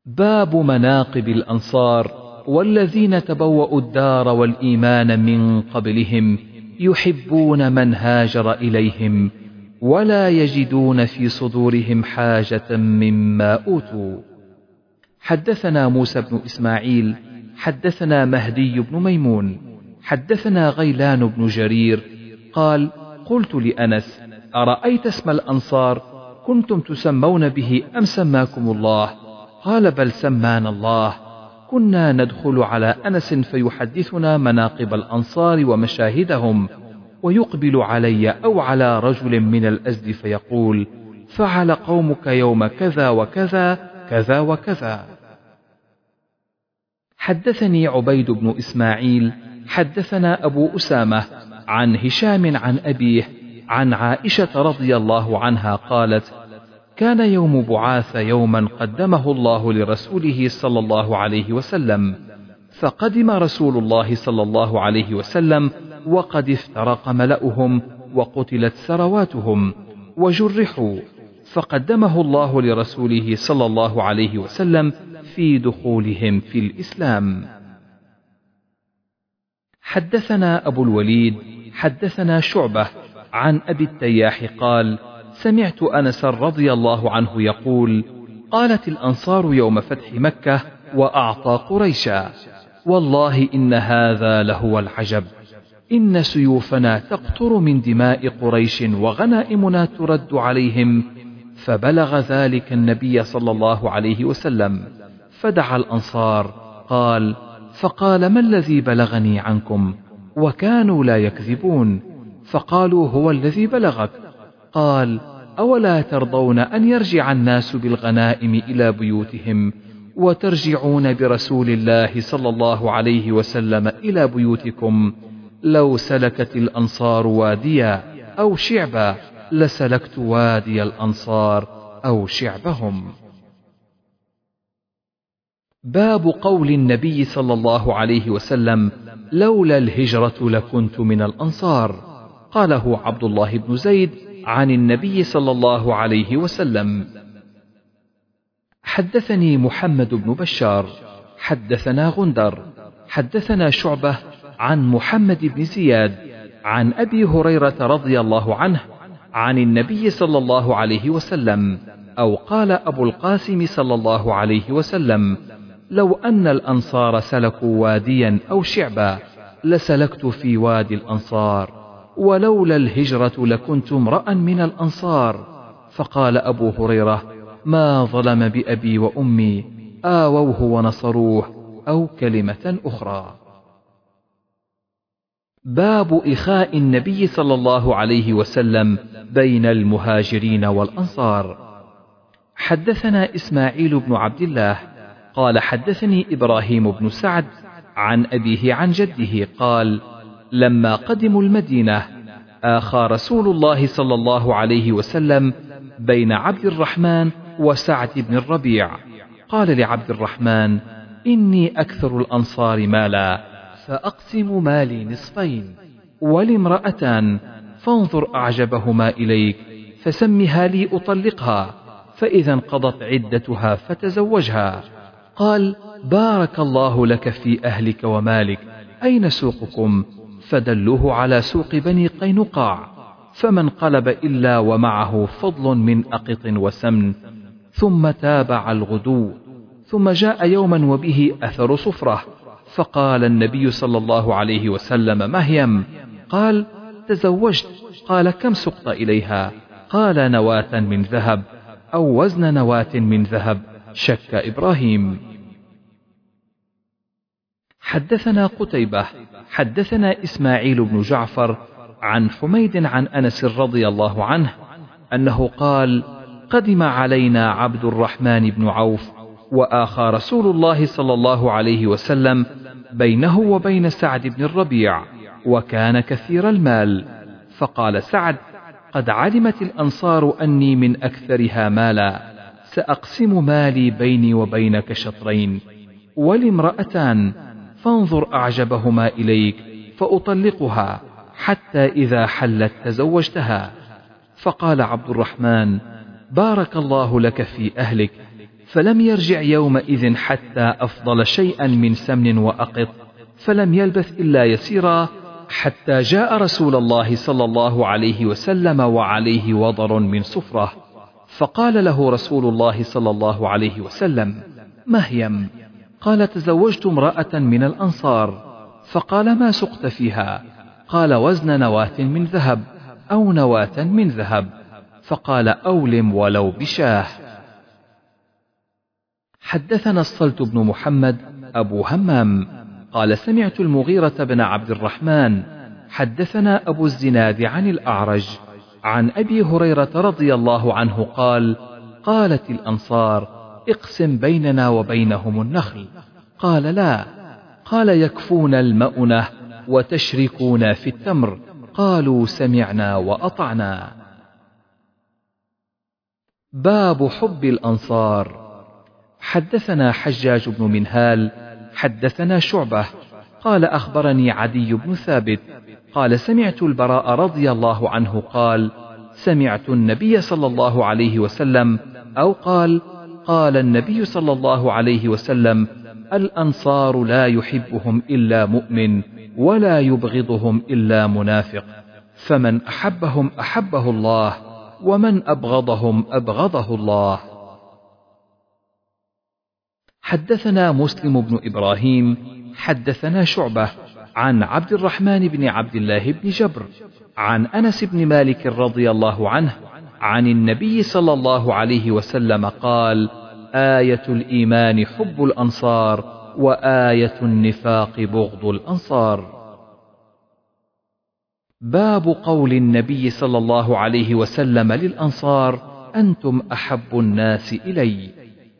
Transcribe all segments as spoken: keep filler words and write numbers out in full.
باب مناقب الأنصار. والذين تبوأوا الدار والإيمان من قبلهم يحبون من هاجر إليهم ولا يجدون في صدورهم حاجة مما أوتوا. حدثنا موسى بن إسماعيل حدثنا مهدي بن ميمون حدثنا غيلان بن جرير قال: قلت لأنس: أرأيت اسم الأنصار كنتم تسمون به أم سماكم الله؟ قال: بل سمانا الله. كنا ندخل على أنس فيحدثنا مناقب الأنصار ومشاهدهم، ويقبل علي أو على رجل من الأزد فيقول: فعل قومك يوم كذا وكذا كذا وكذا. حدثني عبيد بن إسماعيل حدثنا أبو أسامة عن هشام عن أبيه عن عائشة رضي الله عنها قالت: كان يوم بعاث يوما قدمه الله لرسوله صلى الله عليه وسلم، فقدم رسول الله صلى الله عليه وسلم وقد افترق ملأهم وقتلت ثرواتهم وجرحوا، فقدمه الله لرسوله صلى الله عليه وسلم في دخولهم في الإسلام. حدثنا أبو الوليد حدثنا شعبة عن أبي التياح قال: سمعت أنس رضي الله عنه يقول: قالت الأنصار يوم فتح مكة وأعطى قريشا: والله إن هذا لهو العجب، إن سيوفنا تقطر من دماء قريش وغنائمنا ترد عليهم. فبلغ ذلك النبي صلى الله عليه وسلم فدعا الأنصار قال: فقال: ما الذي بلغني عنكم؟ وكانوا لا يكذبون، فقالوا: هو الذي بلغك. قال: أولا ترضون أن يرجع الناس بالغنائم إلى بيوتهم وترجعون برسول الله صلى الله عليه وسلم إلى بيوتكم؟ لو سلكت الأنصار واديا أو شعبا لسلكت وادي الأنصار أو شعبهم. باب قول النبي صلى الله عليه وسلم: لولا الهجرة لكنت من الأنصار. قاله عبد الله بن زيد عن النبي صلى الله عليه وسلم. حدثني محمد بن بشار حدثنا غندر حدثنا شعبة عن محمد بن زياد عن أبي هريرة رضي الله عنه عن النبي صلى الله عليه وسلم، أو قال أبو القاسم صلى الله عليه وسلم: لو أن الأنصار سلكوا واديا أو شعبا لسلكت في وادي الأنصار، ولولا الهجرة لكنت امرأ من الأنصار. فقال أبو هريرة: ما ظلم بأبي وأمي، آووه ونصروه، أو كلمة أخرى. باب إخاء النبي صلى الله عليه وسلم بين المهاجرين والأنصار. حدثنا إسماعيل بن عبد الله قال: حدثني إبراهيم بن سعد عن أبيه عن جده قال: لما قدموا المدينة آخى رسول الله صلى الله عليه وسلم بين عبد الرحمن وسعد بن الربيع. قال لعبد الرحمن: إني أكثر الأنصار مالا فأقسم مالي نصفين، ولي امرأتان فانظر أعجبهما إليك فسمها لي أطلقها، فإذا انقضت عدتها فتزوجها. قال: بارك الله لك في أهلك ومالك، أين سوقكم؟ فدلوه على سوق بني قينقاع، فما انقلب إلا ومعه فضل من أقط وسمن، ثم تابع الغدو، ثم جاء يوما وبه أثر صفرة، فقال النبي صلى الله عليه وسلم: مهيم. قال: تزوجت. قال: كم سقت إليها؟ قال: نواة من ذهب، أو وزن نواة من ذهب. شك إبراهيم. حدثنا قتيبة حدثنا إسماعيل بن جعفر عن حميد عن أنس رضي الله عنه أنه قال: قدم علينا عبد الرحمن بن عوف، وآخى رسول الله صلى الله عليه وسلم بينه وبين سعد بن الربيع، وكان كثير المال. فقال سعد: قد علمت الأنصار أني من أكثرها مالا، سأقسم مالي بيني وبينك شطرين، ولي امرأتان فانظر أعجبهما إليك فأطلقها، حتى إذا حلت تزوجتها. فقال عبد الرحمن: بارك الله لك في أهلك، فلم يرجع يومئذ حتى أفضل شيئا من سمن وأقط، فلم يلبث إلا يسيرا حتى جاء رسول الله صلى الله عليه وسلم وعليه وضر من صفرة، فقال له رسول الله صلى الله عليه وسلم: مهيم؟ قال: تزوجت امرأة من الأنصار. فقال: ما سقت فيها؟ قال: وزن نواة من ذهب أو نواة من ذهب. فقال: أولم ولو بشاه. حدثنا الصلت بن محمد أبو همام قال: سمعت المغيرة بن عبد الرحمن حدثنا أبو الزناد عن الأعرج عن أبي هريرة رضي الله عنه قال: قالت الأنصار: اقسم بيننا وبينهم النخل. قال: لا. قال: يكفون المؤنة وتشركون في التمر. قالوا: سمعنا وأطعنا. باب حب الأنصار. حدثنا حجاج بن منهال حدثنا شعبة قال: أخبرني عدي بن ثابت قال: سمعت البراء رضي الله عنه قال: سمعت النبي صلى الله عليه وسلم أو قال: قال النبي صلى الله عليه وسلم: الأنصار لا يحبهم إلا مؤمن ولا يبغضهم إلا منافق، فمن أحبهم أحبه الله ومن أبغضهم أبغضه الله. حدثنا مسلم بن إبراهيم حدثنا شعبة عن عبد الرحمن بن عبد الله بن جبر عن أنس بن مالك رضي الله عنه عن النبي صلى الله عليه وسلم قال: آية الإيمان حب الأنصار وآية النفاق بغض الأنصار. باب قول النبي صلى الله عليه وسلم للأنصار: أنتم أحب الناس إلي.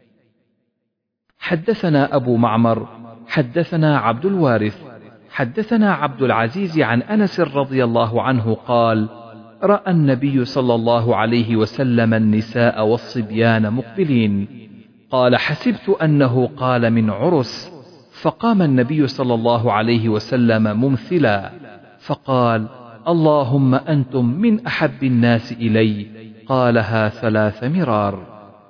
حدثنا أبو معمر حدثنا عبد الوارث حدثنا عبد العزيز عن أنس رضي الله عنه قال: رأى النبي صلى الله عليه وسلم النساء والصبيان مقبلين، قال: حسبت أنه قال من عرس، فقام النبي صلى الله عليه وسلم ممثلا فقال: اللهم أنتم من أحب الناس إلي، قالها ثلاث مرار.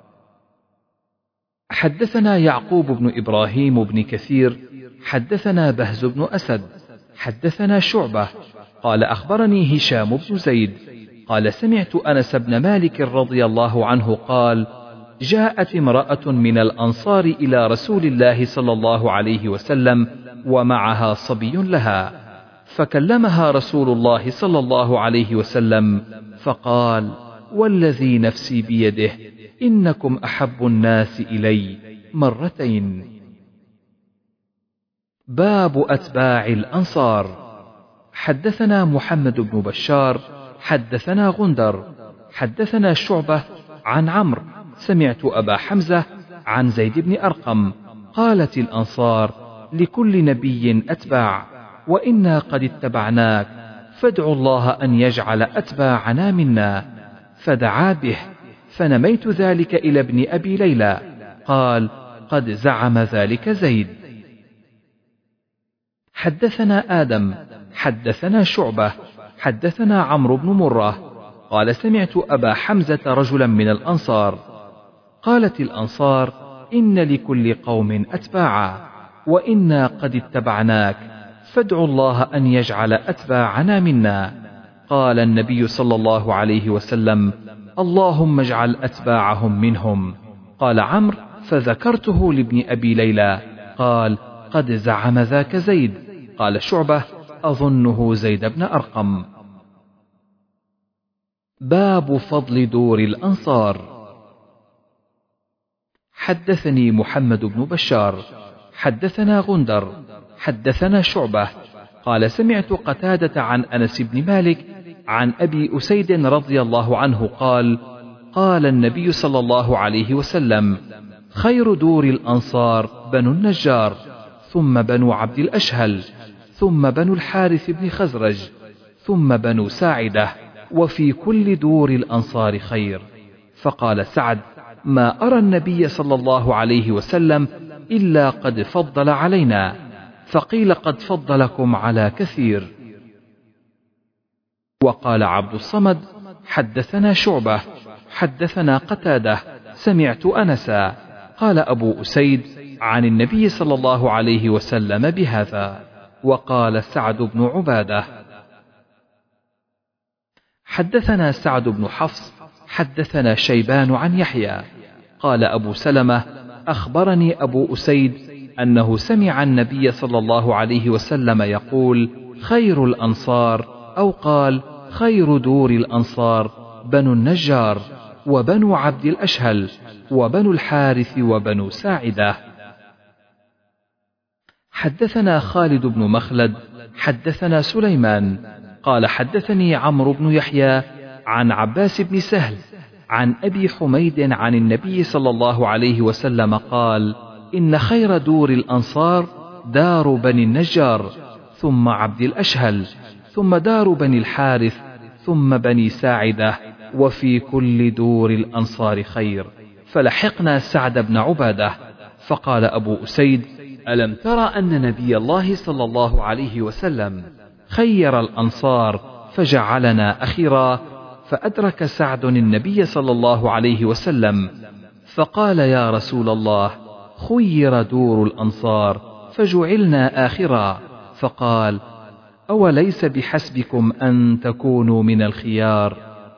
حدثنا يعقوب بن إبراهيم بن كثير حدثنا بهز بن أسد حدثنا شعبة قال: أخبرني هشام بن زيد قال: سمعت أنس بن مالك رضي الله عنه قال: جاءت امرأة من الأنصار إلى رسول الله صلى الله عليه وسلم ومعها صبي لها، فكلمها رسول الله صلى الله عليه وسلم فقال: والذي نفسي بيده إنكم أحب الناس إلي مرتين. باب أتباع الأنصار. حدثنا محمد بن بشار حدثنا غندر حدثنا شعبة عن عمرو سمعت أبا حمزة عن زيد بن أرقم قالت الأنصار: لكل نبي أتباع، وإنا قد اتبعناك، فادعوا الله أن يجعل أتباعنا منا. فدعا به، فنميت ذلك إلى ابن أبي ليلى قال: قد زعم ذلك زيد. حدثنا آدم حدثنا شعبة حدثنا عمرو بن مرة قال: سمعت أبا حمزة رجلا من الأنصار. قالت الأنصار: إن لكل قوم أتباعا، وإنا قد اتبعناك، فادعوا الله أن يجعل أتباعنا منا. قال النبي صلى الله عليه وسلم: اللهم اجعل أتباعهم منهم. قال عمرو: فذكرته لابن أبي ليلى قال: قد زعم ذاك زيد. قال شعبة: أظنه زيد بن أرقم. باب فضل دور الأنصار. حدثني محمد بن بشار حدثنا غندر حدثنا شعبة قال: سمعت قتادة عن أنس بن مالك عن أبي أسيد رضي الله عنه قال: قال النبي صلى الله عليه وسلم: خير دور الأنصار بنو النجار، ثم بنو عبد الأشهل، ثم بنو الحارث بن خزرج، ثم بنو ساعدة، وفي كل دور الأنصار خير. فقال سعد: ما أرى النبي صلى الله عليه وسلم إلا قد فضل علينا. فقيل: قد فضلكم على كثير. وقال عبد الصمد: حدثنا شعبة حدثنا قتادة سمعت أنسا قال أبو أسيد عن النبي صلى الله عليه وسلم بهذا. وقال سعد بن عبادة: حدثنا سعد بن حفص حدثنا شيبان عن يحيى قال أبو سلمة: أخبرني أبو أسيد أنه سمع النبي صلى الله عليه وسلم يقول: خير الأنصار، أو قال: خير دور الأنصار بنو النجار، وبنو عبد الأشهل، وبنو الحارث، وبنو ساعدة. حدثنا خالد بن مخلد حدثنا سليمان قال حدثني عمرو بن يحيى عن عباس بن سهل عن أبي حميد عن النبي صلى الله عليه وسلم قال: إن خير دور الأنصار دار بني النجار، ثم عبد الأشهل، ثم دار بني الحارث، ثم بني ساعدة، وفي كل دور الأنصار خير. فلحقنا سعد بن عبادة، فقال أبو أسيد: ألم ترى أن نبي الله صلى الله عليه وسلم خير الأنصار فجعلنا أخيرا؟ فأدرك سعد النبي صلى الله عليه وسلم فقال: يا رسول الله، خير دور الأنصار فجعلنا آخرا. فقال: أوليس بحسبكم أن تكونوا من الخيار؟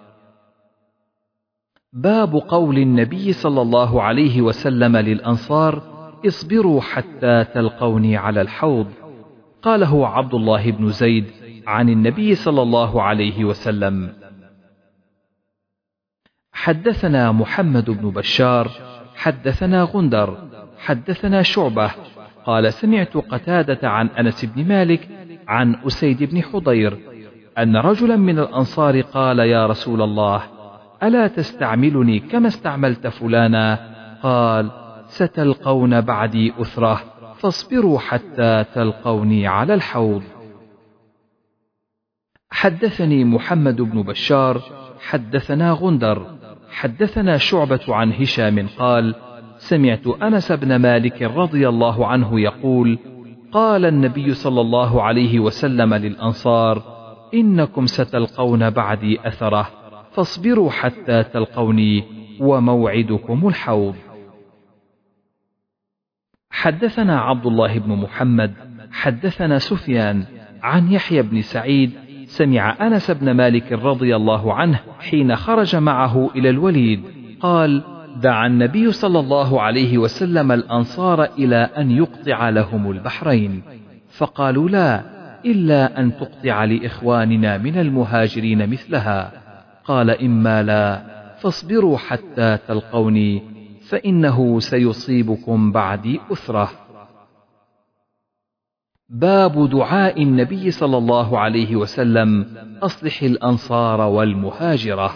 باب قول النبي صلى الله عليه وسلم للأنصار: اصبروا حتى تلقوني على الحوض. قاله عبد الله بن زيد عن النبي صلى الله عليه وسلم. حدثنا محمد بن بشار حدثنا غندر حدثنا شعبة قال: سمعت قتادة عن أنس بن مالك عن أسيد بن حضير أن رجلا من الأنصار قال: يا رسول الله، ألا تستعملني كما استعملت فلانا؟ قال: ستلقون بعدي أثرة، فاصبروا حتى تلقوني على الحوض. حدثني محمد بن بشار حدثنا غندر حدثنا شعبة عن هشام قال: سمعت أنس بن مالك رضي الله عنه يقول: قال النبي صلى الله عليه وسلم للأنصار: إنكم ستلقون بعدي أثرة، فاصبروا حتى تلقوني، وموعدكم الحوض. حدثنا عبد الله بن محمد حدثنا سفيان عن يحيى بن سعيد سمع أنس بن مالك رضي الله عنه حين خرج معه إلى الوليد قال: دعا النبي صلى الله عليه وسلم الأنصار إلى أن يقطع لهم البحرين، فقالوا: لا، إلا أن تقطع لإخواننا من المهاجرين مثلها. قال: إما لا، فاصبروا حتى تلقوني، فإنه سيصيبكم بعدي أثرة. باب دعاء النبي صلى الله عليه وسلم: أصلح الأنصار والمهاجرة.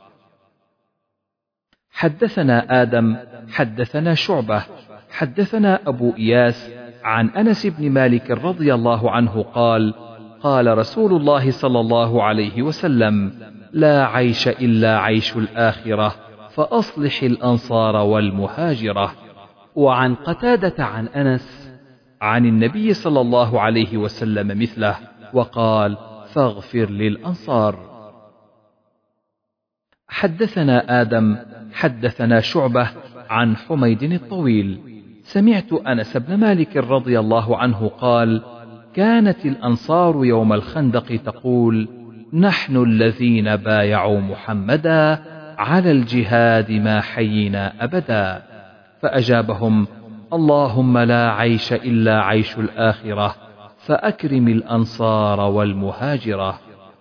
حدثنا آدم حدثنا شعبة حدثنا أبو إياس عن أنس بن مالك رضي الله عنه قال: قال رسول الله صلى الله عليه وسلم: لا عيش إلا عيش الآخرة، فأصلح الأنصار والمهاجرة. وعن قتادة عن أنس عن النبي صلى الله عليه وسلم مثله، وقال: فاغفر للأنصار. حدثنا آدم حدثنا شعبة عن حميد الطويل سمعت أنس بن مالك رضي الله عنه قال: كانت الأنصار يوم الخندق تقول: نحن الذين بايعوا محمدا على الجهاد ما حيينا أبدا. فأجابهم: اللهم لا عيش إلا عيش الآخرة، فأكرم الأنصار والمهاجرة.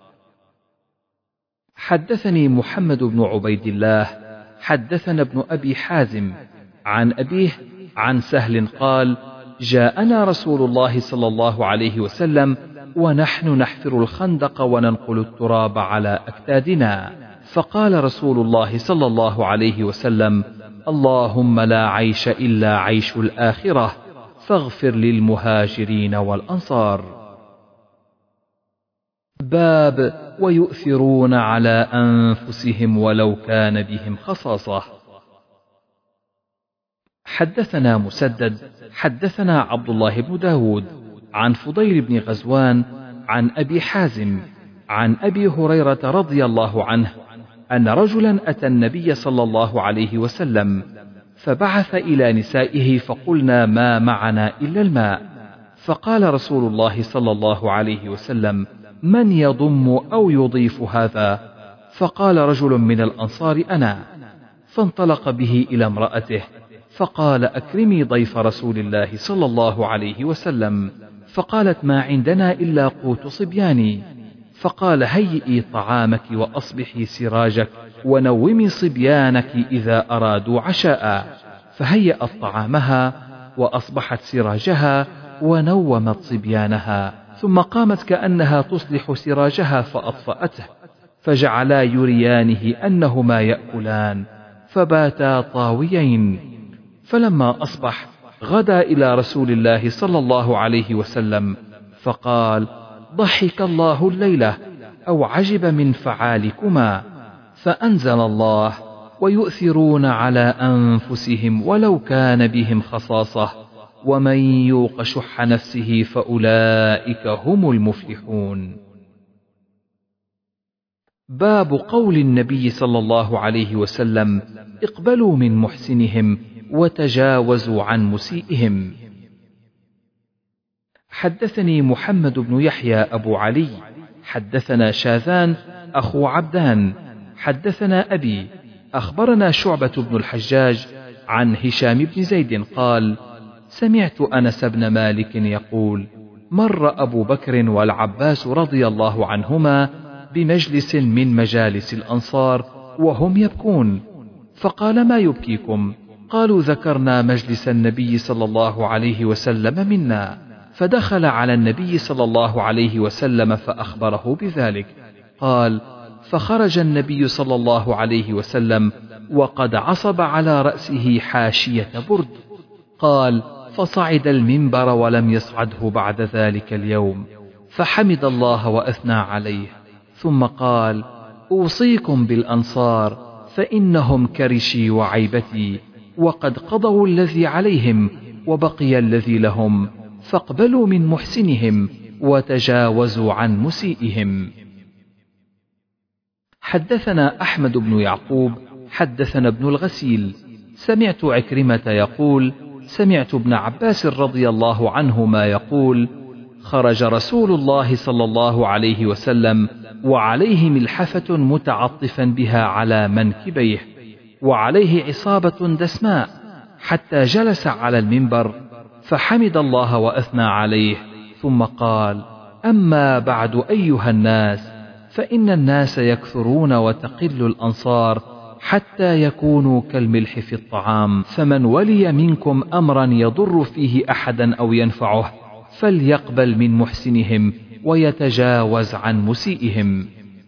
حدثني محمد بن عبيد الله حدثنا ابن أبي حازم عن أبيه عن سهل قال: جاءنا رسول الله صلى الله عليه وسلم ونحن نحفر الخندق وننقل التراب على أكتادنا، فقال رسول الله صلى الله عليه وسلم: اللهم لا عيش إلا عيش الآخرة، فاغفر للمهاجرين والأنصار. باب ويؤثرون على أنفسهم ولو كان بهم خصاصة. حدثنا مسدد حدثنا عبد الله بن داود عن فضيل بن غزوان عن أبي حازم عن أبي هريرة رضي الله عنه أن رجلا أتى النبي صلى الله عليه وسلم فبعث إلى نسائه فقلنا ما معنا إلا الماء. فقال رسول الله صلى الله عليه وسلم: من يضم أو يضيف هذا؟ فقال رجل من الأنصار: أنا. فانطلق به إلى امرأته فقال: أكرمي ضيف رسول الله صلى الله عليه وسلم. فقالت: ما عندنا إلا قوت صبياني. فقال: هيئي طعامك وأصبحي سراجك ونومي صبيانك إذا أرادوا عشاء. فهيأت طعامها وأصبحت سراجها ونومت صبيانها، ثم قامت كأنها تصلح سراجها فأطفأته، فجعلا يريانه أنهما يأكلان، فباتا طاويين. فلما أصبح غدا إلى رسول الله صلى الله عليه وسلم فقال: ضحك الله الليلة أو عجب من فعالكما. فأنزل الله: ويؤثرون على أنفسهم ولو كان بهم خصاصة ومن يوق شح نفسه فأولئك هم المفلحون. باب قول النبي صلى الله عليه وسلم: اقبلوا من محسنهم وتجاوزوا عن مسيئهم. حدثني محمد بن يحيى أبو علي حدثنا شاذان أخو عبدان حدثنا أبي أخبرنا شعبة بن الحجاج عن هشام بن زيد قال: سمعت أنس بن مالك يقول: مر أبو بكر والعباس رضي الله عنهما بمجلس من مجالس الأنصار وهم يبكون، فقال: ما يبكيكم؟ قالوا: ذكرنا مجلس النبي صلى الله عليه وسلم منا. فدخل على النبي صلى الله عليه وسلم فأخبره بذلك. قال: فخرج النبي صلى الله عليه وسلم وقد عصب على رأسه حاشية برد. قال: فصعد المنبر ولم يصعده بعد ذلك اليوم، فحمد الله وأثنى عليه، ثم قال: أوصيكم بالأنصار فإنهم كرشي وعيبتي، وقد قضوا الذي عليهم وبقي الذي لهم، فاقبلوا من محسنهم وتجاوزوا عن مسيئهم. حدثنا أحمد بن يعقوب حدثنا ابن الغسيل سمعت عكرمة يقول: سمعت ابن عباس رضي الله عنهما يقول: خرج رسول الله صلى الله عليه وسلم وعليه ملحفة متعطفا بها على منكبيه وعليه عصابة دسماء، حتى جلس على المنبر فحمد الله وأثنى عليه، ثم قال: أما بعد أيها الناس، فإن الناس يكثرون وتقل الأنصار حتى يكونوا كالملح في الطعام، فمن ولي منكم أمرا يضر فيه أحدا أو ينفعه فليقبل من محسنهم ويتجاوز عن مسيئهم.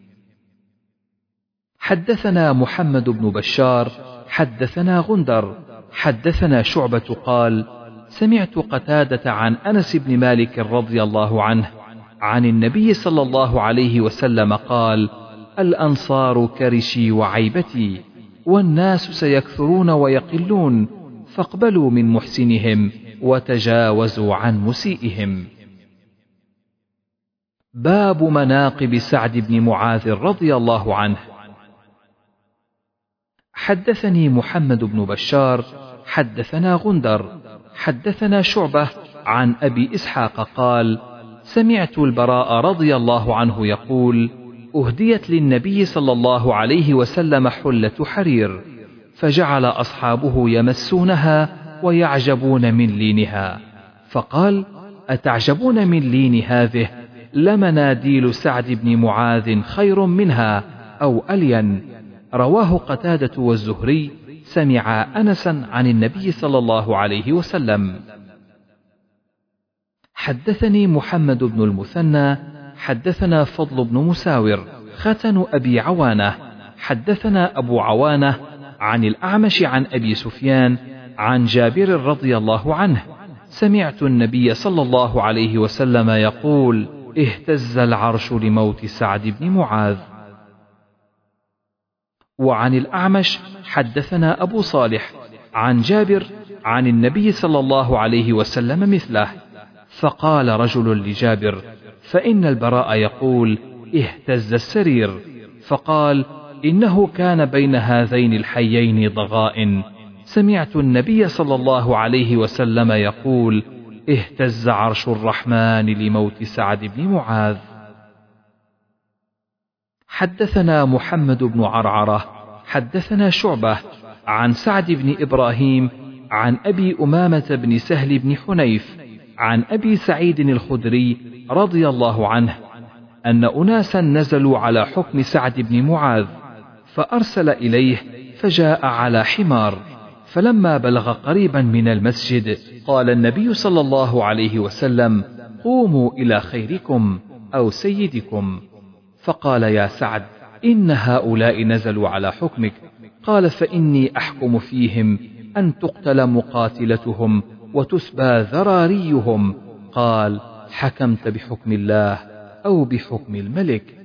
حدثنا محمد بن بشار حدثنا غندر حدثنا شعبة قال: سمعت قتادة عن أنس بن مالك رضي الله عنه عن النبي صلى الله عليه وسلم قال: الأنصار كرشي وعيبتي، والناس سيكثرون ويقلون، فاقبلوا من محسنهم وتجاوزوا عن مسيئهم. باب مناقب سعد بن معاذ رضي الله عنه. حدثني محمد بن بشار حدثنا غندر حدثنا شعبة عن أبي إسحاق قال: سمعت البراء رضي الله عنه يقول: أهديت للنبي صلى الله عليه وسلم حلة حرير، فجعل أصحابه يمسونها ويعجبون من لينها، فقال: أتعجبون من لين هذه؟ لمناديل سعد بن معاذ خير منها أو ألين. رواه قتادة والزهري سمع أنسا عن النبي صلى الله عليه وسلم. حدثني محمد بن المثنى حدثنا فضل بن مساور ختن أبي عوانة حدثنا أبو عوانة عن الأعمش عن أبي سفيان عن جابر رضي الله عنه: سمعت النبي صلى الله عليه وسلم يقول: اهتز العرش لموت سعد بن معاذ. وعن الأعمش حدثنا أبو صالح عن جابر عن النبي صلى الله عليه وسلم مثله. فقال رجل لجابر: فإن البراء يقول: اهتز السرير. فقال: إنه كان بين هذين الحيين ضغائن، سمعت النبي صلى الله عليه وسلم يقول: اهتز عرش الرحمن لموت سعد بن معاذ. حدثنا محمد بن عرعرة حدثنا شعبة عن سعد بن إبراهيم عن أبي أمامة بن سهل بن حنيف عن أبي سعيد الخدري رضي الله عنه أن أناسا نزلوا على حكم سعد بن معاذ، فأرسل إليه فجاء على حمار، فلما بلغ قريبا من المسجد قال النبي صلى الله عليه وسلم: قوموا إلى خيركم أو سيدكم. فقال: يا سعد، إن هؤلاء نزلوا على حكمك. قال: فإني أحكم فيهم أن تقتل مقاتلتهم وتسبى ذراريهم. قال: حكمت بحكم الله أو بحكم الملك.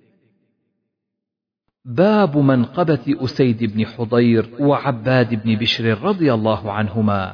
باب منقبة أسيد بن حضير وعباد بن بشر رضي الله عنهما.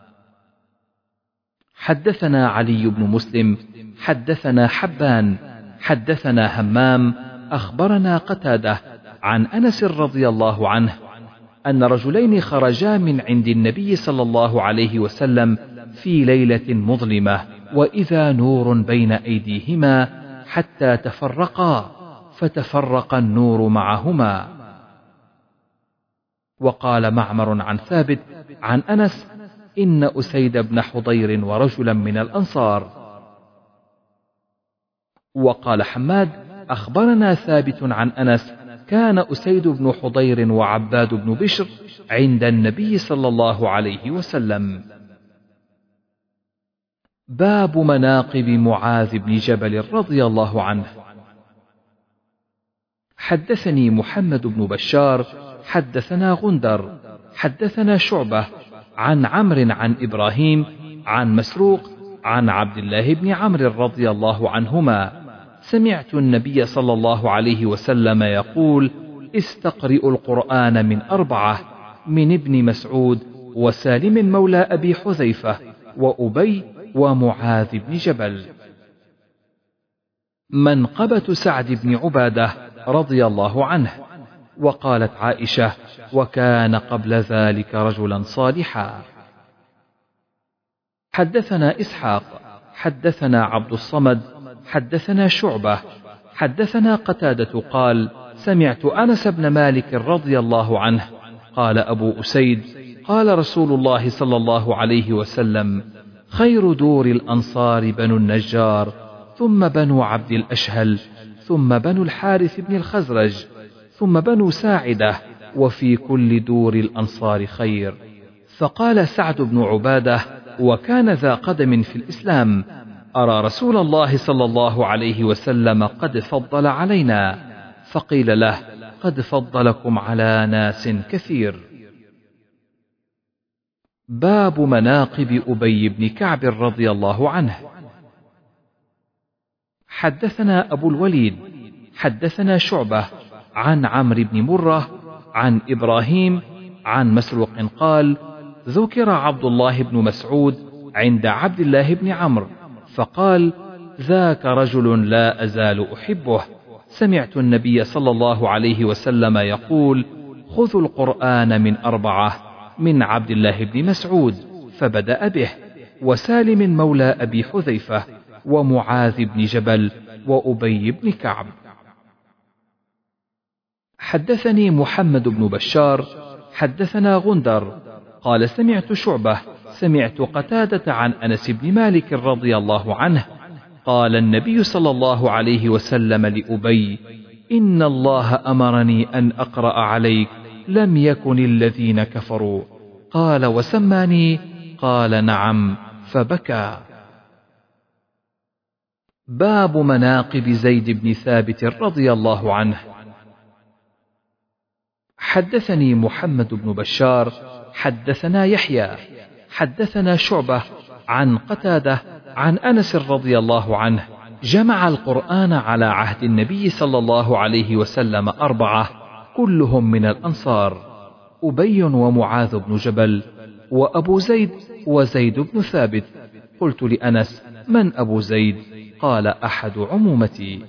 حدثنا علي بن مسلم حدثنا حبان حدثنا همام أخبرنا قتادة عن أنس رضي الله عنه أن رجلين خرجا من عند النبي صلى الله عليه وسلم في ليلة مظلمة، وإذا نور بين أيديهما حتى تفرقا، فتفرق النور معهما. وقال معمر عن ثابت عن أنس: إن أسيد بن حضير ورجلا من الأنصار. وقال حماد: أخبرنا ثابت عن أنس: كان أسيد بن حضير وعباد بن بشر عند النبي صلى الله عليه وسلم. باب مناقب معاذ بن جبل رضي الله عنه. حدثني محمد بن بشار حدثنا غندر حدثنا شعبة عن عمرو عن إبراهيم عن مسروق عن عبد الله بن عمرو رضي الله عنهما: سمعت النبي صلى الله عليه وسلم يقول: استقرئوا القرآن من أربعة: من ابن مسعود وسالم مولى أبي حذيفة وأبي ومعاذ بن جبل. منقبة سعد بن عبادة رضي الله عنه. وقالت عائشة: وكان قبل ذلك رجلا صالحا. حدثنا إسحاق حدثنا عبد الصمد حدثنا شعبة حدثنا قتادة قال: سمعت أنس بن مالك رضي الله عنه قال: أبو أسيد قال رسول الله صلى الله عليه وسلم: خير دور الأنصار بنو النجار، ثم بنو عبد الأشهل، ثم بنو الحارث بن الخزرج، ثم بنو ساعدة، وفي كل دور الأنصار خير. فقال سعد بن عبادة: وكان ذا قدم في الإسلام، أرى رسول الله صلى الله عليه وسلم قد فضل علينا. فقيل له: قد فضلكم على ناس كثير. باب مناقب أبي بن كعب رضي الله عنه. حدثنا أبو الوليد حدثنا شعبة عن عمرو بن مرة عن إبراهيم عن مسروق قال: ذكر عبد الله بن مسعود عند عبد الله بن عمرو فقال: ذاك رجل لا أزال أحبه. سمعت النبي صلى الله عليه وسلم يقول: خذوا القرآن من أربعة: من عبد الله بن مسعود، فبدأ به، وسالم مولى أبي حذيفة، ومعاذ بن جبل، وأبي بن كعب. حدثني محمد بن بشار حدثنا غندر قال: سمعت شعبة سمعت قتادة عن أنس بن مالك رضي الله عنه قال: النبي صلى الله عليه وسلم لأبي: إن الله أمرني أن أقرأ عليك لم يكن الذين كفروا. قال: وسماني؟ قال: نعم. فبكى. باب مناقب زيد بن ثابت رضي الله عنه. حدثني محمد بن بشار حدثنا يحيى حدثنا شعبة عن قتادة عن أنس رضي الله عنه: جمع القرآن على عهد النبي صلى الله عليه وسلم أربعة كلهم من الأنصار: أبي ومعاذ بن جبل وأبو زيد وزيد بن ثابت. قلت لأنس: من أبو زيد؟ قال: أحد عمومتي.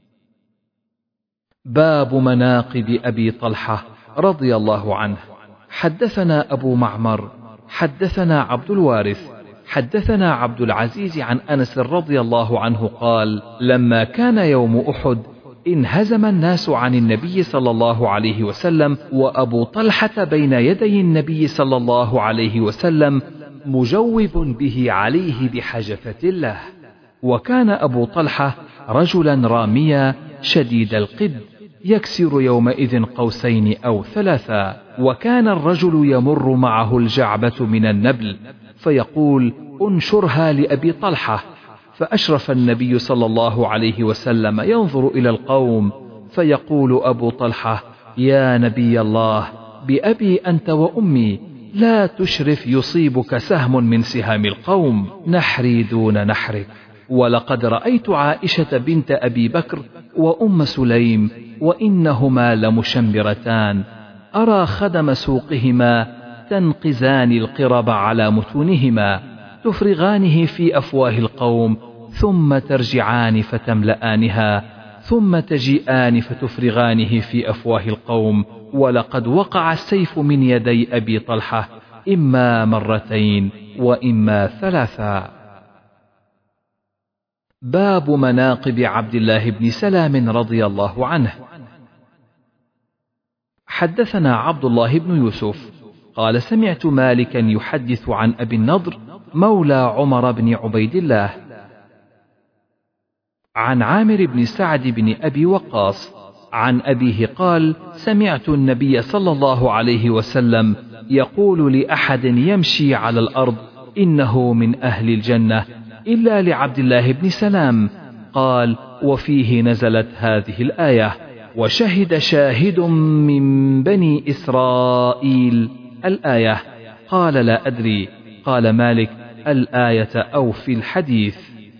باب مناقب أبي طلحة رضي الله عنه. حدثنا أبو معمر حدثنا عبد الوارث حدثنا عبد العزيز عن أنس رضي الله عنه قال: لما كان يوم أحد انهزم الناس عن النبي صلى الله عليه وسلم، وأبو طلحة بين يدي النبي صلى الله عليه وسلم مجوب به عليه بحجفة له. وكان أبو طلحة رجلا راميا شديد القد يكسر يومئذ قوسين أو ثلاثا، وكان الرجل يمر معه الجعبة من النبل فيقول: انشرها لأبي طلحة. فأشرف النبي صلى الله عليه وسلم ينظر إلى القوم فيقول أبو طلحة: يا نبي الله، بأبي أنت وأمي، لا تشرف يصيبك سهم من سهام القوم، نحري دون نحرك. ولقد رأيت عائشة بنت أبي بكر وأم سليم وإنهما لمشمرتان، أرى خدم سوقهما تنقزان القرب على متونهما، تفرغانه في أفواه القوم، ثم ترجعان فتملآنها، ثم تجيئان فتفرغانه في أفواه القوم. ولقد وقع السيف من يدي أبي طلحة إما مرتين وإما ثلاثا. باب مناقب عبد الله بن سلام رضي الله عنه. حدثنا عبد الله بن يوسف قال: سمعت مالكا يحدث عن أبي النضر مولى عمر بن عبيد الله عن عامر بن سعد بن أبي وقاص عن أبيه قال: سمعت النبي صلى الله عليه وسلم يقول لأحد يمشي على الأرض: إنه من أهل الجنة، إلا لعبد الله بن سلام. قال: وفيه نزلت هذه الآية: وشهد شاهد من بني إسرائيل، الآية. قال: لا أدري. قال مالك: الآية أو في الحديث.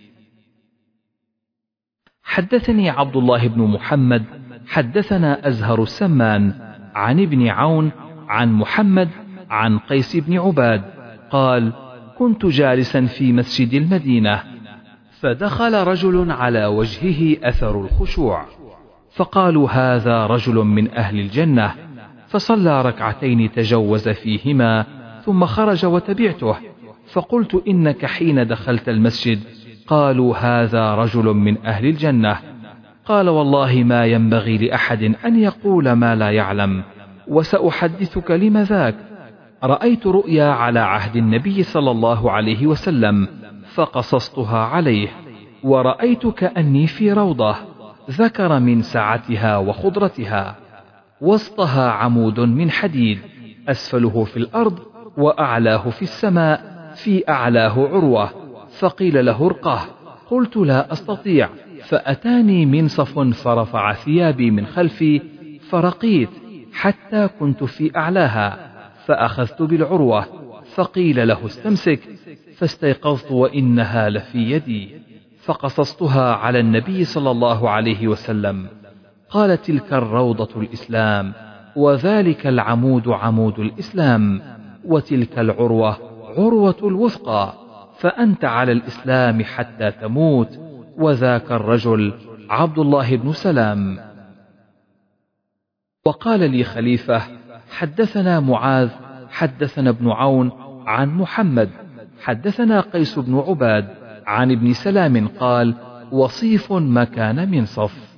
حدثني عبد الله بن محمد حدثنا أزهر السمان عن ابن عون عن محمد عن قيس بن عباد قال: كنت جالسا في مسجد المدينة، فدخل رجل على وجهه أثر الخشوع، فقالوا: هذا رجل من أهل الجنة. فصلى ركعتين تجوز فيهما ثم خرج وتبعته، فقلت: إنك حين دخلت المسجد قالوا هذا رجل من أهل الجنة. قال: والله ما ينبغي لأحد أن يقول ما لا يعلم، وسأحدثك لم ذاك. رأيت رؤيا على عهد النبي صلى الله عليه وسلم فقصصتها عليه، ورأيت كأني في روضة، ذكر من سعتها وخضرتها، وسطها عمود من حديد، أسفله في الأرض وأعلاه في السماء، في أعلاه عروة، فقيل له: ارقه. قلت: لا أستطيع. فأتاني منصف فرفع ثيابي من خلفي فرقيت حتى كنت في أعلاها، فأخذت بالعروة، فقيل له: استمسك. فاستيقظت وإنها لفي يدي، فقصصتها على النبي صلى الله عليه وسلم. قال: تلك الروضة الإسلام، وذلك العمود عمود الإسلام، وتلك العروة عروة الوثقى، فأنت على الإسلام حتى تموت، وذاك الرجل عبد الله بن سلام. وقال لي خليفة: حدثنا معاذ حدثنا ابن عون عن محمد حدثنا قيس بن عباد عن ابن سلام قال: وصيف مكان منصف.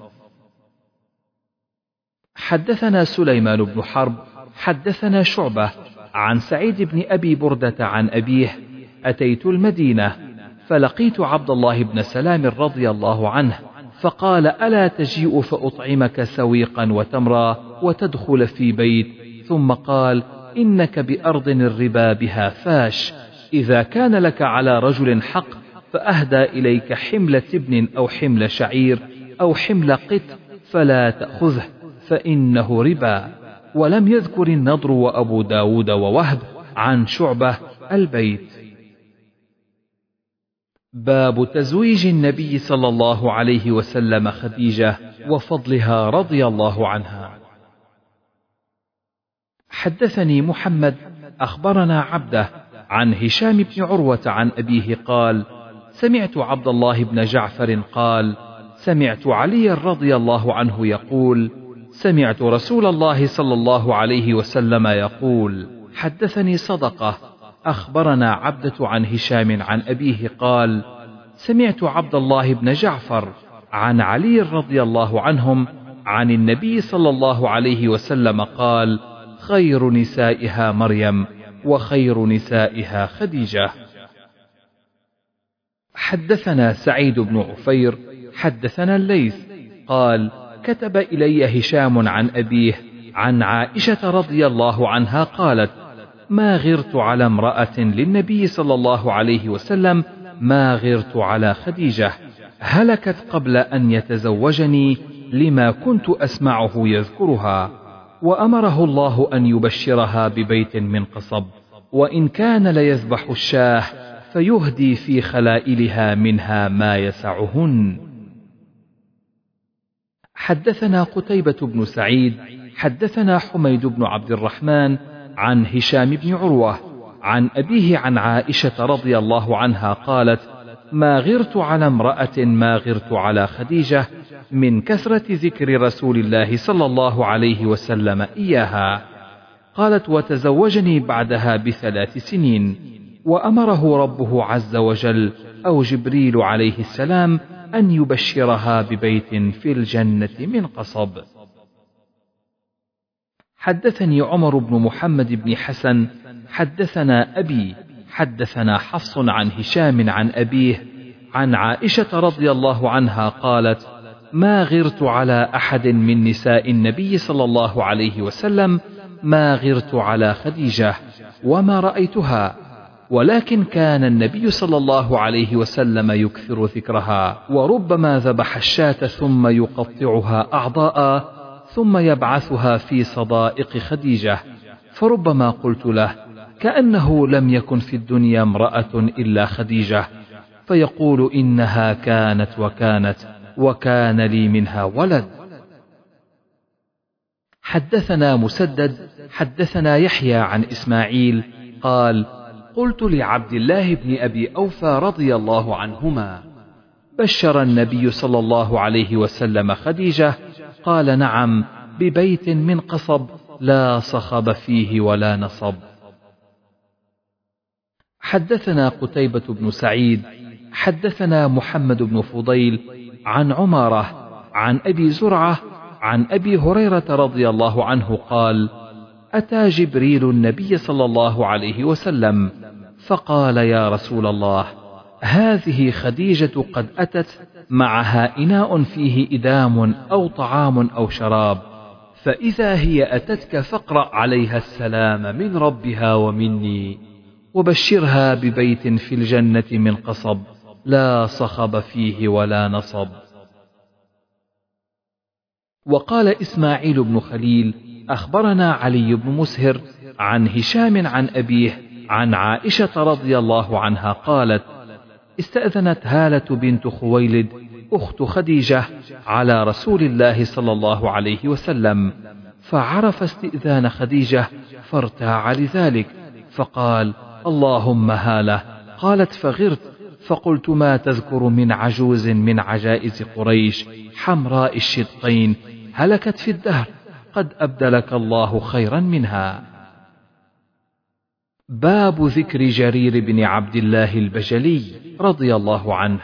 حدثنا سليمان بن حرب حدثنا شعبة عن سعيد بن أبي بردة عن أبيه: أتيت المدينة فلقيت عبد الله بن سلام رضي الله عنه، فقال: ألا تجيء فأطعمك سويقا وتمرا وتدخل في بيت؟ ثم قال: إنك بأرض الربا بها فاش، إذا كان لك على رجل حق فأهدى إليك حمل تبن أو حمل شعير أو حمل قط فلا تأخذه، فإنه ربا. ولم يذكر النضر وأبو داود ووهب عن شعبة البيت. باب تزويج النبي صلى الله عليه وسلم خديجة وفضلها رضي الله عنها. حدثني محمد أخبرنا عبده عن هشام بن عروة عن أبيه قال: سمعت عبد الله بن جعفر قال: سمعت علي رضي الله عنه يقول: سمعت رسول الله صلى الله عليه وسلم يقول: حدثني صدقة. أخبرنا عبدة عن هشام عن أبيه قال: سمعت عبد الله بن جعفر عن علي رضي الله عنهم عن النبي صلى الله عليه وسلم قال: خير نسائها مريم، وخير نسائها خديجة. حدثنا سعيد بن عفير حدثنا الليث قال: كتب إلي هشام عن أبيه عن عائشة رضي الله عنها قالت: ما غرت على امرأة للنبي صلى الله عليه وسلم ما غرت على خديجة، هلكت قبل أن يتزوجني لما كنت أسمعه يذكرها، وأمره الله أن يبشرها ببيت من قصب، وإن كان ليذبح الشاه فيهدي في خلائلها منها ما يسعهن. حدثنا قتيبة بن سعيد حدثنا حميد بن عبد الرحمن عن هشام بن عروة عن أبيه عن عائشة رضي الله عنها قالت: ما غرت على امرأة ما غرت على خديجة من كثرة ذكر رسول الله صلى الله عليه وسلم إياها. قالت: وتزوجني بعدها بثلاث سنين، وأمره ربه عز وجل أو جبريل عليه السلام أن يبشرها ببيت في الجنة من قصب. حدثني عمر بن محمد بن حسن حدثنا أبي حدثنا حفص عن هشام عن أبيه عن عائشة رضي الله عنها قالت: ما غرت على أحد من نساء النبي صلى الله عليه وسلم ما غرت على خديجة، وما رأيتها، ولكن كان النبي صلى الله عليه وسلم يكثر ذكرها، وربما ذبح الشاة ثم يقطعها أعضاء ثم يبعثها في صدائق خديجة، فربما قلت له: كأنه لم يكن في الدنيا امرأة إلا خديجة، فيقول: إنها كانت وكانت وكان لي منها ولد. حدثنا مسدد حدثنا يحيى عن إسماعيل قال: قلت لعبد الله بن أبي أوفى رضي الله عنهما: بشر النبي صلى الله عليه وسلم خديجة؟ قال: نعم، ببيت من قصب لا صخب فيه ولا نصب. حدثنا قتيبة بن سعيد حدثنا محمد بن فضيل عن عمارة عن أبي زرعة عن أبي هريرة رضي الله عنه قال: أتى جبريل النبي صلى الله عليه وسلم فقال: يا رسول الله، هذه خديجة قد أتت معها إناء فيه إدام أو طعام أو شراب، فإذا هي أتتك فاقرأ عليها السلام من ربها ومني، وبشرها ببيت في الجنة من قصب لا صخب فيه ولا نصب. وقال إسماعيل بن خليل: أخبرنا علي بن مسهر عن هشام عن أبيه عن عائشة رضي الله عنها قالت: استأذنت هالة بنت خويلد أخت خديجة على رسول الله صلى الله عليه وسلم، فعرف استئذان خديجة فارتاع لذلك، فقال: اللهم هالة. قالت: فغرت، فقلت: ما تذكر من عجوز من عجائز قريش حمراء الشدقين هلكت في الدهر، قد أبدلك الله خيرا منها. باب ذكر جرير بن عبد الله البجلي رضي الله عنه.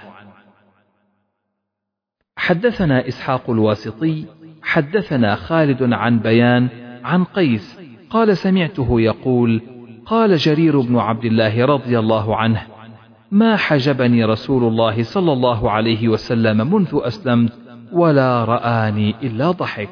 حدثنا إسحاق الواسطي حدثنا خالد عن بيان عن قيس قال: سمعته يقول: قال جرير بن عبد الله رضي الله عنه: ما حجبني رسول الله صلى الله عليه وسلم منذ أسلمت ولا رآني إلا ضحك.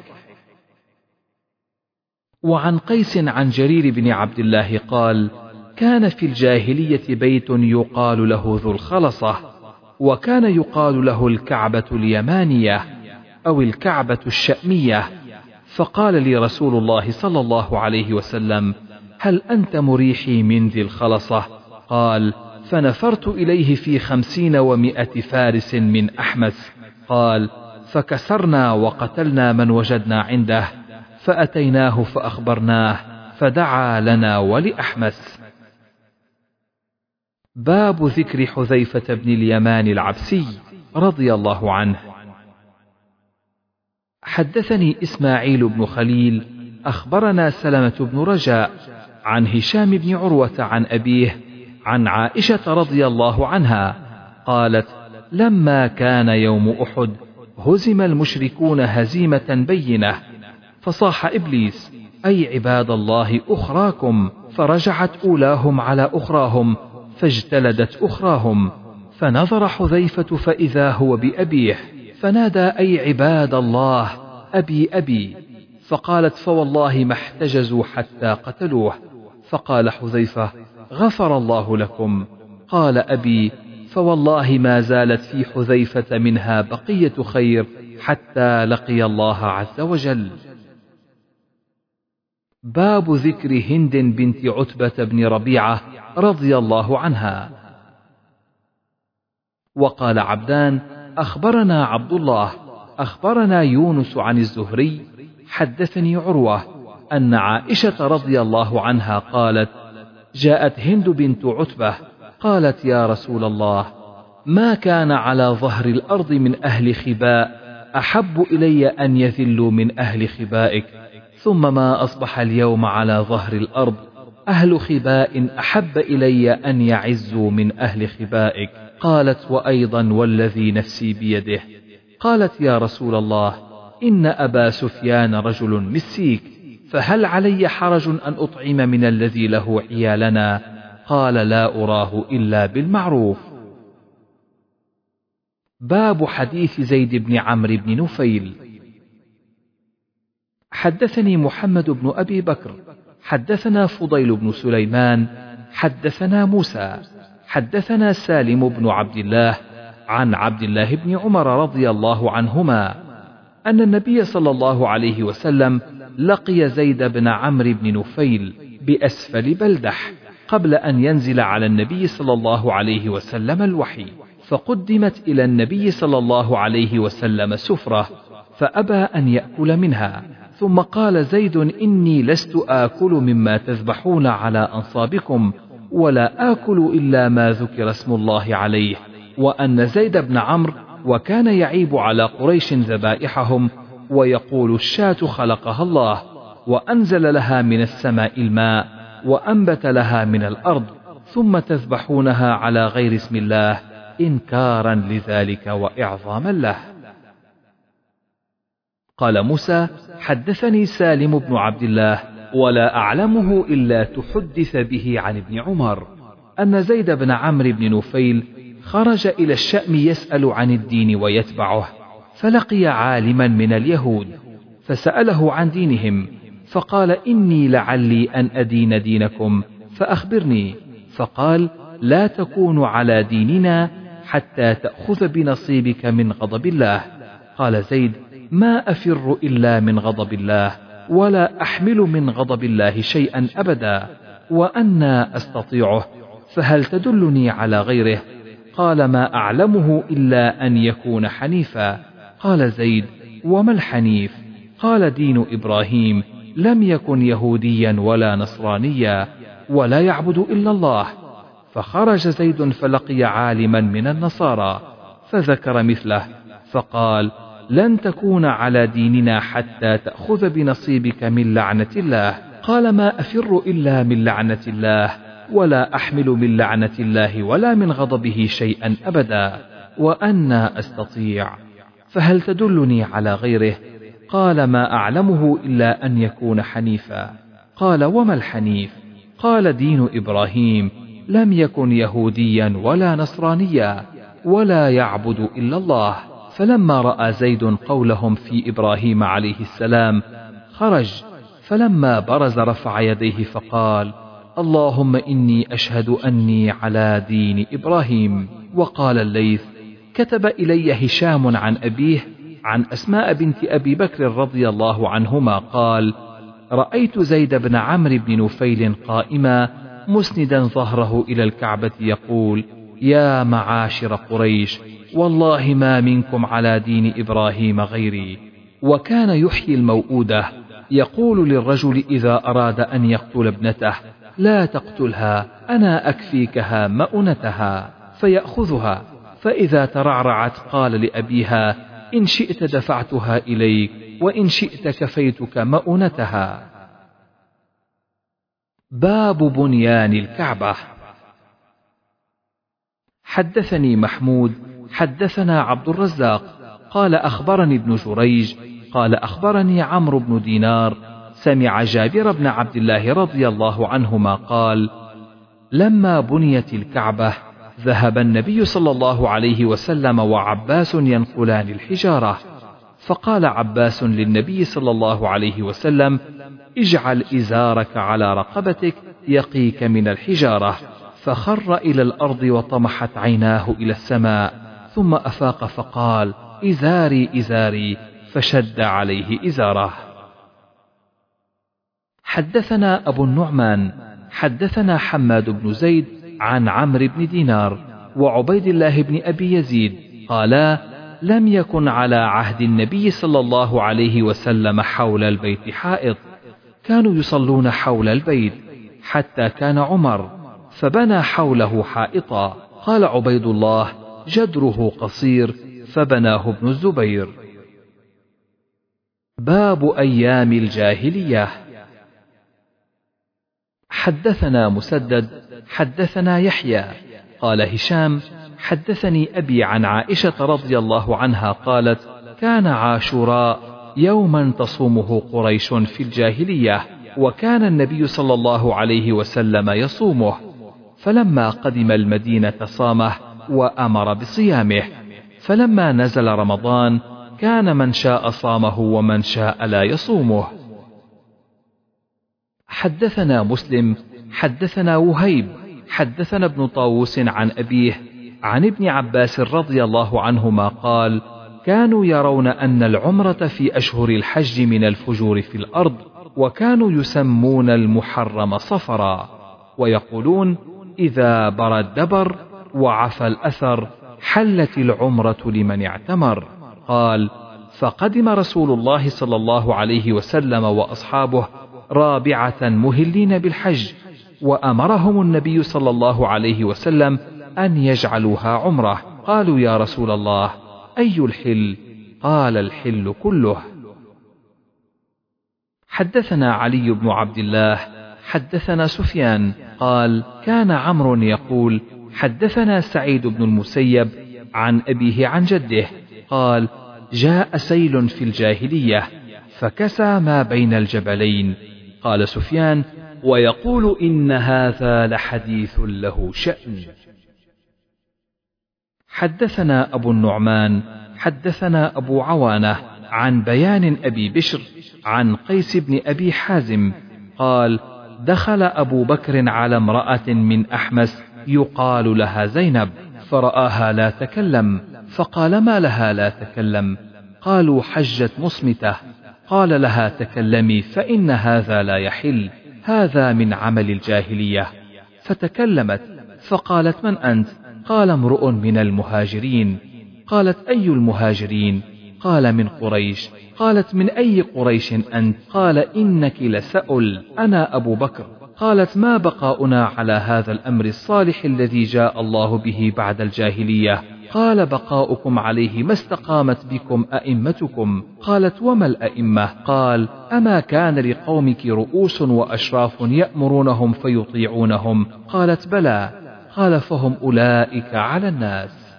وعن قيس عن جرير بن عبد الله قال: كان في الجاهلية بيت يقال له ذو الخلصة، وكان يقال له الكعبة اليمانية أو الكعبة الشأمية، فقال لي رسول الله صلى الله عليه وسلم: هل أنت مريحي من ذي الخلصة؟ قال: فنفرت إليه في خمسين ومائة فارس من أحمس. قال: فكسرنا وقتلنا من وجدنا عنده، فأتيناه فأخبرناه فدعا لنا ولأحمس. باب ذكر حذيفة بن اليمان العبسي رضي الله عنه. حدثني إسماعيل بن خليل أخبرنا سلمة بن رجاء عن هشام بن عروة عن أبيه عن عائشة رضي الله عنها قالت: لما كان يوم أحد هزم المشركون هزيمة بينة، فصاح إبليس: أي عباد الله أخراكم، فرجعت أولاهم على أخراهم فاجتلدت أخراهم، فنظر حذيفة فإذا هو بأبيه، فنادى: أي عباد الله أبي أبي، فقالت: فوالله ما احتجزوا حتى قتلوه. فقال حذيفة: غفر الله لكم. قال أبي: فوالله ما زالت في حذيفة منها بقية خير حتى لقي الله عز وجل. باب ذكر هند بنت عتبة بن ربيعة رضي الله عنها. وقال عبدان: أخبرنا عبد الله أخبرنا يونس عن الزهري حدثني عروة أن عائشة رضي الله عنها قالت: جاءت هند بنت عتبة قالت: يا رسول الله، ما كان على ظهر الأرض من أهل خباء أحب إلي أن يذلوا من أهل خبائك، ثم ما أصبح اليوم على ظهر الأرض أهل خباء أحب إلي أن يعزوا من أهل خبائك. قالت: وأيضا والذي نفسي بيده. قالت: يا رسول الله، إن أبا سفيان رجل مسيك، فهل علي حرج أن أطعم من الذي له عيالنا؟ قال: لا أراه إلا بالمعروف. باب حديث زيد بن عمرو بن نفيل. حدثني محمد بن أبي بكر حدثنا فضيل بن سليمان حدثنا موسى حدثنا سالم بن عبد الله عن عبد الله بن عمر رضي الله عنهما أن النبي صلى الله عليه وسلم لقي زيد بن عمرو بن نفيل بأسفل بلدح قبل أن ينزل على النبي صلى الله عليه وسلم الوحي، فقدمت إلى النبي صلى الله عليه وسلم سفرة فأبى أن يأكل منها، ثم قال زيد: إني لست آكل مما تذبحون على أنصابكم، ولا آكل إلا ما ذكر اسم الله عليه. وأن زيد بن عمرو وكان يعيب على قريش ذبائحهم ويقول: الشاة خلقها الله وأنزل لها من السماء الماء وأنبت لها من الأرض، ثم تذبحونها على غير اسم الله إنكارا لذلك وإعظاما له. قال موسى: حدثني سالم بن عبد الله ولا أعلمه إلا تحدث به عن ابن عمر أن زيد بن عمرو بن نفيل خرج إلى الشأم يسأل عن الدين ويتبعه، فلقي عالما من اليهود فسأله عن دينهم، فقال: إني لعلي أن أدين دينكم فأخبرني. فقال: لا تكون على ديننا حتى تأخذ بنصيبك من غضب الله. قال زيد: ما أفر إلا من غضب الله، ولا أحمل من غضب الله شيئا أبدا، وأنا أستطيعه، فهل تدلني على غيره؟ قال: ما أعلمه إلا أن يكون حنيفا. قال زيد: وما الحنيف؟ قال: دين إبراهيم، لم يكن يهوديا ولا نصرانيا، ولا يعبد إلا الله. فخرج زيد فلقي عالما من النصارى فذكر مثله، فقال: لن تكون على ديننا حتى تأخذ بنصيبك من لعنة الله. قال: ما أفر إلا من لعنة الله، ولا أحمل من لعنة الله ولا من غضبه شيئا أبدا، وأنا أستطيع، فهل تدلني على غيره؟ قال: ما أعلمه إلا أن يكون حنيفا. قال: وما الحنيف؟ قال: دين إبراهيم، لم يكن يهوديا ولا نصرانيا، ولا يعبد إلا الله. فلما رأى زيد قولهم في إبراهيم عليه السلام خرج، فلما برز رفع يديه فقال: اللهم إني أشهد أني على دين إبراهيم. وقال الليث: كتب إلي هشام عن أبيه عن أسماء بنت أبي بكر رضي الله عنهما قال: رأيت زيد بن عمرو بن نفيل قائما مسندا ظهره إلى الكعبة يقول: يا معاشر قريش، والله ما منكم على دين إبراهيم غيري. وكان يحيي الموؤودة، يقول للرجل إذا أراد أن يقتل ابنته: لا تقتلها، أنا أكفيكها مؤنتها، فيأخذها، فإذا ترعرعت قال لأبيها: إن شئت دفعتها إليك، وإن شئت كفيتك مؤونتها. باب بنيان الكعبة. حدثني محمود حدثنا عبد الرزاق قال أخبرني ابن جريج قال أخبرني عمرو بن دينار سمع جابر بن عبد الله رضي الله عنهما قال: لما بنيت الكعبة ذهب النبي صلى الله عليه وسلم وعباس ينقلان الحجارة، فقال عباس للنبي صلى الله عليه وسلم: اجعل إزارك على رقبتك يقيك من الحجارة، فخر إلى الأرض وطمحت عيناه إلى السماء، ثم أفاق فقال: إزاري إزاري، فشد عليه إزاره. حدثنا أبو النعمان حدثنا حماد بن زيد عن عمرو بن دينار وعبيد الله بن أبي يزيد قالا: لم يكن على عهد النبي صلى الله عليه وسلم حول البيت حائط، كانوا يصلون حول البيت حتى كان عمر فبنى حوله حائطا. قال عبيد الله: جدره قصير فبناه ابن الزبير. باب أيام الجاهلية. حدثنا مسدد حدثنا يحيى قال هشام حدثني أبي عن عائشة رضي الله عنها قالت: كان عاشوراء يوما تصومه قريش في الجاهلية، وكان النبي صلى الله عليه وسلم يصومه، فلما قدم المدينة صامه وأمر بصيامه، فلما نزل رمضان كان من شاء صامه ومن شاء لا يصومه. حدثنا مسلم حدثنا وهيب حدثنا ابن طاووس عن أبيه عن ابن عباس رضي الله عنهما قال: كانوا يرون أن العمرة في أشهر الحج من الفجور في الأرض، وكانوا يسمون المحرم صفرا، ويقولون: إذا برى الدبر وعفى الأثر حلت العمرة لمن اعتمر. قال: فقدم رسول الله صلى الله عليه وسلم وأصحابه رابعة مهلين بالحج، وأمرهم النبي صلى الله عليه وسلم أن يجعلوها عمرة. قالوا: يا رسول الله، أي الحل؟ قال: الحل كله. حدثنا علي بن عبد الله حدثنا سفيان قال: كان عمرو يقول: حدثنا سعيد بن المسيب عن أبيه عن جده قال: جاء سيل في الجاهلية فكسى ما بين الجبلين. قال سفيان: ويقول إن هذا لحديث له شأن. حدثنا أبو النعمان حدثنا أبو عوانة عن بيان أبي بشر عن قيس بن أبي حازم قال: دخل أبو بكر على امرأة من أحمس يقال لها زينب، فرآها لا تكلم، فقال: ما لها لا تكلم؟ قالوا: حجت مصمتة. قال لها: تكلمي، فإن هذا لا يحل، هذا من عمل الجاهلية. فتكلمت فقالت: من أنت؟ قال: امرؤ من المهاجرين. قالت: أي المهاجرين؟ قال: من قريش. قالت: من أي قريش أنت؟ قال: إنك لسأل، أنا أبو بكر. قالت: ما بقاؤنا على هذا الأمر الصالح الذي جاء الله به بعد الجاهلية؟ قال: بقاؤكم عليه ما استقامت بكم أئمتكم. قالت: وما الأئمة؟ قال: أما كان لقومك رؤوس وأشراف يأمرونهم فيطيعونهم؟ قالت: بلى. قال: فهم أولئك على الناس.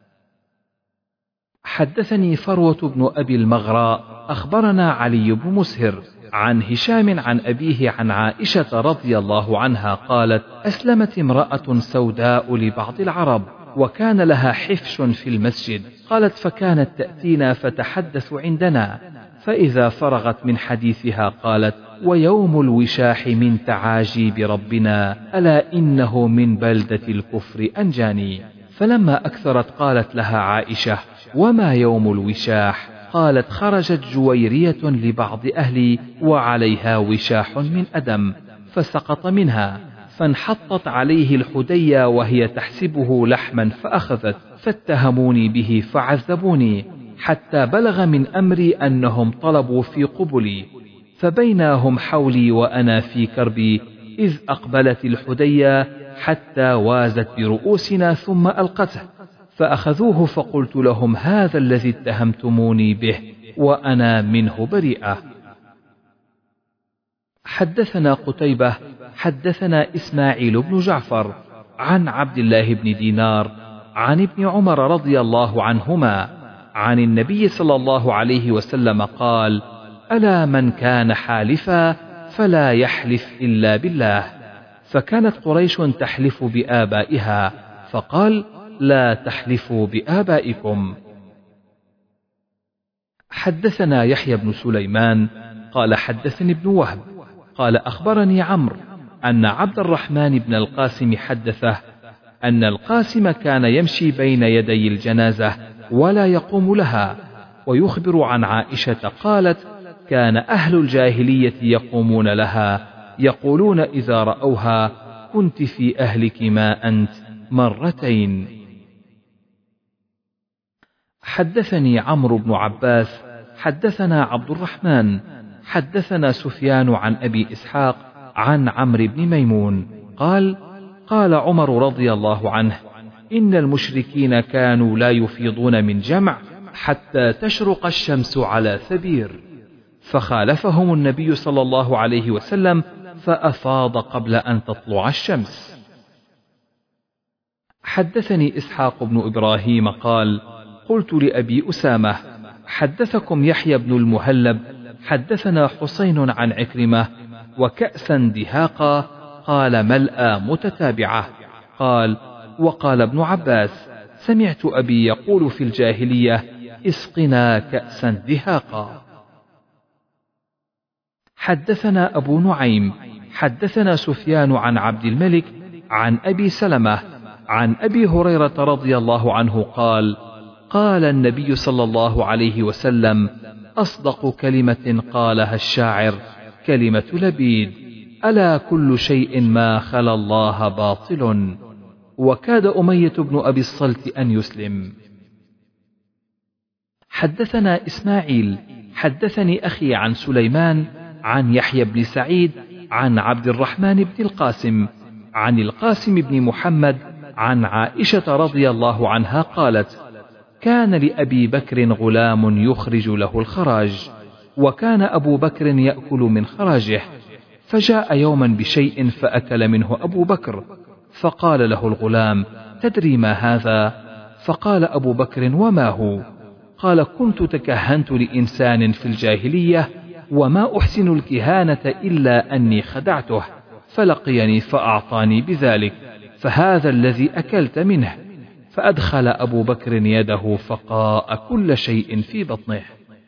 حدثني فروة بن أبي المغراء أخبرنا علي بن مسهر عن هشام عن أبيه عن عائشة رضي الله عنها قالت: أسلمت امرأة سوداء لبعض العرب، وكان لها حفش في المسجد. قالت: فكانت تأتينا فتحدث عندنا، فإذا فرغت من حديثها قالت: ويوم الوشاح من تعاجيب ربنا، ألا إنه من بلدة الكفر أنجاني. فلما أكثرت قالت لها عائشة: وما يوم الوشاح؟ قالت: خرجت جويرية لبعض أهلي وعليها وشاح من أدم، فسقط منها، فانحطت عليه الحدية وهي تحسبه لحما فأخذت، فاتهموني به فعذبوني، حتى بلغ من أمري أنهم طلبوا في قبلي، فبينهم حولي وأنا في كربي إذ أقبلت الحدية حتى وازت برؤوسنا ثم ألقته، فأخذوه، فقلت لهم: هذا الذي اتهمتموني به وأنا منه بريئة. حدثنا قتيبة حدثنا إسماعيل بن جعفر عن عبد الله بن دينار عن ابن عمر رضي الله عنهما عن النبي صلى الله عليه وسلم قال: ألا من كان حالفا فلا يحلف إلا بالله. فكانت قريش تحلف بآبائها، فقال: لا تحلفوا بآبائكم. حدثنا يحيى بن سليمان قال حدثني ابن وهب قال أخبرني عمرو أن عبد الرحمن بن القاسم حدثه أن القاسم كان يمشي بين يدي الجنازة ولا يقوم لها، ويخبر عن عائشة قالت: كان أهل الجاهلية يقومون لها يقولون إذا رأوها: كنت في أهلك ما أنت مرتين. حدثني عمرو بن عباس حدثنا عبد الرحمن حدثنا سفيان عن أبي إسحاق عن عمرو بن ميمون قال: قال عمر رضي الله عنه: إن المشركين كانوا لا يفيضون من جمع حتى تشرق الشمس على ثبير، فخالفهم النبي صلى الله عليه وسلم فأفاض قبل أن تطلع الشمس. حدثني إسحاق بن إبراهيم قال: قلت لأبي أسامة: حدثكم يحيى بن المهلب حدثنا حسين عن عكرمة وكأسا دهاقا، قال: ملأ متتابعة. قال: وقال ابن عباس: سمعت أبي يقول في الجاهلية: اسقنا كأسا دهاقا. حدثنا أبو نعيم حدثنا سفيان عن عبد الملك عن أبي سلمة عن أبي هريرة رضي الله عنه قال: قال النبي صلى الله عليه وسلم: أصدق كلمة قالها الشاعر كلمة لبيد: ألا كل شيء ما خلا الله باطل. وكاد أمية بن أبي الصلت أن يسلم. حدثنا إسماعيل حدثني أخي عن سليمان عن يحيى بن سعيد عن عبد الرحمن بن القاسم عن القاسم بن محمد عن عائشة رضي الله عنها قالت: كان لأبي بكر غلام يخرج له الخراج، وكان أبو بكر يأكل من خراجه، فجاء يوما بشيء فأكل منه أبو بكر، فقال له الغلام: تدري ما هذا؟ فقال أبو بكر: وما هو؟ قال: كنت تكهنت لإنسان في الجاهلية، وما أحسن الكهانة إلا أني خدعته، فلقيني فأعطاني بذلك، فهذا الذي أكلت منه. فأدخل أبو بكر يده فقاء كل شيء في بطنه.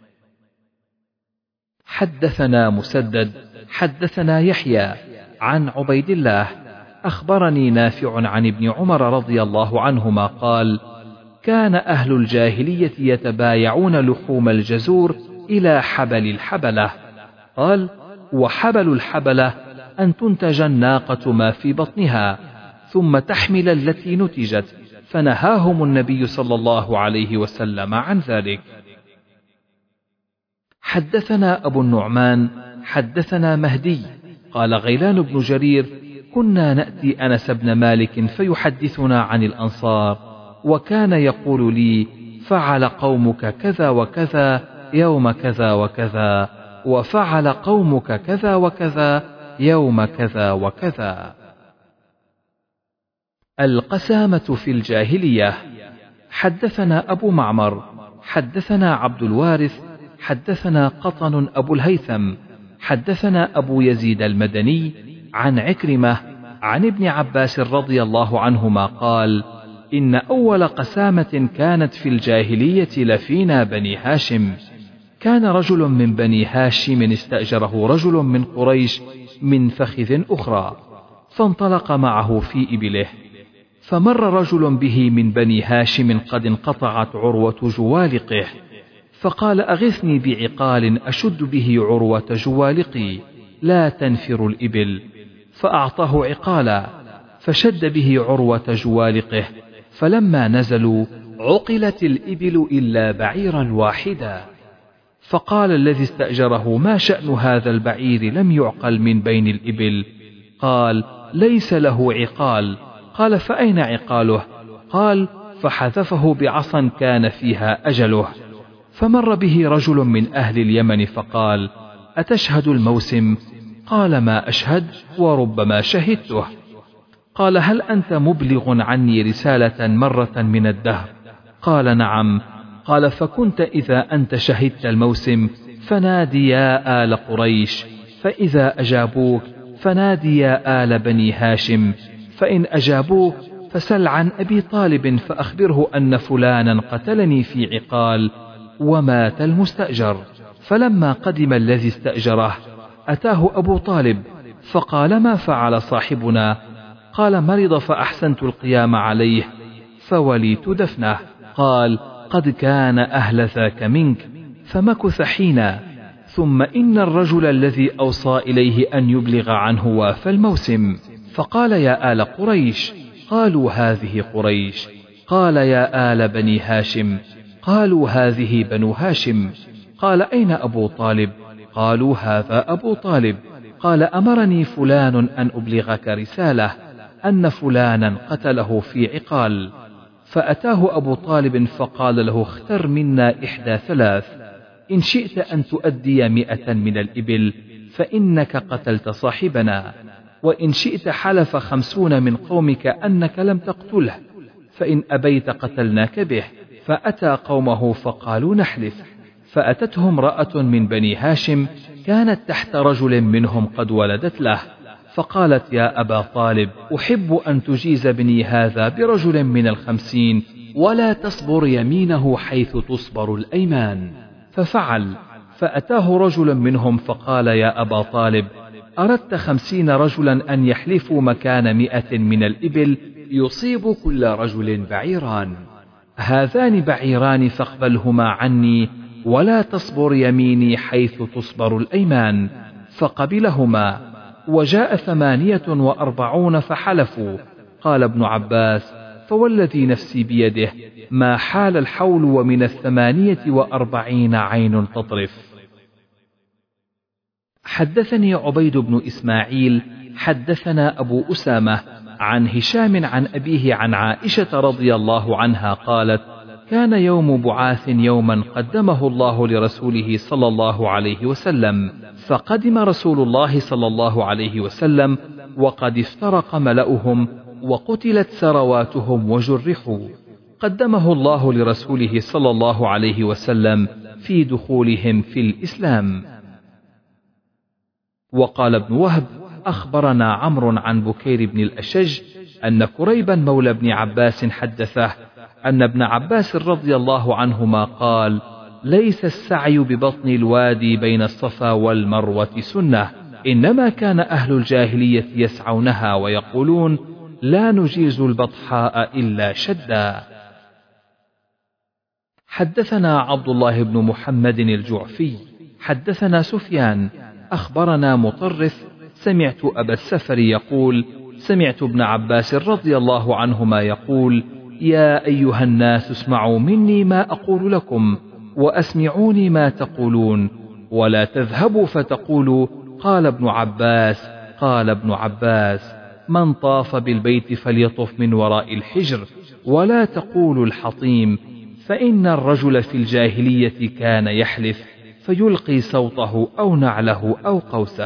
حدثنا مسدد حدثنا يحيى عن عبيد الله أخبرني نافع عن ابن عمر رضي الله عنهما قال: كان أهل الجاهلية يتبايعون لحوم الجزور إلى حبل الحبلة. قال: وحبل الحبلة أن تنتج الناقة ما في بطنها ثم تحمل التي نتجت، فنهاهم النبي صلى الله عليه وسلم عن ذلك. حدثنا أبو النعمان حدثنا مهدي قال: غيلان بن جرير: كنا نأتي أنس بن مالك فيحدثنا عن الأنصار، وكان يقول لي: فعل قومك كذا وكذا يوم كذا وكذا، وفعل قومك كذا وكذا يوم كذا وكذا. القسامة في الجاهلية. حدثنا أبو معمر حدثنا عبد الوارث حدثنا قطن أبو الهيثم حدثنا أبو يزيد المدني عن عكرمة عن ابن عباس رضي الله عنهما قال: إن أول قسامة كانت في الجاهلية لفينا بني هاشم. كان رجل من بني هاشم استأجره رجل من قريش من فخذ أخرى، فانطلق معه في إبله، فمر رجل به من بني هاشم قد انقطعت عروة جوالقه، فقال: أغثني بعقال أشد به عروة جوالقي لا تنفر الإبل، فأعطاه عقالا فشد به عروة جوالقه، فلما نزلوا عقلت الإبل إلا بعيرا واحدا. فقال الذي استأجره: ما شأن هذا البعير لم يعقل من بين الإبل؟ قال: ليس له عقال. قال: فأين عقاله؟ قال: فحذفه بعصا كان فيها أجله. فمر به رجل من أهل اليمن فقال: أتشهد الموسم؟ قال: ما أشهد وربما شهدته. قال: هل أنت مبلغ عني رسالة مرة من الدهر؟ قال: نعم. قال: فكنت إذا أنت شهدت الموسم فنادي يا آل قريش، فإذا أجابوك فنادي يا آل بني هاشم، فإن أجابوك فسل عن أبي طالب فأخبره أن فلانا قتلني في عقال ومات المستأجر. فلما قدم الذي استأجره أتاه أبو طالب فقال: ما فعل صاحبنا؟ قال: مرض فأحسنت القيام عليه فوليت دفنه. قال: قد كان أهل ذاك منك. فمكث حينا، ثم إن الرجل الذي أوصى إليه أن يبلغ عنه وافى الموسم، فقال: يا آل قريش. قالوا: هذه قريش. قال: يا آل بني هاشم. قالوا: هذه بنو هاشم. قال: أين أبو طالب؟ قالوا: هذا أبو طالب. قال: أمرني فلان أن أبلغك رسالة أن فلانا قتله في عقال. فأتاه أبو طالب فقال له: اختر منا إحدى ثلاث، إن شئت أن تؤدي مئة من الإبل فإنك قتلت صاحبنا، وإن شئت حلف خمسون من قومك أنك لم تقتله، فإن أبيت قتلناك به. فأتى قومه فقالوا: نحلف. فأتته امرأة من بني هاشم كانت تحت رجل منهم قد ولدت له، فقالت: يا أبا طالب، أحب أن تجيز ابني هذا برجل من الخمسين ولا تصبر يمينه حيث تصبر الأيمان. ففعل. فأتاه رجل منهم فقال: يا أبا طالب، أردت خمسين رجلا أن يحلفوا مكان مئة من الإبل يصيب كل رجل بعيران، هذان بعيران فاقبلهما عني ولا تصبر يميني حيث تصبر الأيمان. فقبلهما. وجاء ثمانية وأربعون فحلفوا. قال ابن عباس: فوالذي نفسي بيده ما حال الحول ومن الثمانية وأربعين عين تطرف. حدثني عبيد بن إسماعيل حدثنا أبو أسامة عن هشام عن أبيه عن عائشة رضي الله عنها قالت: كان يوم بعاث يوما قدمه الله لرسوله صلى الله عليه وسلم، فقدم رسول الله صلى الله عليه وسلم وقد افترق ملأهم وقتلت ثرواتهم وجرحوا، قدمه الله لرسوله صلى الله عليه وسلم في دخولهم في الإسلام. وقال ابن وهب: أخبرنا عمرو عن بكير بن الأشج أن كريبا مولى ابن عباس حدثه أن ابن عباس رضي الله عنهما قال: ليس السعي ببطن الوادي بين الصفا والمروة سنة، إنما كان أهل الجاهلية يسعونها ويقولون: لا نجيز البطحاء إلا شدا. حدثنا عبد الله بن محمد الجعفي حدثنا سفيان أخبرنا مطرف سمعت أبا السفر يقول: سمعت ابن عباس رضي الله عنهما يقول: يا أيها الناس اسمعوا مني ما أقول لكم وأسمعوني ما تقولون، ولا تذهبوا فتقولوا قال ابن عباس قال ابن عباس، من طاف بالبيت فليطف من وراء الحجر، ولا تقولوا الحطيم، فإن الرجل في الجاهلية كان يحلف فيلقي صوته أو نعله أو قوسه.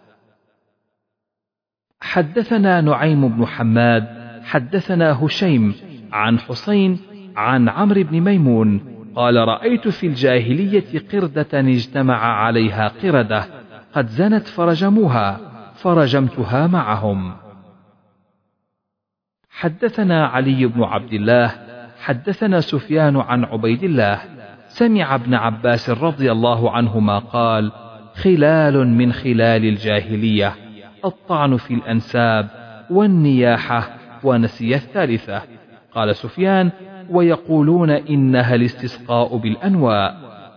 حدثنا نعيم بن حماد حدثنا هشيم عن حسين عن عمرو بن ميمون قال: رأيت في الجاهلية قردة اجتمع عليها قردة قد زنت فرجموها فرجمتها معهم. حدثنا علي بن عبد الله حدثنا سفيان عن عبيد الله سمع ابن عباس رضي الله عنهما قال: خلال من خلال الجاهلية الطعن في الأنساب والنياحة، ونسي الثالثة. قال سفيان: ويقولون إنها الاستسقاء بالأنواء.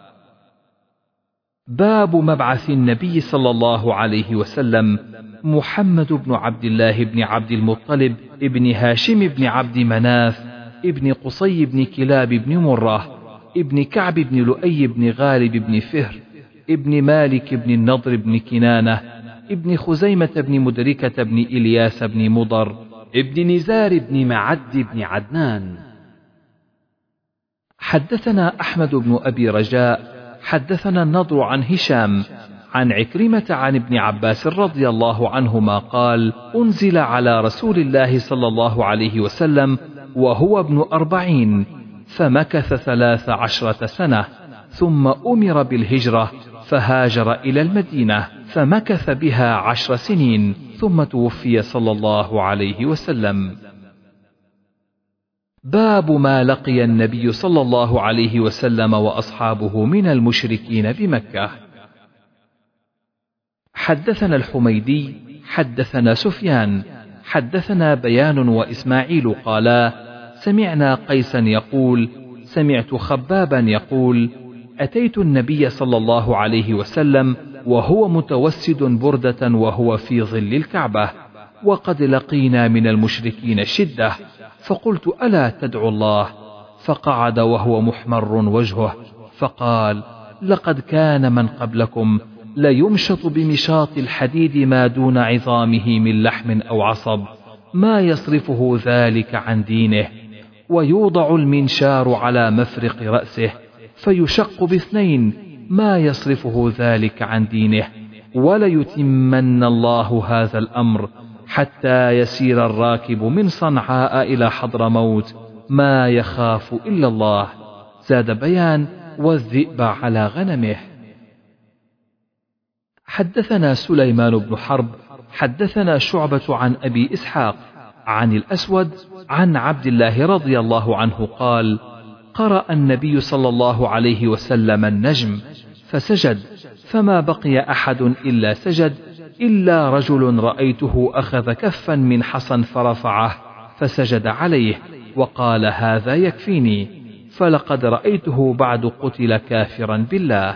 باب مبعث النبي صلى الله عليه وسلم محمد بن عبد الله بن عبد المطلب ابن هاشم بن عبد مناف ابن قصي بن كلاب بن مرة ابن كعب بن لؤي بن غالب بن فهر ابن مالك بن النضر بن كنانة ابن خزيمة بن مدركة بن إلياس بن مضر ابن نزار بن معد بن عدنان. حدثنا أحمد بن أبي رجاء حدثنا النضر عن هشام عن عكرمة عن ابن عباس رضي الله عنهما قال: أنزل على رسول الله صلى الله عليه وسلم وهو ابن أربعين، فمكث ثلاث عشرة سنة، ثم أمر بالهجرة فهاجر إلى المدينة فمكث بها عشر سنين، ثم توفي صلى الله عليه وسلم. باب ما لقي النبي صلى الله عليه وسلم وأصحابه من المشركين بمكة. حدثنا الحميدي حدثنا سفيان حدثنا بيان وإسماعيل قالا: سمعنا قيسا يقول: سمعت خبابا يقول: أتيت النبي صلى الله عليه وسلم وهو متوسد بردة وهو في ظل الكعبة، وقد لقينا من المشركين شدة، فقلت: ألا تدعو الله؟ فقعد وهو محمر وجهه، فقال: لقد كان من قبلكم ليمشط بمشاط الحديد ما دون عظامه من لحم أو عصب، ما يصرفه ذلك عن دينه، ويوضع المنشار على مفرق رأسه فيشق باثنين، ما يصرفه ذلك عن دينه، وليتمن الله هذا الأمر حتى يسير الراكب من صنعاء إلى حضرموت ما يخاف إلا الله. زاد بيان: والذئب على غنمه. حدثنا سليمان بن حرب حدثنا شعبة عن أبي إسحاق عن الأسود عن عبد الله رضي الله عنه قال: قرأ النبي صلى الله عليه وسلم النجم فسجد، فما بقي أحد إلا سجد، إلا رجل رأيته أخذ كفا من حصى فرفعه فسجد عليه وقال: هذا يكفيني، فلقد رأيته بعد قتل كافرا بالله.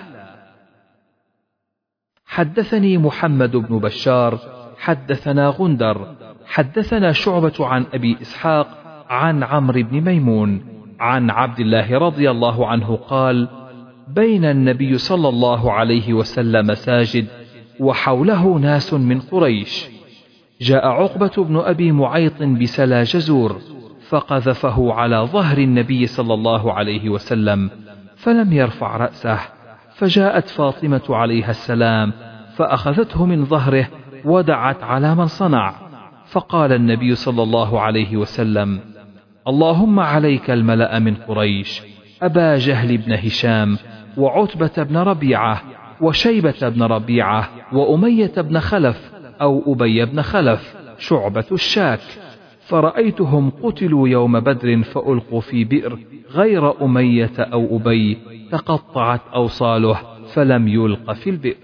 حدثني محمد بن بشار حدثنا غندر حدثنا شعبة عن أبي إسحاق عن عمرو بن ميمون عن عبد الله رضي الله عنه قال: بين النبي صلى الله عليه وسلم ساجد وحوله ناس من قريش، جاء عقبة بن أبي معيط بسلا جزور فقذفه على ظهر النبي صلى الله عليه وسلم فلم يرفع رأسه، فجاءت فاطمة عليها السلام فأخذته من ظهره ودعت على من صنع، فقال النبي صلى الله عليه وسلم: اللهم عليك الملأ من قريش، أبا جهل بن هشام، وعتبة بن ربيعة، وشيبة بن ربيعة، وأمية بن خلف أو أبي بن خلف، شعبة الشاك، فرأيتهم قتلوا يوم بدر فألقوا في بئر، غير أمية أو أبي تقطعت أوصاله فلم يلق في البئر.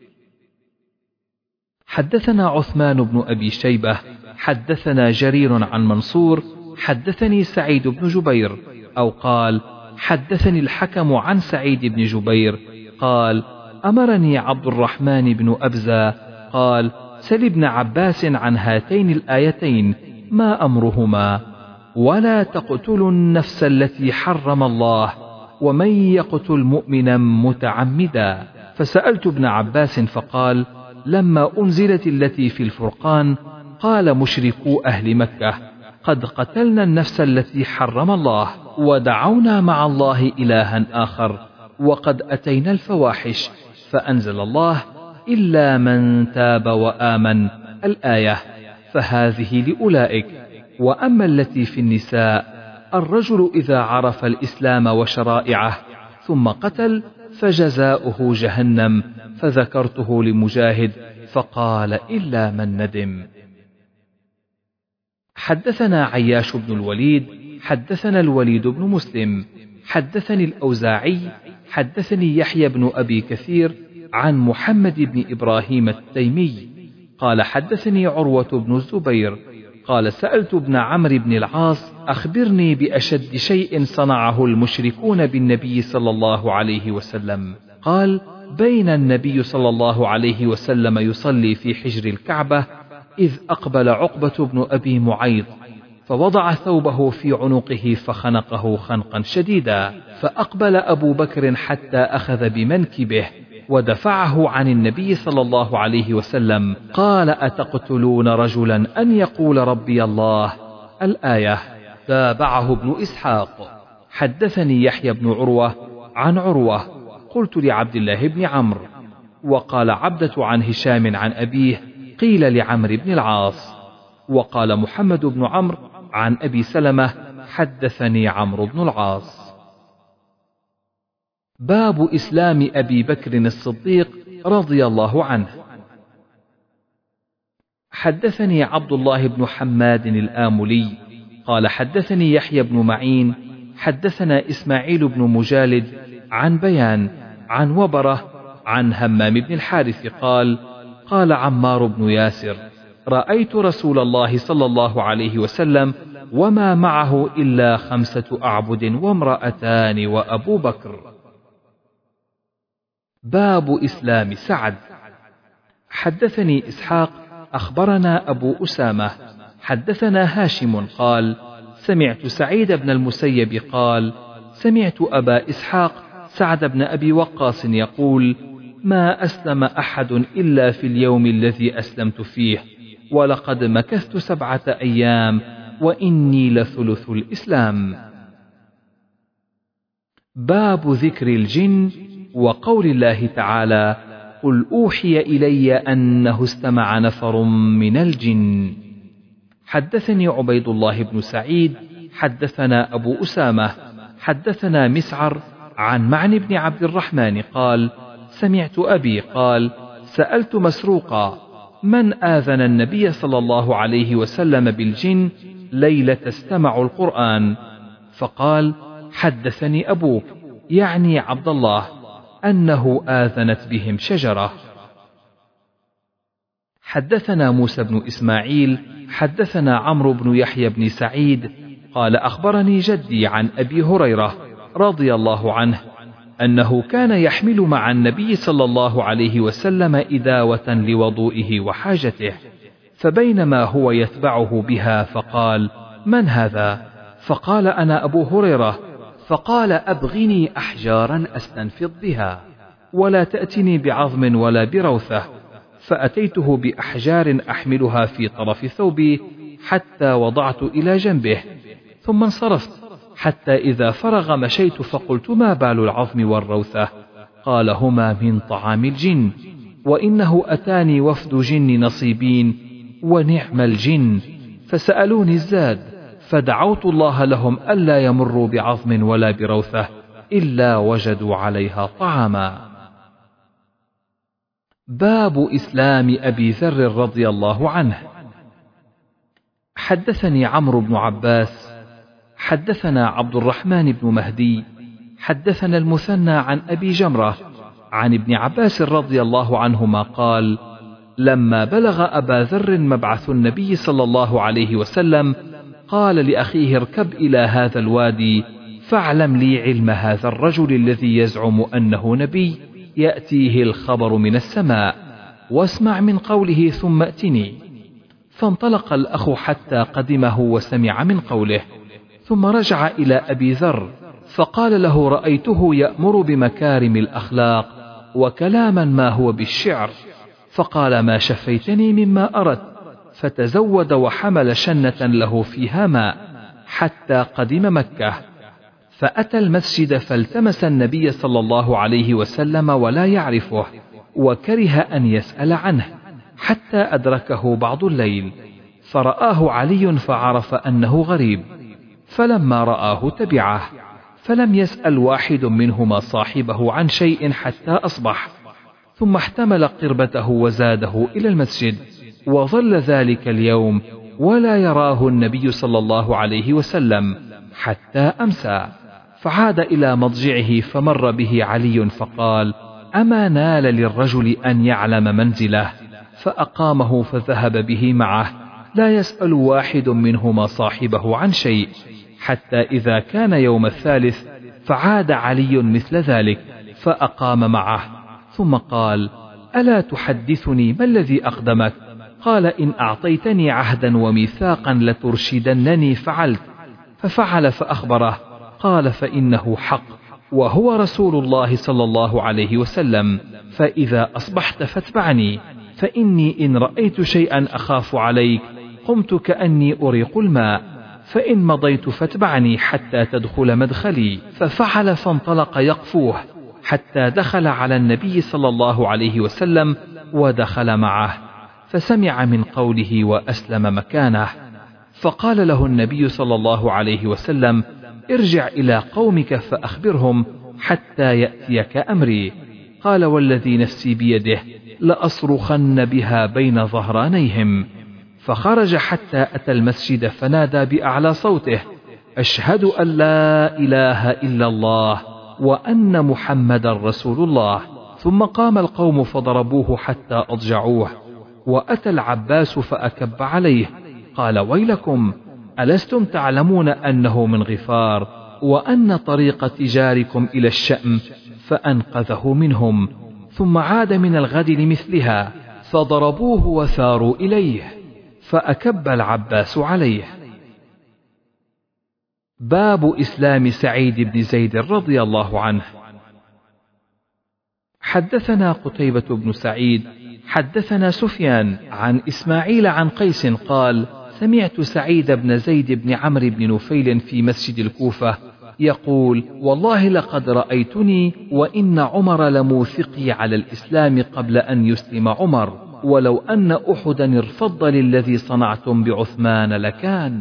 حدثنا عثمان بن أبي شيبة حدثنا جرير عن منصور حدثني سعيد بن جبير أو قال: حدثني الحكم عن سعيد بن جبير قال: أمرني عبد الرحمن بن أبزة قال: سل ابن عباس عن هاتين الآيتين ما أمرهما: ولا تقتلوا النفس التي حرم الله، ومن يقتل مؤمنا متعمدا. فسألت ابن عباس فقال: لما أنزلت التي في الفرقان قال مشركو أهل مكة: قد قتلنا النفس التي حرم الله، ودعونا مع الله إلها آخر، وقد أتينا الفواحش، فأنزل الله: إلا من تاب وآمن، الآية، فهذه لأولئك. وأما التي في النساء: الرجل إذا عرف الإسلام وشرائعه ثم قتل فجزاؤه جهنم، فذكرته لمجاهد فقال: إلا من ندم. حدثنا عياش بن الوليد حدثنا الوليد بن مسلم حدثني الأوزاعي حدثني يحيى بن أبي كثير عن محمد بن إبراهيم التيمي قال: حدثني عروة بن الزبير قال: سألت ابن عمرو بن العاص: أخبرني بأشد شيء صنعه المشركون بالنبي صلى الله عليه وسلم. قال: بين النبي صلى الله عليه وسلم يصلي في حجر الكعبة إذ أقبل عقبة بن أبي معيط فوضع ثوبه في عنقه فخنقه خنقا شديدا، فأقبل أبو بكر حتى أخذ بمنكبه ودفعه عن النبي صلى الله عليه وسلم، قال: أتقتلون رجلا أن يقول ربي الله، الآية. تابعه ابن إسحاق. حدثني يحيى بن عروة عن عروة قلت لعبد الله بن عمرو. وقال عبدة عن هشام عن أبيه قيل لعمرو بن العاص. وقال محمد بن عمرو عن أبي سلمة حدثني عمرو بن العاص. باب إسلام أبي بكر الصديق رضي الله عنه. حدثني عبد الله بن حماد الآملي قال حدثني يحيى بن معين حدثنا إسماعيل بن مجالد عن بيان عن وبرة عن همام بن الحارث قال قال عمار بن ياسر رأيت رسول الله صلى الله عليه وسلم وما معه إلا خمسة أعبد وامرأتان وأبو بكر. باب إسلام سعد. حدثني إسحاق أخبرنا أبو أسامة حدثنا هاشم قال سمعت سعيد بن المسيب قال سمعت أبا إسحاق سعد بن أبي وقاص يقول ما أسلم أحد إلا في اليوم الذي أسلمت فيه ولقد مكثت سبعة أيام وإني لثلث الإسلام. باب ذكر الجن وقول الله تعالى قل أوحي إلي أنه استمع نفر من الجن. حدثني عبيد الله بن سعيد حدثنا أبو أسامة حدثنا مسعر عن معن بن عبد الرحمن قال سمعت أبي قال سألت مسروقا من آذن النبي صلى الله عليه وسلم بالجن ليلة استمع القرآن؟ فقال حدثني أبوك يعني عبد الله أنه آذنت بهم شجرة. حدثنا موسى بن إسماعيل حدثنا عمرو بن يحيى بن سعيد قال أخبرني جدي عن أبي هريرة رضي الله عنه أنه كان يحمل مع النبي صلى الله عليه وسلم إداوة لوضوئه وحاجته، فبينما هو يتبعه بها فقال من هذا؟ فقال أنا أبو هريرة. فقال أبغني أحجارا أستنفض بها ولا تأتني بعظم ولا بروثة. فأتيته بأحجار أحملها في طرف ثوبي حتى وضعت إلى جنبه، ثم انصرفت حتى إذا فرغ مشيت فقلت ما بال العظم والروثة؟ قال هما من طعام الجن، وإنه أتاني وفد جن نصيبين ونعم الجن فسألوني الزاد، فدعوت الله لهم ألا يمروا بعظم ولا بروثة إلا وجدوا عليها طعاما. باب إسلام أبي ذر رضي الله عنه. حدثني عمرو بن عباس حدثنا عبد الرحمن بن مهدي حدثنا المثنى عن أبي جمرة عن ابن عباس رضي الله عنهما قال لما بلغ أبا ذر مبعث النبي صلى الله عليه وسلم قال لأخيه اركب إلى هذا الوادي فاعلم لي علم هذا الرجل الذي يزعم أنه نبي يأتيه الخبر من السماء، واسمع من قوله ثم ائتني. فانطلق الأخ حتى قدمه وسمع من قوله، ثم رجع إلى أبي ذر فقال له رأيته يأمر بمكارم الأخلاق وكلاما ما هو بالشعر، فقال ما شفيتني مما أردت، فتزود وحمل شنة له فيها ماء حتى قدم مكة، فأتى المسجد فالتمس النبي صلى الله عليه وسلم ولا يعرفه، وكره أن يسأل عنه حتى أدركه بعض الليل، فرآه علي فعرف أنه غريب، فلما رآه تبعه، فلم يسأل واحد منهما صاحبه عن شيء حتى أصبح، ثم احتمل قربته وزاده إلى المسجد، وظل ذلك اليوم ولا يراه النبي صلى الله عليه وسلم حتى أمسى، فعاد إلى مضجعه فمر به علي فقال أما نال للرجل أن يعلم منزله؟ فأقامه فذهب به معه لا يسأل واحد منهما صاحبه عن شيء، حتى إذا كان يوم الثالث فعاد علي مثل ذلك فأقام معه، ثم قال ألا تحدثني ما الذي أقدمك؟ قال إن أعطيتني عهدا وميثاقا لترشدنني فعلت، ففعل فأخبره، قال فإنه حق وهو رسول الله صلى الله عليه وسلم، فإذا أصبحت فاتبعني، فإني إن رأيت شيئا أخاف عليك قمت كأني أريق الماء، فإن مضيت فاتبعني حتى تدخل مدخلي. ففعل فانطلق يقفوه حتى دخل على النبي صلى الله عليه وسلم ودخل معه، فسمع من قوله وأسلم مكانه. فقال له النبي صلى الله عليه وسلم: ارجع إلى قومك فأخبرهم حتى يأتيك أمري. قال: والذي نفسي بيده لأصرخن بها بين ظهرانيهم. فخرج حتى أتى المسجد فنادى بأعلى صوته: أشهد أن لا إله إلا الله وأن محمدا رسول الله. ثم قام القوم فضربوه حتى أضجعوه، وأتى العباس فأكب عليه قال: ويلكم، ألستم تعلمون أنه من غفار وأن طريق تجاركم إلى الشأم؟ فأنقذه منهم، ثم عاد من الغد لمثلها فضربوه وثاروا إليه، فأكب العباس عليه. باب إسلام سعيد بن زيد رضي الله عنه. حدثنا قتيبة بن سعيد حدثنا سفيان عن إسماعيل عن قيس قال: سمعت سعيد بن زيد بن عمرو بن نفيل في مسجد الكوفة يقول: والله لقد رأيتني وإن عمر لموثقي على الإسلام قبل أن يسلم عمر، ولو أن أحدا ارفض للذي صنعتم بعثمان لكان.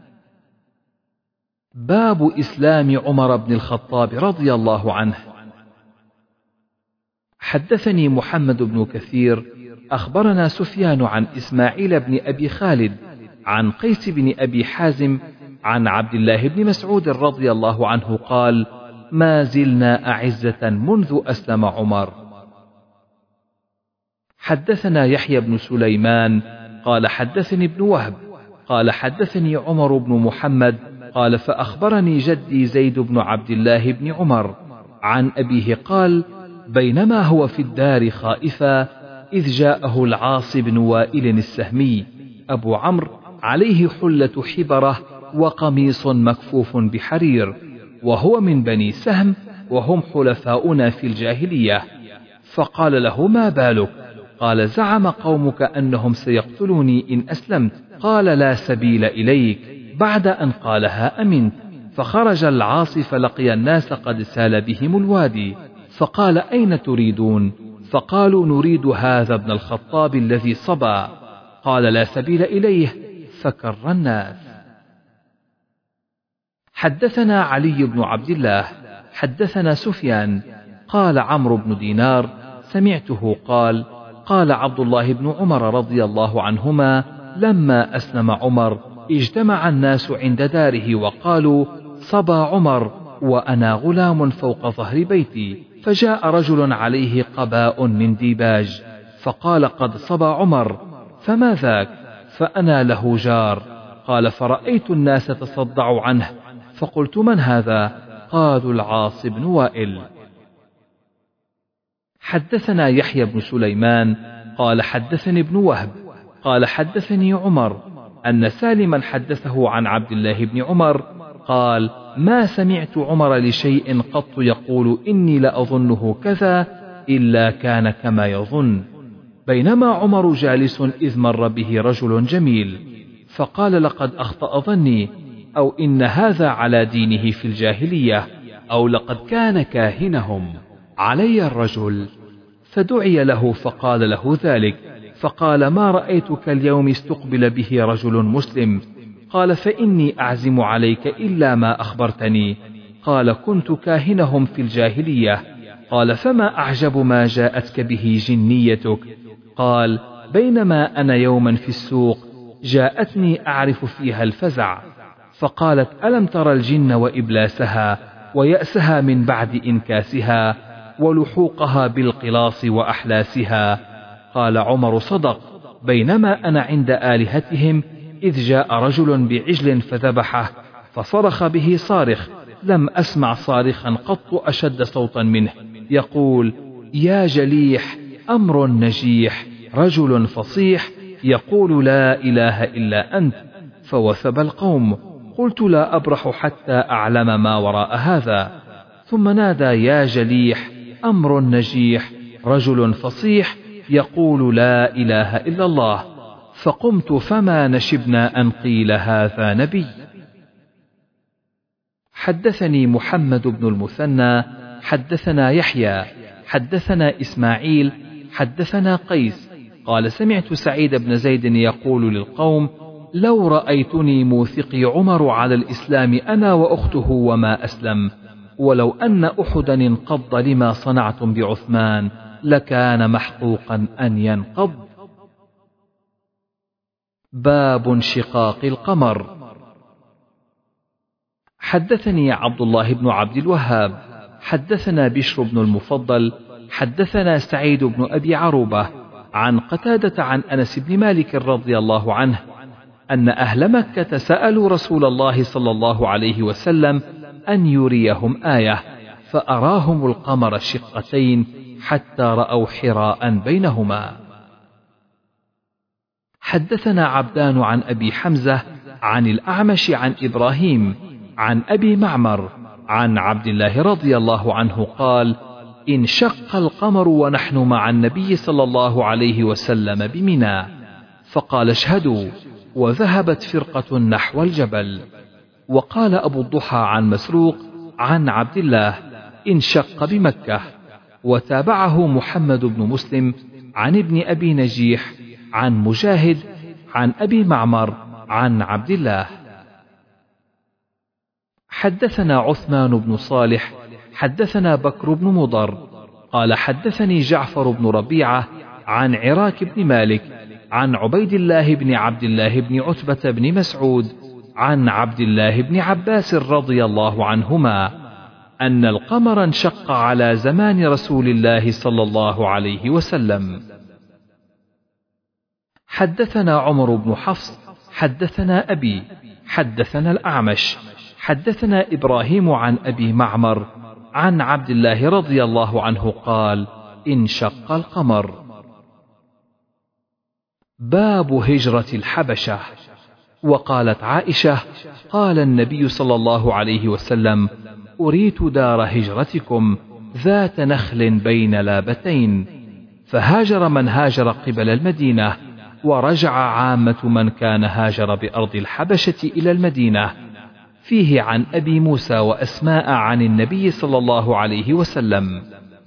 باب إسلام عمر بن الخطاب رضي الله عنه. حدثني محمد بن كثير أخبرنا سفيان عن إسماعيل بن أبي خالد عن قيس بن أبي حازم عن عبد الله بن مسعود رضي الله عنه قال: ما زلنا أعزة منذ أسلم عمر. حدثنا يحيى بن سليمان قال حدثني ابن وهب قال حدثني عمر بن محمد قال: فأخبرني جدي زيد بن عبد الله بن عمر عن أبيه قال: بينما هو في الدار خائفا إذ جاءه العاص بن وائل السهمي أبو عمرو عليه حلة حبرة وقميص مكفوف بحرير، وهو من بني سهم وهم حلفاؤنا في الجاهلية. فقال له: ما بالك؟ قال: زعم قومك أنهم سيقتلوني إن أسلمت. قال: لا سبيل إليك. بعد أن قالها أمنت. فخرج العاص فلقي الناس قد سال بهم الوادي، فقال: أين تريدون؟ فقالوا: نريد هذا ابن الخطاب الذي صبا. قال: لا سبيل إليه. فكر الناس. حدثنا علي بن عبد الله حدثنا سفيان قال عمرو بن دينار سمعته قال: قال عبد الله بن عمر رضي الله عنهما: لما أسلم عمر اجتمع الناس عند داره وقالوا: صبا عمر وأنا غلام فوق ظهر بيتي. فجاء رجل عليه قباء من ديباج فقال: قد صبا عمر. فما ذاك؟ فأنا له جار. قال: فرأيت الناس تصدعوا عنه فقلت: من هذا؟ قالوا: العاص بن وائل. حدثنا يحيى بن سليمان قال حدثني ابن وهب قال حدثني عمر أن سالما حدثه عن عبد الله بن عمر قال: ما سمعت عمر لشيء قط يقول إني لأظنه كذا إلا كان كما يظن. بينما عمر جالس إذ مر به رجل جميل فقال: لقد أخطأ ظني، أو إن هذا على دينه في الجاهلية، أو لقد كان كاهنهم. علي الرجل. فدعي له فقال له ذلك، فقال: ما رأيتك اليوم استقبل به رجل مسلم. قال: فإني أعزم عليك إلا ما أخبرتني. قال: كنت كاهنهم في الجاهلية. قال: فما أعجب ما جاءتك به جنيتك؟ قال: بينما أنا يوما في السوق جاءتني أعرف فيها الفزع، فقالت: ألم تر الجن وإبلاسها ويأسها من بعد إنكاسها ولحوقها بالقلاص وأحلاسها؟ قال عمر: صدق. بينما أنا عند آلهتهم إذ جاء رجل بعجل فذبحه فصرخ به صارخ، لم أسمع صارخا قط أشد صوتا منه، يقول: يا جليح، أمر نجيح، رجل فصيح يقول لا إله إلا أنت. فوثب القوم. قلت: لا أبرح حتى أعلم ما وراء هذا. ثم نادى: يا جليح، أمر نجيح، رجل فصيح يقول لا إله إلا الله. فقمت فما نشبنا أن قيل هذا نبي. حدثني محمد بن المثنى حدثنا يحيى حدثنا إسماعيل حدثنا قيس قال سمعت سعيد بن زيد يقول للقوم لو رأيتني موثقي عمر على الإسلام أنا وأخته وما أسلم، ولو أن أحدا انقض لما صنعتم بعثمان لكان محقوقا أن ينقض. باب انشقاق القمر. حدثني عبد الله بن عبد الوهاب حدثنا بشر بن المفضل حدثنا سعيد بن أبي عروبة عن قتادة عن أنس بن مالك رضي الله عنه أن أهل مكة سألوا رسول الله صلى الله عليه وسلم أن يريهم آية، فأراهم القمر شقتين حتى رأوا حراء بينهما. حدثنا عبدان عن أبي حمزة عن الأعمش عن إبراهيم عن أبي معمر عن عبد الله رضي الله عنه قال انشق القمر ونحن مع النبي صلى الله عليه وسلم بمنى، فقال اشهدوا، وذهبت فرقة نحو الجبل. وقال أبو الضحى عن مسروق عن عبد الله انشق بمكة. وتابعه محمد بن مسلم عن ابن أبي نجيح عن مجاهد عن أبي معمر عن عبد الله. حدثنا عثمان بن صالح حدثنا بكر بن مضر قال حدثني جعفر بن ربيعة عن عراك بن مالك عن عبيد الله بن عبد الله بن عتبة بن مسعود عن عبد الله بن عباس رضي الله عنهما أن القمر انشق على زمان رسول الله صلى الله عليه وسلم. حدثنا عمر بن حفص حدثنا أبي حدثنا الأعمش حدثنا إبراهيم عن أبي معمر عن عبد الله رضي الله عنه قال انشق القمر. باب هجرة الحبشة. وقالت عائشة قال النبي صلى الله عليه وسلم أريت دار هجرتكم ذات نخل بين لابتين، فهاجر من هاجر قبل المدينة، ورجع عامة من كان هاجر بأرض الحبشة إلى المدينة. فيه عن أبي موسى وأسماء عن النبي صلى الله عليه وسلم.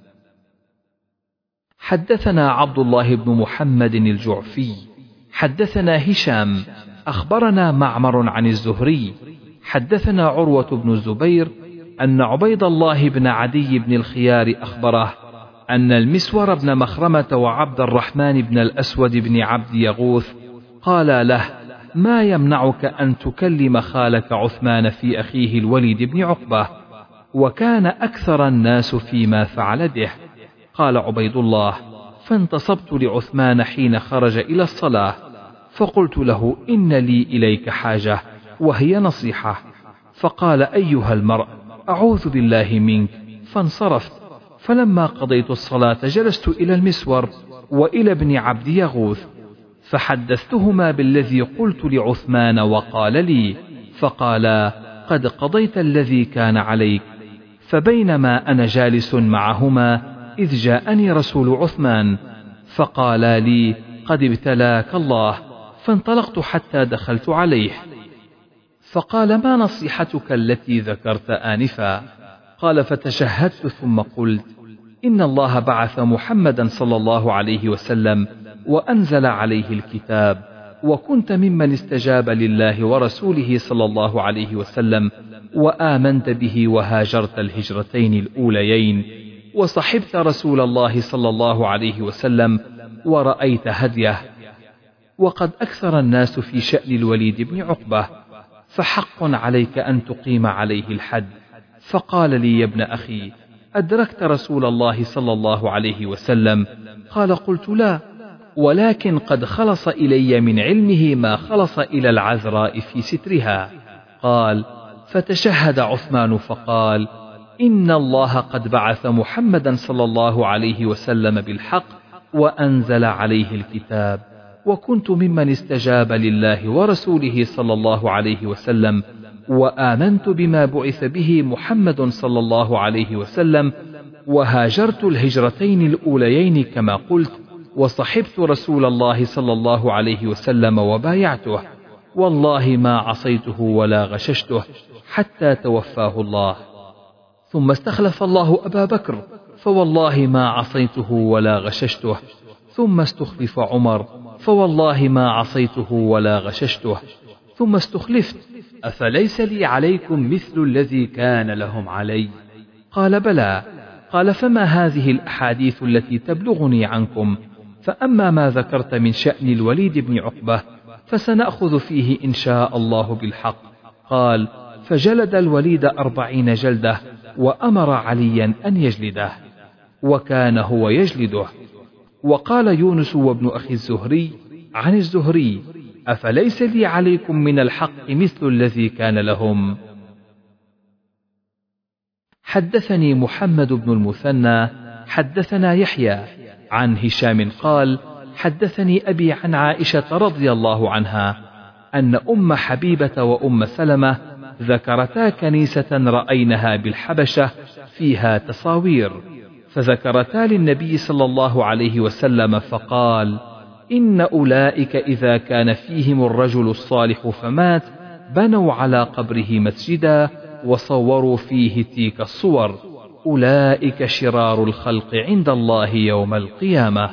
حدثنا عبد الله بن محمد الجعفي حدثنا هشام أخبرنا معمر عن الزهري حدثنا عروة بن الزبير أن عبيد الله بن عدي بن الخيار أخبره أن المسور بن مخرمة وعبد الرحمن بن الأسود بن عبد يغوث قال له ما يمنعك أن تكلم خالك عثمان في أخيه الوليد بن عقبة، وكان أكثر الناس فيما فعل به. قال عبيد الله فانتصبت لعثمان حين خرج إلى الصلاة، فقلت له إن لي إليك حاجة وهي نصيحة، فقال أيها المرء أعوذ بالله منك، فانصرفت. فلما قضيت الصلاة جلست إلى المسور وإلى ابن عبد يغوث، فحدثتهما بالذي قلت لعثمان وقال لي، فقالا قد قضيت الذي كان عليك. فبينما أنا جالس معهما إذ جاءني رسول عثمان فقالا لي قد ابتلاك الله، فانطلقت حتى دخلت عليه، فقال ما نصيحتك التي ذكرت آنفا؟ قال فتشهدت ثم قلت إن الله بعث محمدا صلى الله عليه وسلم وأنزل عليه الكتاب، وكنت ممن استجاب لله ورسوله صلى الله عليه وسلم وآمنت به وهاجرت الهجرتين الأوليين، وصحبت رسول الله صلى الله عليه وسلم ورأيت هديه، وقد أكثر الناس في شأن الوليد بن عقبة، فحق عليك أن تقيم عليه الحد. فقال لي يا ابن أخي أدركت رسول الله صلى الله عليه وسلم؟ قال قلت لا، ولكن قد خلص إلي من علمه ما خلص إلى العذراء في سترها. قال فتشهد عثمان فقال إن الله قد بعث محمدا صلى الله عليه وسلم بالحق وأنزل عليه الكتاب، وكنت ممن استجاب لله ورسوله صلى الله عليه وسلم وآمنت بما بعث به محمد صلى الله عليه وسلم، وهاجرت الهجرتين الأوليين كما قلت، وصحبت رسول الله صلى الله عليه وسلم وبايعته، والله ما عصيته ولا غششته، حتى توفاه الله. ثم استخلف الله أبا بكر فوالله ما عصيته ولا غششته. ثم استخلف عمر فوالله ما عصيته ولا غششته. ثم استخلفت أفليس لي عليكم مثل الذي كان لهم علي؟ قال بلى. قال فما هذه الأحاديث التي تبلغني عنكم؟ فأما ما ذكرت من شأن الوليد بن عقبة فسنأخذ فيه إن شاء الله بالحق. قال فجلد الوليد أربعين جلدة وأمر عليا أن يجلده، وكان هو يجلده. وقال يونس وابن أخي الزهري عن الزهري أفليس لي عليكم من الحق مثل الذي كان لهم؟ حدثني محمد بن المثنى حدثنا يحيى عن هشام قال حدثني أبي عن عائشة رضي الله عنها أن أم حبيبة وأم سلمة ذكرتا كنيسة رأينها بالحبشة فيها تصاوير، فذكرتا للنبي صلى الله عليه وسلم فقال إن أولئك إذا كان فيهم الرجل الصالح فمات بنوا على قبره مسجدا وصوروا فيه تلك الصور، أولئك شرار الخلق عند الله يوم القيامة.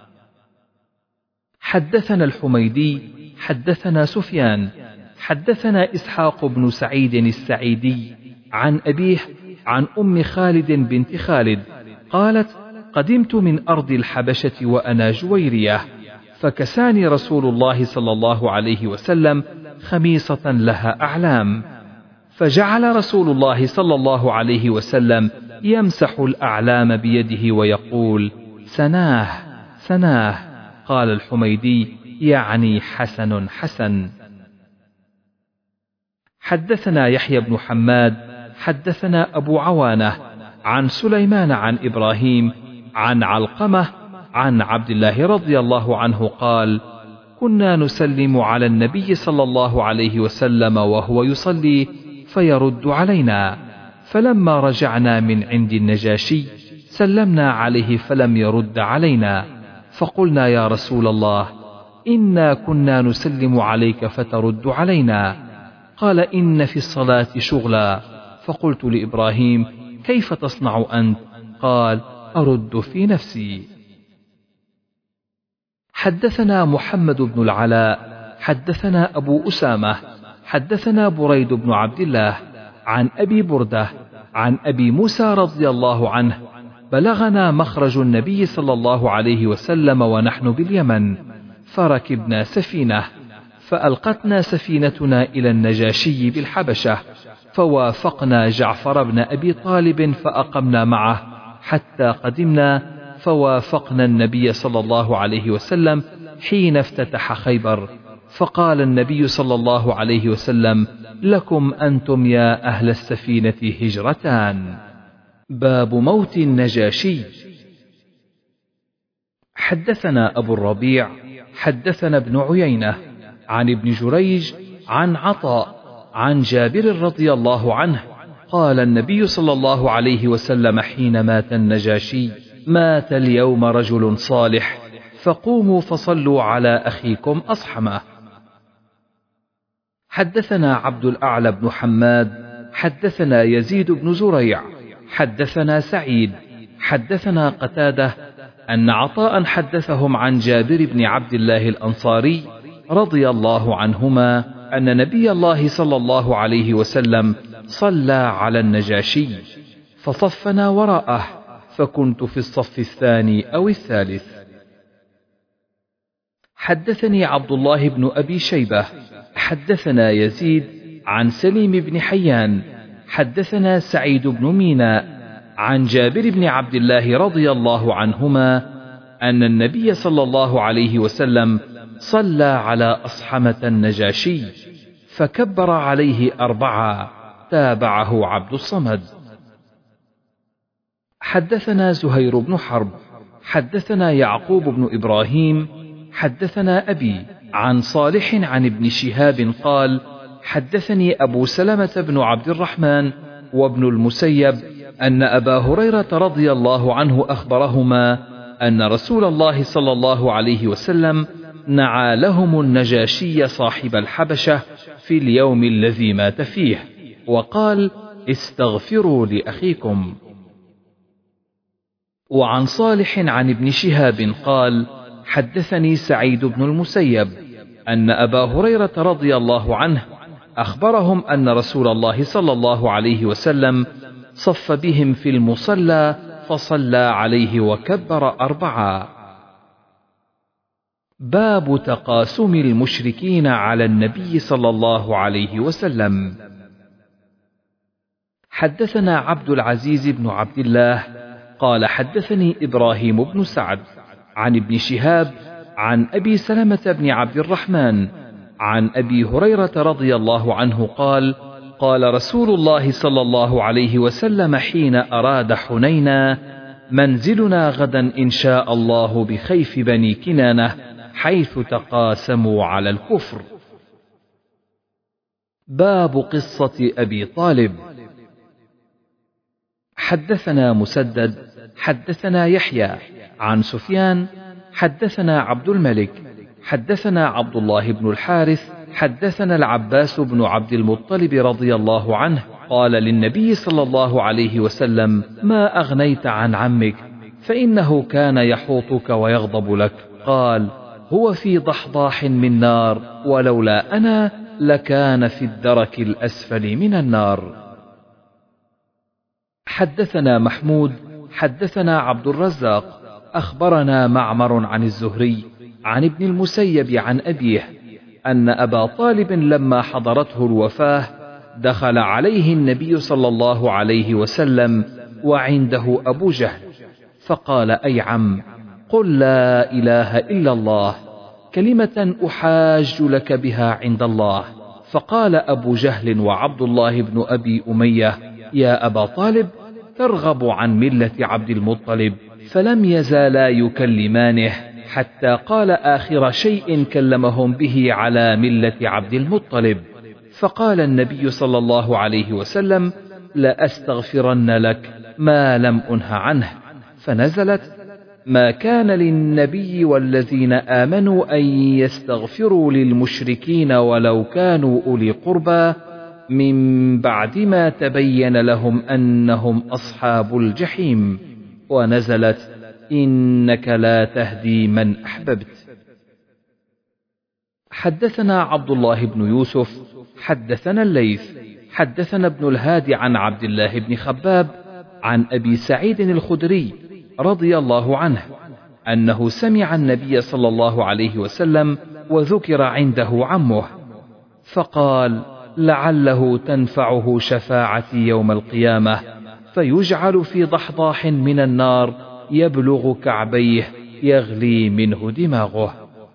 حدثنا الحميدي حدثنا سفيان حدثنا إسحاق بن سعيد السعيدي عن أبيه عن أم خالد بنت خالد قالت قدمت من أرض الحبشة وأنا جويرية، فكساني رسول الله صلى الله عليه وسلم خميصة لها أعلام، فجعل رسول الله صلى الله عليه وسلم يمسح الأعلام بيده ويقول سناه سناه. قال الحميدي يعني حسن حسن. حدثنا يحيى بن حماد حدثنا أبو عوانة عن سليمان عن إبراهيم عن علقمة عن عبد الله رضي الله عنه قال كنا نسلم على النبي صلى الله عليه وسلم وهو يصلي فيرد علينا، فلما رجعنا من عند النجاشي سلمنا عليه فلم يرد علينا، فقلنا يا رسول الله إنا كنا نسلم عليك فترد علينا. قال إن في الصلاة شغلا. فقلت لإبراهيم كيف تصنع أنت؟ قال أرد في نفسي. حدثنا محمد بن العلاء حدثنا أبو أسامة حدثنا بريد بن عبد الله عن أبي بردة عن أبي موسى رضي الله عنه بلغنا مخرج النبي صلى الله عليه وسلم ونحن باليمن، فركبنا سفينة فألقتنا سفينتنا إلى النجاشي بالحبشة، فوافقنا جعفر بن أبي طالب فأقمنا معه حتى قدمنا، فوافقنا النبي صلى الله عليه وسلم حين افتتح خيبر، فقال النبي صلى الله عليه وسلم لكم أنتم يا أهل السفينة هجرتان. باب موت النجاشي. حدثنا أبو الربيع حدثنا ابن عيينة عن ابن جريج عن عطاء عن جابر رضي الله عنه قال النبي صلى الله عليه وسلم حين مات النجاشي مات اليوم رجل صالح فقوموا فصلوا على أخيكم أصحمه. حدثنا عبد الأعلى بن حماد حدثنا يزيد بن زريع حدثنا سعيد حدثنا قتادة أن عطاء حدثهم عن جابر بن عبد الله الأنصاري رضي الله عنهما أن نبي الله صلى الله عليه وسلم صلى على النجاشي فصفنا وراءه، فكنت في الصف الثاني أو الثالث. حدثني عبد الله بن أبي شيبة حدثنا يزيد عن سليم بن حيان حدثنا سعيد بن ميناء عن جابر بن عبد الله رضي الله عنهما أن النبي صلى الله عليه وسلم صلى على أصحمة النجاشي فكبر عليه أربعة، تابعه عبد الصمد. حدثنا زهير بن حرب حدثنا يعقوب بن إبراهيم حدثنا أبي عن صالح عن ابن شهاب قال حدثني أبو سلمة بن عبد الرحمن وابن المسيب أن أبا هريرة رضي الله عنه أخبرهما أن رسول الله صلى الله عليه وسلم نعى لهم النجاشي صاحب الحبشة في اليوم الذي مات فيه، وقال استغفروا لأخيكم. وعن صالح عن ابن شهاب قال حدثني سعيد بن المسيب أن أبا هريرة رضي الله عنه أخبرهم أن رسول الله صلى الله عليه وسلم صف بهم في المصلى فصلى عليه وكبر أربعا. باب تقاسم المشركين على النبي صلى الله عليه وسلم. حدثنا عبد العزيز بن عبد الله قال حدثني إبراهيم بن سعد عن ابن شهاب عن أبي سلمة بن عبد الرحمن عن أبي هريرة رضي الله عنه قال قال رسول الله صلى الله عليه وسلم حين أراد حنينا منزلنا غدا إن شاء الله بخيف بني كنانة حيث تقاسموا على الكفر. باب قصة أبي طالب. حدثنا مسدد حدثنا يحيى عن سفيان حدثنا عبد الملك حدثنا عبد الله بن الحارث حدثنا العباس بن عبد المطلب رضي الله عنه قال للنبي صلى الله عليه وسلم ما أغنيت عن عمك فإنه كان يحوطك ويغضب لك؟ قال هو في ضحضاح من نار ولولا أنا لكان في الدرك الأسفل من النار. حدثنا محمود حدثنا عبد الرزاق أخبرنا معمر عن الزهري عن ابن المسيب عن أبيه أن أبا طالب لما حضرته الوفاة دخل عليه النبي صلى الله عليه وسلم وعنده أبو جهل فقال أي عم قل لا إله إلا الله كلمة أحاج لك بها عند الله. فقال أبو جهل وعبد الله بن أبي أمية يا أبا طالب ترغب عن ملة عبد المطلب؟ فلم يزالا يكلمانه حتى قال آخر شيء كلمهم به على ملة عبد المطلب. فقال النبي صلى الله عليه وسلم لأستغفرن لك ما لم أنه عنه. فنزلت ما كان للنبي والذين آمنوا أن يستغفروا للمشركين ولو كانوا أولي قربى من بعد ما تبين لهم أنهم أصحاب الجحيم. ونزلت إنك لا تهدي من أحببت. حدثنا عبد الله بن يوسف حدثنا الليث حدثنا ابن الهادي عن عبد الله بن خباب عن أبي سعيد الخدري رضي الله عنه أنه سمع النبي صلى الله عليه وسلم وذكر عنده عمه فقال لعله تنفعه شفاعتي يوم القيامة فيجعل في ضحضاح من النار يبلغ كعبيه يغلي منه دماغه.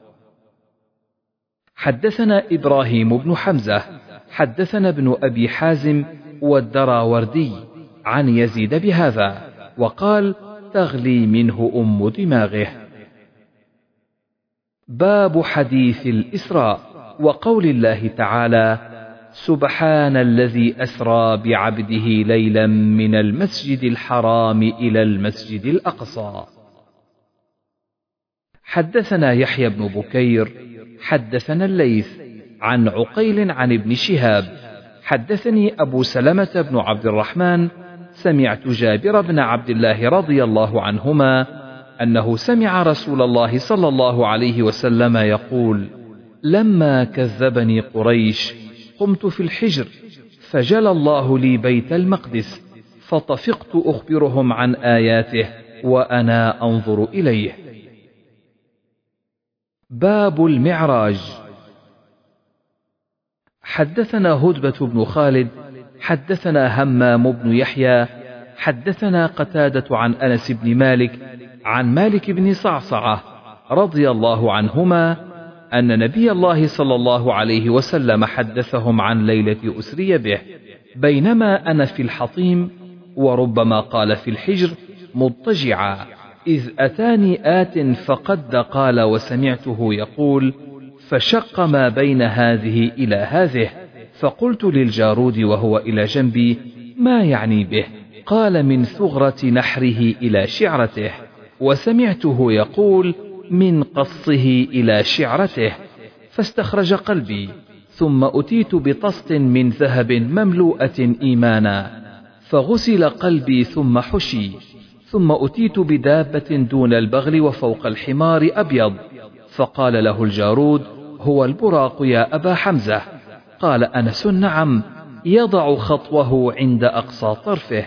حدثنا إبراهيم بن حمزة حدثنا ابن أبي حازم والدراوردي عن يزيد بهذا وقال تغلي منه أم دماغه. باب حديث الإسراء وقول الله تعالى سبحان الذي أسرى بعبده ليلا من المسجد الحرام إلى المسجد الأقصى. حدثنا يحيى بن بكير حدثنا الليث عن عقيل عن ابن شهاب حدثني أبو سلمة بن عبد الرحمن سمعت جابر بن عبد الله رضي الله عنهما أنه سمع رسول الله صلى الله عليه وسلم يقول لما كذبني قريش قمت في الحجر فجلى الله لي بيت المقدس فطفقت أخبرهم عن آياته وأنا أنظر إليه. باب المعراج. حدثنا هدبة بن خالد حدثنا همام بن يحيى حدثنا قتادة عن أنس بن مالك عن مالك بن صعصعة رضي الله عنهما أن نبي الله صلى الله عليه وسلم حدثهم عن ليلة أسري به بينما أنا في الحطيم وربما قال في الحجر مضطجعا إذ أتاني آت فقد قال وسمعته يقول فشق ما بين هذه إلى هذه فقلت للجارود وهو إلى جنبي ما يعني به؟ قال من ثغرة نحره إلى شعرته. وسمعته يقول من قصه إلى شعرته فاستخرج قلبي ثم أتيت بطست من ذهب مملوءة إيمانا، فغسل قلبي ثم حشي، ثم أتيت بدابة دون البغل وفوق الحمار أبيض، فقال له الجارود: هو البراق يا أبا حمزة؟ قال أنس: نعم، يضع خطوه عند أقصى طرفه.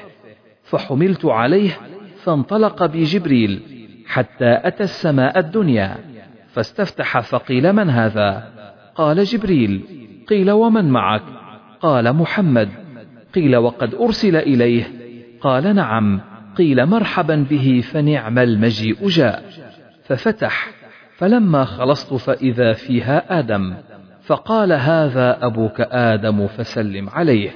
فحملت عليه، فانطلق بي جبريل حتى أتى السماء الدنيا، فاستفتح فقيل: من هذا؟ قال: جبريل. قيل: ومن معك؟ قال: محمد. قيل: وقد أرسل إليه؟ قال: نعم. قيل: مرحبا به، فنعم المجيء جاء. ففتح، فلما خلصت فإذا فيها آدم، فقال: هذا أبوك آدم فسلم عليه.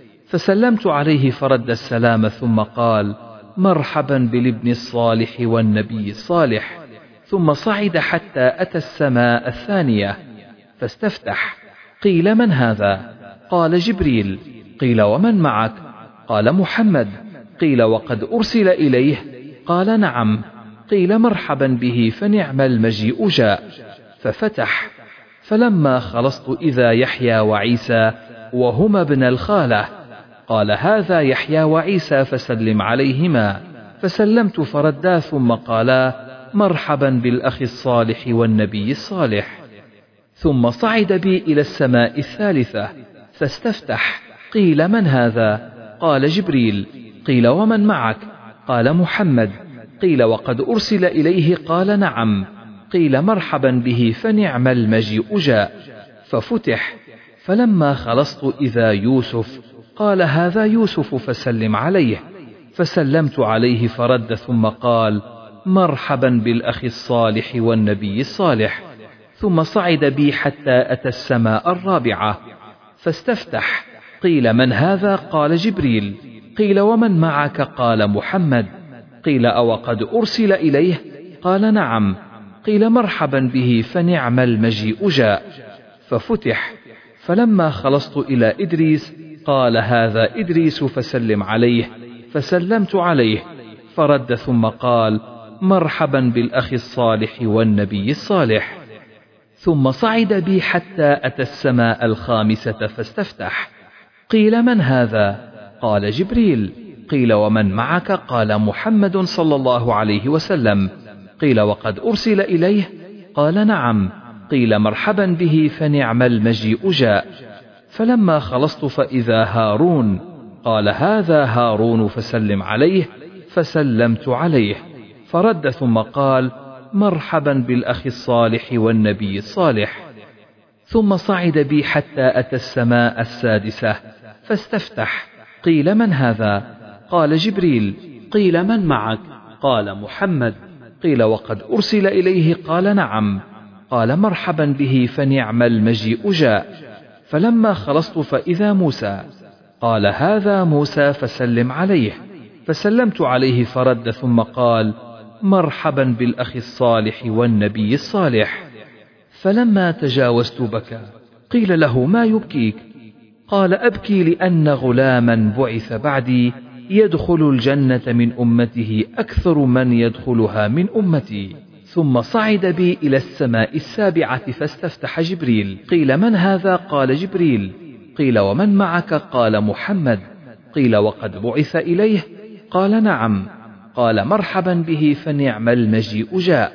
فسلمت عليه فرد السلام، ثم قال: مرحبا بالابن الصالح والنبي الصالح. ثم صعد حتى أتى السماء الثانية، فاستفتح. قيل: من هذا؟ قال: جبريل. قيل: ومن معك؟ قال: محمد. قيل: وقد أرسل إليه؟ قال: نعم. قيل: مرحبا به، فنعم المجيء جاء. ففتح، فلما خلصت إذا يحيى وعيسى وهما ابن الخالة. قال: هذا يحيى وعيسى فسلم عليهما. فسلمت فردا، ثم قالا: مرحبا بالأخ الصالح والنبي الصالح. ثم صعد بي إلى السماء الثالثة، فاستفتح. قيل: من هذا؟ قال: جبريل. قيل: ومن معك؟ قال: محمد. قيل: وقد أرسل إليه؟ قال: نعم. قيل: مرحبا به، فنعم المجيء جاء. ففتح، فلما خلصت إذا يوسف. قال: هذا يوسف فسلم عليه. فسلمت عليه فرد، ثم قال: مرحبا بالأخ الصالح والنبي الصالح. ثم صعد بي حتى أتى السماء الرابعة، فاستفتح. قيل: من هذا؟ قال: جبريل. قيل: ومن معك؟ قال: محمد. قيل: أو قد أرسل إليه؟ قال: نعم. قيل: مرحبا به، فنعم المجيء جاء. ففتح، فلما خلصت إلى إدريس. قال: هذا إدريس فسلم عليه. فسلمت عليه فرد، ثم قال: مرحبا بالأخ الصالح والنبي الصالح. ثم صعد بي حتى أتى السماء الخامسة، فاستفتح. قيل: من هذا؟ قال: جبريل. قيل: ومن معك؟ قال: محمد صلى الله عليه وسلم. قيل: وقد أرسل إليه؟ قال: نعم. قيل: مرحبا به، فنعم المجيء جاء. فلما خلصت فإذا هارون. قال: هذا هارون فسلم عليه. فسلمت عليه فرد، ثم قال: مرحبا بالأخ الصالح والنبي الصالح. ثم صعد بي حتى أتى السماء السادسة، فاستفتح. قيل: من هذا؟ قال: جبريل. قيل: من معك؟ قال: محمد. قيل: وقد أرسل إليه؟ قال: نعم. قال: مرحبا به، فنعم المجيء جاء. فلما خلصت فإذا موسى. قال: هذا موسى فسلم عليه. فسلمت عليه فرد، ثم قال: مرحبا بالأخ الصالح والنبي الصالح. فلما تجاوزت بكى. قيل له: ما يبكيك؟ قال: أبكي لأن غلاما بعث بعدي يدخل الجنة من أمته أكثر من يدخلها من أمتي. ثم صعد بي إلى السماء السابعة، فاستفتح جبريل. قيل: من هذا؟ قال: جبريل. قيل: ومن معك؟ قال: محمد. قيل: وقد بعث إليه؟ قال: نعم. قال: مرحبا به، فنعم المجيء جاء.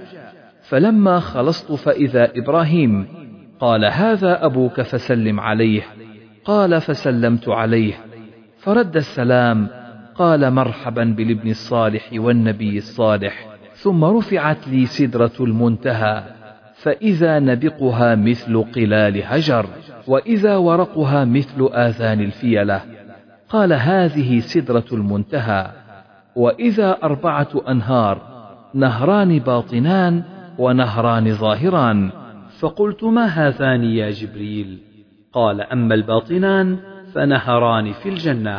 فلما خلصت فإذا إبراهيم. قال: هذا أبوك فسلم عليه. قال: فسلمت عليه فرد السلام. قال: مرحبا بالابن الصالح والنبي الصالح. ثم رفعت لي سدرة المنتهى، فإذا نبقها مثل قلال هجر، وإذا ورقها مثل آذان الفيلة. قال: هذه سدرة المنتهى. وإذا أربعة أنهار، نهران باطنان ونهران ظاهران. فقلت: ما هذان يا جبريل؟ قال: أما الباطنان فنهران في الجنة،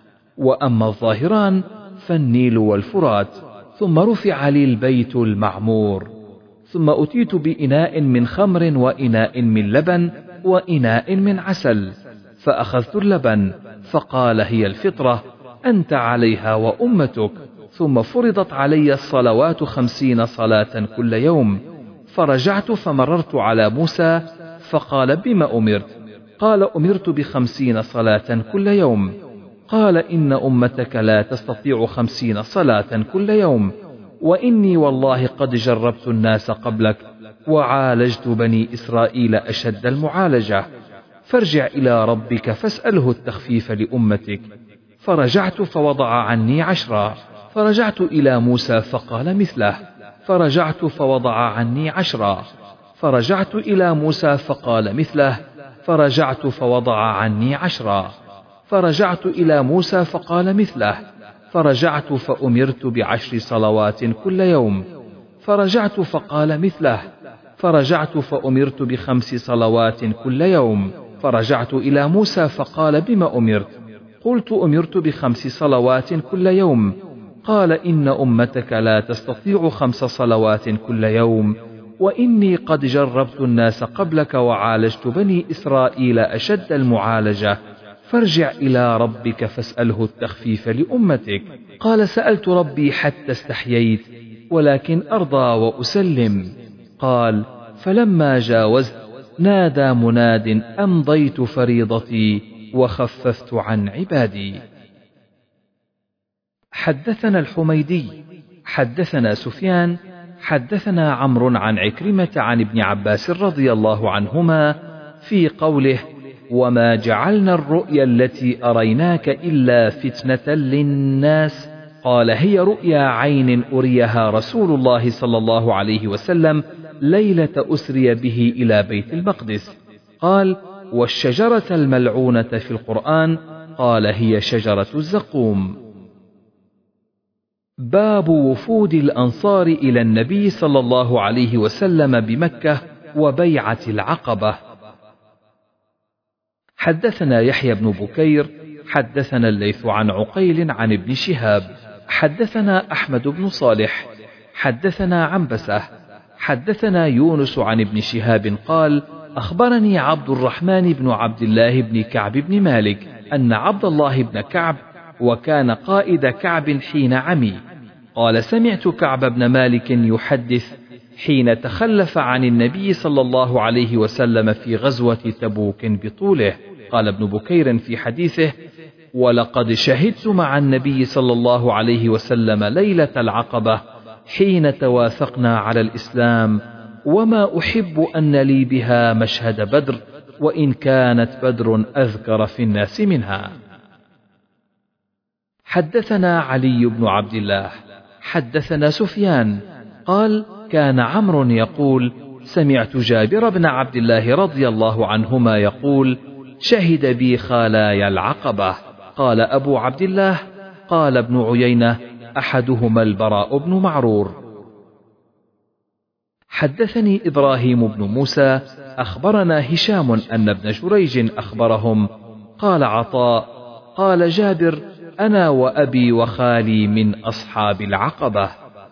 وأما الظاهران فالنيل والفرات. ثم رفع لي البيت المعمور. ثم أتيت بإناء من خمر، وإناء من لبن، وإناء من عسل. فأخذت اللبن، فقال: هي الفطرة، أنت عليها وأمتك. ثم فرضت علي الصلوات خمسين صلاة كل يوم. فرجعت فمررت على موسى، فقال: بما أمرت؟ قال أمرت بخمسين صلاة كل يوم. قال إن أمتك لا تستطيع خمسين صلاة كل يوم، وإني والله قد جربت الناس قبلك وعالجت بني إسرائيل أشد المعالجة، فارجع إلى ربك فاسأله التخفيف لأمتك. فرجعت فوضع عني عشرا، فرجعت إلى موسى فقال مثله، فرجعت فوضع عني عشرا، فرجعت إلى موسى فقال مثله، فرجعت فوضع عني عشرا، فرجعت إلى موسى فقال مثله، فرجعت فأمرت بعشر صلوات كل يوم، فرجعت فقال مثله، فرجعت فأمرت بخمس صلوات كل يوم، فرجعت إلى موسى فقال بما أمرت؟ قلت أمرت بخمس صلوات كل يوم. قال إن أمتك لا تستطيع خمس صلوات كل يوم، وإني قد جربت الناس قبلك وعالجت بني إسرائيل أشد المعالجة، فارجع إلى ربك فاسأله التخفيف لأمتك. قال سألت ربي حتى استحييت، ولكن أرضى وأسلم. قال فلما جاوزت نادى مناد أمضيت فريضتي وخففت عن عبادي. حدثنا الحميدي حدثنا سفيان حدثنا عمرو عن عكرمة عن ابن عباس رضي الله عنهما في قوله وما جعلنا الرؤيا التي أريناك إلا فتنة للناس، قال هي رؤيا عين أريها رسول الله صلى الله عليه وسلم ليلة أسري به إلى بيت المقدس. قال والشجرة الملعونة في القرآن، قال هي شجرة الزقوم. باب وفود الأنصار إلى النبي صلى الله عليه وسلم بمكة وبيعة العقبة. حدثنا يحيى بن بكير حدثنا الليث عن عقيل عن ابن شهاب حدثنا أحمد بن صالح حدثنا عنبسة حدثنا يونس عن ابن شهاب قال أخبرني عبد الرحمن بن عبد الله بن كعب بن مالك أن عبد الله بن كعب وكان قائد كعب حين عمي، قال سمعت كعب بن مالك يحدث حين تخلف عن النبي صلى الله عليه وسلم في غزوة تبوك بطوله. قال ابن بكير في حديثه ولقد شهدت مع النبي صلى الله عليه وسلم ليلة العقبة حين توافقنا على الإسلام، وما أحب أن لي بها مشهد بدر، وإن كانت بدر أذكر في الناس منها. حدثنا علي بن عبد الله حدثنا سفيان قال كان عمرو يقول سمعت جابر بن عبد الله رضي الله عنهما يقول شهد بي خالاي العقبة. قال أبو عبد الله قال ابن عيينة أحدهما البراء بن معرور. حدثني إبراهيم بن موسى أخبرنا هشام أن ابن جريج أخبرهم قال عطاء قال جابر أنا وأبي وخالي من أصحاب العقبة.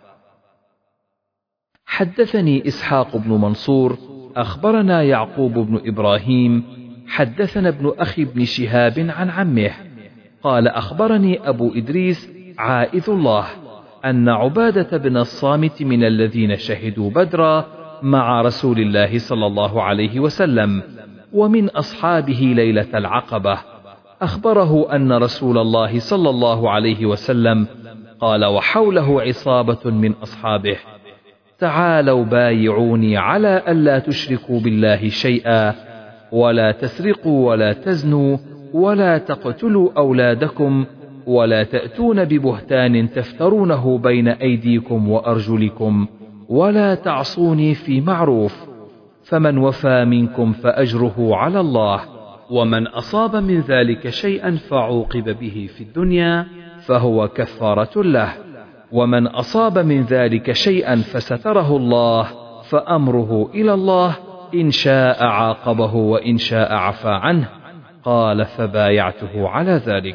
حدثني إسحاق بن منصور أخبرنا يعقوب بن إبراهيم حدثنا ابن أخي بن شهاب عن عمه قال أخبرني أبو إدريس عائذ الله أن عبادة بن الصامت من الذين شهدوا بدرا مع رسول الله صلى الله عليه وسلم ومن أصحابه ليلة العقبة أخبره أن رسول الله صلى الله عليه وسلم قال وحوله عصابة من أصحابه تعالوا بايعوني على ألا تشركوا بالله شيئا ولا تسرقوا ولا تزنوا ولا تقتلوا أولادكم ولا تأتون ببهتان تفترونه بين أيديكم وأرجلكم ولا تعصوني في معروف، فمن وفى منكم فأجره على الله، ومن أصاب من ذلك شيئا فعوقب به في الدنيا فهو كفارة له، ومن أصاب من ذلك شيئا فستره الله فأمره إلى الله إن شاء عاقبه وإن شاء عفى عنه. قال فبايعته على ذلك.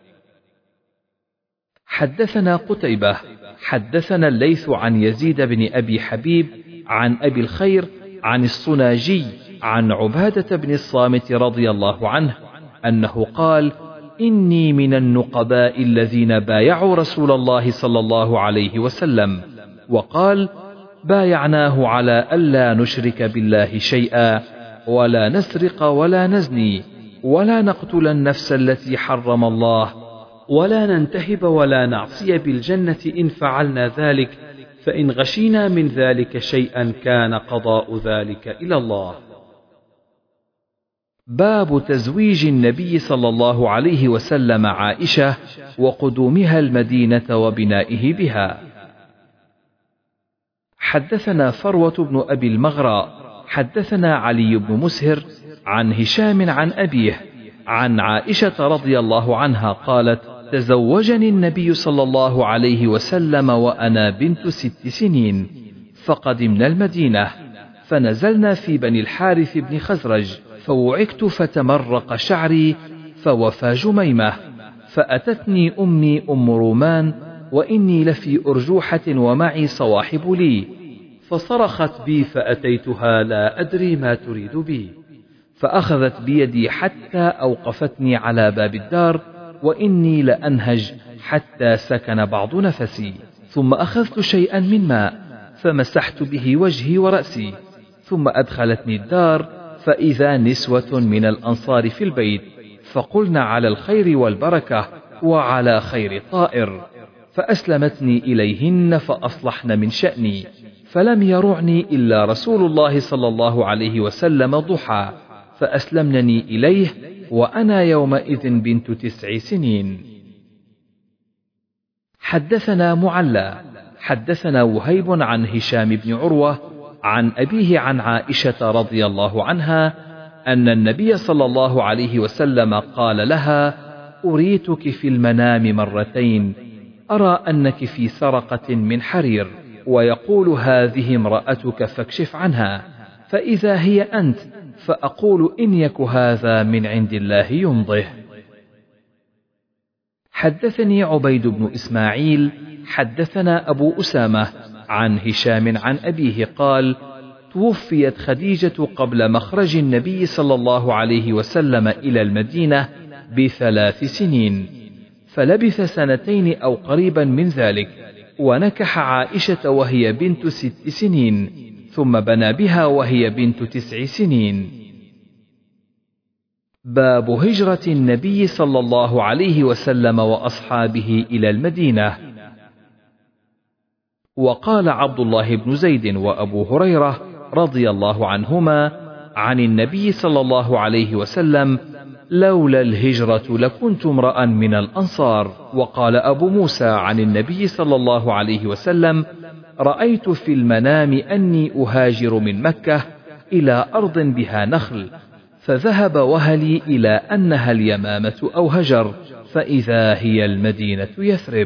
حدثنا قتيبة حدثنا الليث عن يزيد بن أبي حبيب عن أبي الخير عن الصناجي عن عبادة بن الصامت رضي الله عنه أنه قال إني من النقباء الذين بايعوا رسول الله صلى الله عليه وسلم، وقال بايعناه على ألا نشرك بالله شيئا ولا نسرق ولا نزني ولا نقتل النفس التي حرم الله ولا ننتهب ولا نعصي بالجنة إن فعلنا ذلك، فإن غشينا من ذلك شيئا كان قضاء ذلك إلى الله. باب تزويج النبي صلى الله عليه وسلم عائشة وقدومها المدينة وبنائه بها. حدثنا فروة بن أبي المغراء حدثنا علي بن مسهر عن هشام عن أبيه عن عائشة رضي الله عنها قالت: تزوجني النبي صلى الله عليه وسلم وأنا بنت ست سنين، فقدمنا المدينة فنزلنا في بني الحارث بن خزرج، فوعكت فتمرق شعري فوفى جميمة، فأتتني أمي أم رومان وإني لفي أرجوحة ومعي صواحب لي، فصرخت بي فأتيتها لا أدري ما تريد بي، فأخذت بيدي حتى أوقفتني على باب الدار وإني لأنهج حتى سكن بعض نفسي، ثم أخذت شيئا من ماء فمسحت به وجهي ورأسي، ثم أدخلتني الدار فإذا نسوة من الأنصار في البيت، فقلنا على الخير والبركة وعلى خير طائر، فأسلمتني إليهن فأصلحن من شأني، فلم يرعني إلا رسول الله صلى الله عليه وسلم ضحى، فأسلمنني إليه وأنا يومئذ بنت تسع سنين. حدثنا معلى حدثنا وهيب عن هشام بن عروة عن أبيه عن عائشة رضي الله عنها أن النبي صلى الله عليه وسلم قال لها: أريتك في المنام مرتين، أرى أنك في سرقة من حرير، ويقول هذه امرأتك فاكشف عنها، فإذا هي أنت، فأقول إن يك هذا من عند الله يمضه. حدثني عبيد بن إسماعيل حدثنا أبو أسامة عن هشام عن أبيه قال: توفيت خديجة قبل مخرج النبي صلى الله عليه وسلم إلى المدينة بثلاث سنين، فلبث سنتين أو قريبا من ذلك، ونكح عائشة وهي بنت ست سنين، ثم بنى بها وهي بنت تسع سنين. باب هجرة النبي صلى الله عليه وسلم وأصحابه إلى المدينة. وقال عبد الله بن زيد وأبو هريرة رضي الله عنهما عن النبي صلى الله عليه وسلم: لولا الهجرة لكنت امرأ من الأنصار. وقال أبو موسى عن النبي صلى الله عليه وسلم: رأيت في المنام أني أهاجر من مكة إلى أرض بها نخل، فذهب وهلي إلى أنها اليمامة أو هجر، فإذا هي المدينة يثرب.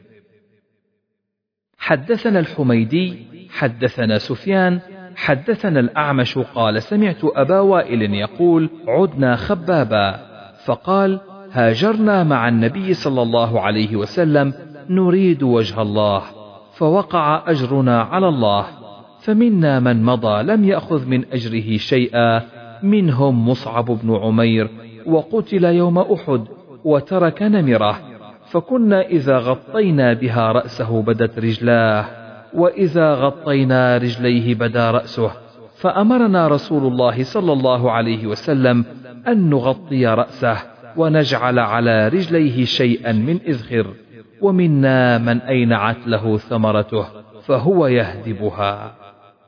حدثنا الحميدي حدثنا سفيان حدثنا الأعمش قال: سمعت أبا وائل يقول: عدنا خبابا، فقال: هاجرنا مع النبي صلى الله عليه وسلم نريد وجه الله، فوقع أجرنا على الله، فمنا من مضى لم يأخذ من أجره شيئا، منهم مصعب بن عمير وقتل يوم أحد وترك نمرة، فكنا إذا غطينا بها رأسه بدت رجلاه، وإذا غطينا رجليه بدا رأسه، فأمرنا رسول الله صلى الله عليه وسلم أن نغطي رأسه ونجعل على رجليه شيئا من إذخر، ومنا من أينعت له ثمرته فهو يهدبها.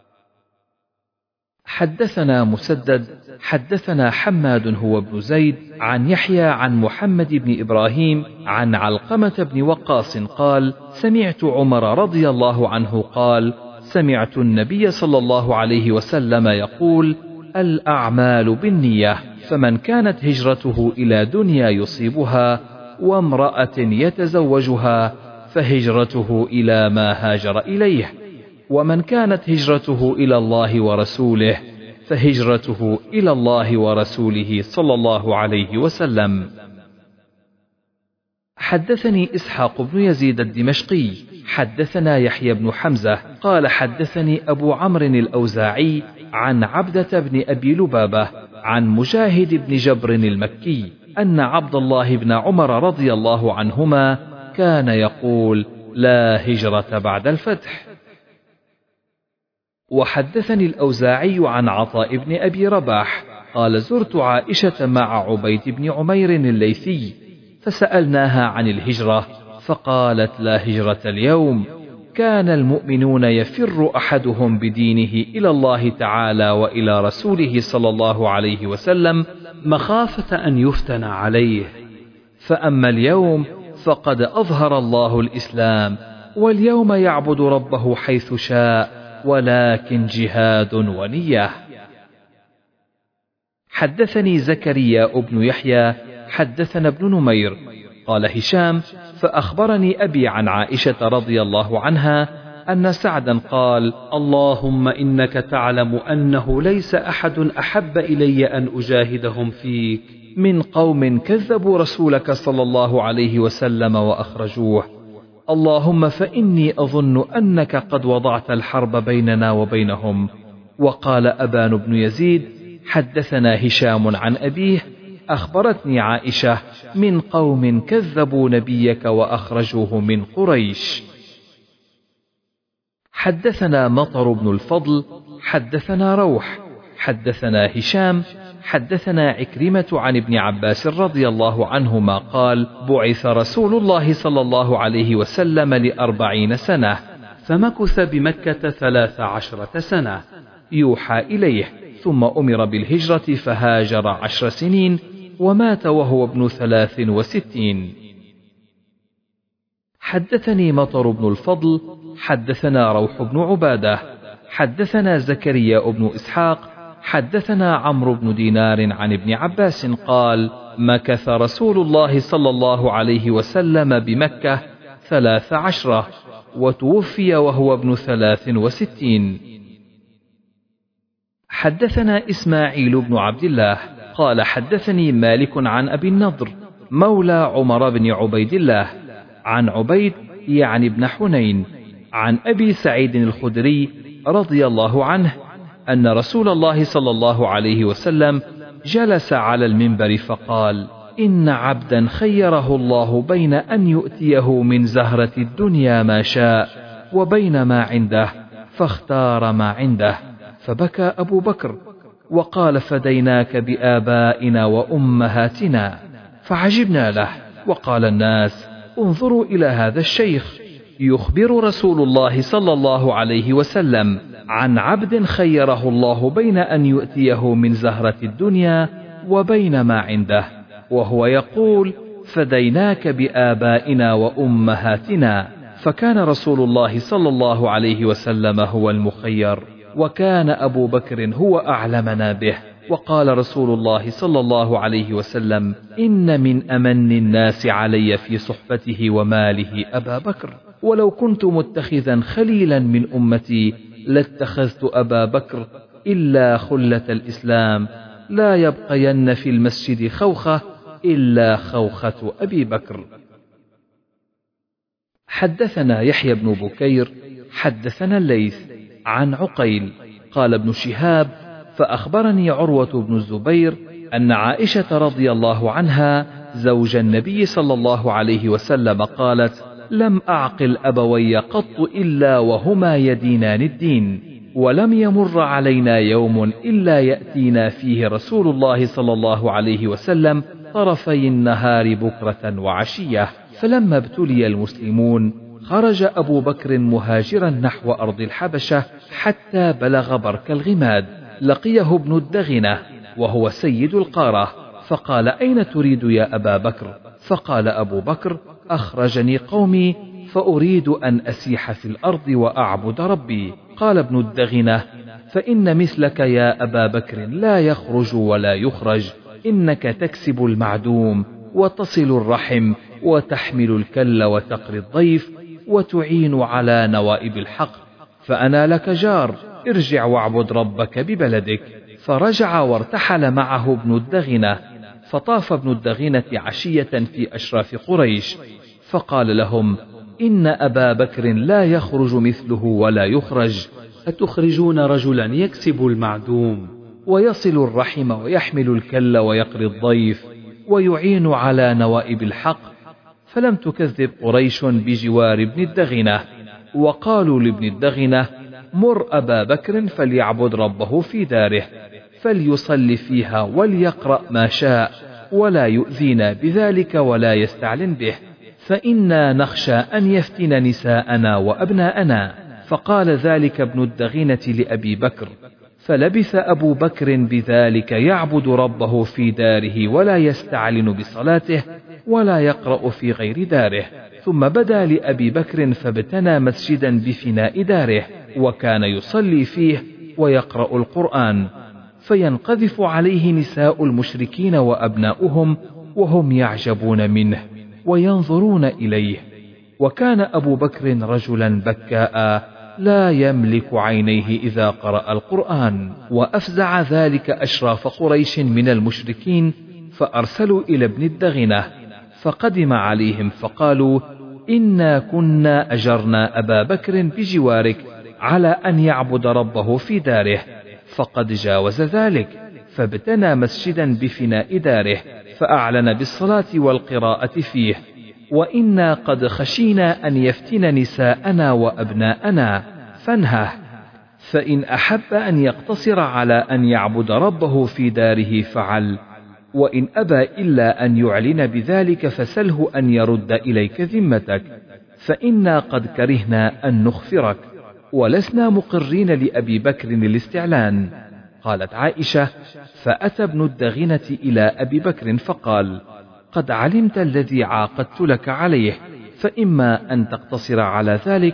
حدثنا مسدد حدثنا حماد هو ابن زيد عن يحيى عن محمد بن إبراهيم عن علقمة بن وقاص قال: سمعت عمر رضي الله عنه قال: سمعت النبي صلى الله عليه وسلم يقول: الأعمال بالنية، فمن كانت هجرته إلى دنيا يصيبها وامرأة يتزوجها فهجرته إلى ما هاجر إليه، ومن كانت هجرته إلى الله ورسوله فهجرته إلى الله ورسوله صلى الله عليه وسلم. حدثني إسحاق بن يزيد الدمشقي حدثنا يحيى بن حمزة قال: حدثني أبو عمرو الأوزاعي عن عبدة بن أبي لبابة عن مجاهد بن جبر المكي أن عبد الله بن عمر رضي الله عنهما كان يقول: لا هجرة بعد الفتح. وحدثني الأوزاعي عن عطاء بن أبي رباح قال زرت عائشة مع عبيد بن عمير الليثي فسألناها عن الهجرة فقالت لا هجرة اليوم، كان المؤمنون يفر أحدهم بدينه إلى الله تعالى وإلى رسوله صلى الله عليه وسلم مخافة أن يفتن عليه، فأما اليوم فقد أظهر الله الإسلام، واليوم يعبد ربه حيث شاء، ولكن جهاد ونية. حدثني زكريا بن يحيى حدثنا ابن نمير قال هشام فأخبرني أبي عن عائشة رضي الله عنها أن سعدا قال: اللهم إنك تعلم أنه ليس أحد أحب إلي أن أجاهدهم فيك من قوم كذبوا رسولك صلى الله عليه وسلم وأخرجوه، اللهم فإني أظن أنك قد وضعت الحرب بيننا وبينهم. وقال أبان بن يزيد: حدثنا هشام عن أبيه أخبرتني عائشة من قوم كذبوا نبيك وأخرجوه من قريش. حدثنا مطر بن الفضل حدثنا روح حدثنا هشام حدثنا عكرمة عن ابن عباس رضي الله عنهما قال: بعث رسول الله صلى الله عليه وسلم لأربعين سنة فمكث بمكة ثلاث عشرة سنة يوحى إليه، ثم أمر بالهجرة فهاجر عشر سنين ومات وهو ابن ثلاث وستين. حدثني مطر بن الفضل حدثنا روح بن عبادة حدثنا زكريا بن إسحاق حدثنا عمرو بن دينار عن ابن عباس قال: مكث رسول الله صلى الله عليه وسلم بمكة ثلاث عشرة وتوفي وهو ابن ثلاث وستين. حدثنا إسماعيل بن عبد الله قال حدثني مالك عن أبي النضر مولى عمر بن عبيد الله عن عبيد يعني ابن حنين عن أبي سعيد الخدري رضي الله عنه أن رسول الله صلى الله عليه وسلم جلس على المنبر فقال: إن عبدا خيره الله بين أن يؤتيه من زهرة الدنيا ما شاء وبين ما عنده، فاختار ما عنده، فبكى أبو بكر وقال: فديناك بآبائنا وأمهاتنا، فعجبنا له. وقال الناس: انظروا إلى هذا الشيخ يخبر رسول الله صلى الله عليه وسلم عن عبد خيره الله بين أن يؤتيه من زهرة الدنيا وبين ما عنده، وهو يقول: فديناك بآبائنا وأمهاتنا. فكان رسول الله صلى الله عليه وسلم هو المخير، وكان أبو بكر هو أعلمنا به. وقال رسول الله صلى الله عليه وسلم: إن من أمن الناس علي في صحبته وماله أبا بكر، ولو كنت متخذا خليلا من أمتي لاتخذت أبا بكر، إلا خلة الإسلام لا يبقين في المسجد خوخة إلا خوخة أبي بكر. حدثنا يحيى بن بكير حدثنا الليث عن عقيل قال ابن شهاب: فأخبرني عروة بن الزبير أن عائشة رضي الله عنها زوج النبي صلى الله عليه وسلم قالت: لم أعقل أبوي قط إلا وهما يدينان الدين، ولم يمر علينا يوم إلا يأتينا فيه رسول الله صلى الله عليه وسلم طرفي النهار بكرة وعشية. فلما ابتلي المسلمون خرج أبو بكر مهاجرا نحو أرض الحبشة حتى بلغ برك الغماد، لقيه ابن الدغنة وهو سيد القارة، فقال: أين تريد يا أبا بكر؟ فقال أبو بكر: أخرجني قومي فأريد أن أسيح في الأرض وأعبد ربي. قال ابن الدغنة: فإن مثلك يا أبا بكر لا يخرج ولا يخرج، إنك تكسب المعدوم وتصل الرحم وتحمل الكل وتقري الضيف وتعين على نوائب الحق، فأنا لك جار، ارجع واعبد ربك ببلدك. فرجع وارتحل معه ابن الدغنة، فطاف ابن الدغنة عشية في أشراف قريش، فقال لهم: إن أبا بكر لا يخرج مثله ولا يخرج، أتخرجون رجلا يكسب المعدوم ويصل الرحم ويحمل الكل ويقري الضيف ويعين على نوائب الحق؟ فلم تكذب قريش بجوار ابن الدغنة، وقالوا لابن الدغنة: مر أبا بكر فليعبد ربه في داره. فليصل فيها وليقرأ ما شاء ولا يؤذينا بذلك ولا يستعلن به، فإنا نخشى أن يفتن نساءنا وأبناءنا. فقال ذلك ابن الدغينة لأبي بكر، فلبث أبو بكر بذلك يعبد ربه في داره ولا يستعلن بصلاته ولا يقرأ في غير داره. ثم بدا لأبي بكر فابتنى مسجدا بفناء داره، وكان يصلي فيه ويقرأ القرآن، فينقذف عليه نساء المشركين وأبناؤهم وهم يعجبون منه وينظرون إليه. وكان أبو بكر رجلا بكاء لا يملك عينيه إذا قرأ القرآن. وأفزع ذلك أشراف قريش من المشركين، فأرسلوا إلى ابن الدغنة فقدم عليهم فقالوا: إنا كنا أجرنا أبا بكر بجوارك على أن يعبد ربه في داره، فقد جاوز ذلك، فابتنى مسجدا بفناء داره فأعلن بالصلاة والقراءة فيه، وإنا قد خشينا أن يفتن نساءنا وأبناءنا فانهه، فإن أحب أن يقتصر على أن يعبد ربه في داره فعل، وإن أبى إلا أن يعلن بذلك فسله أن يرد إليك ذمتك، فإنا قد كرهنا أن نخفرك ولسنا مقرين لأبي بكر الاستعلان. قالت عائشة: فأتى ابن الدغينة إلى أبي بكر فقال: قد علمت الذي عاقدت لك عليه، فإما أن تقتصر على ذلك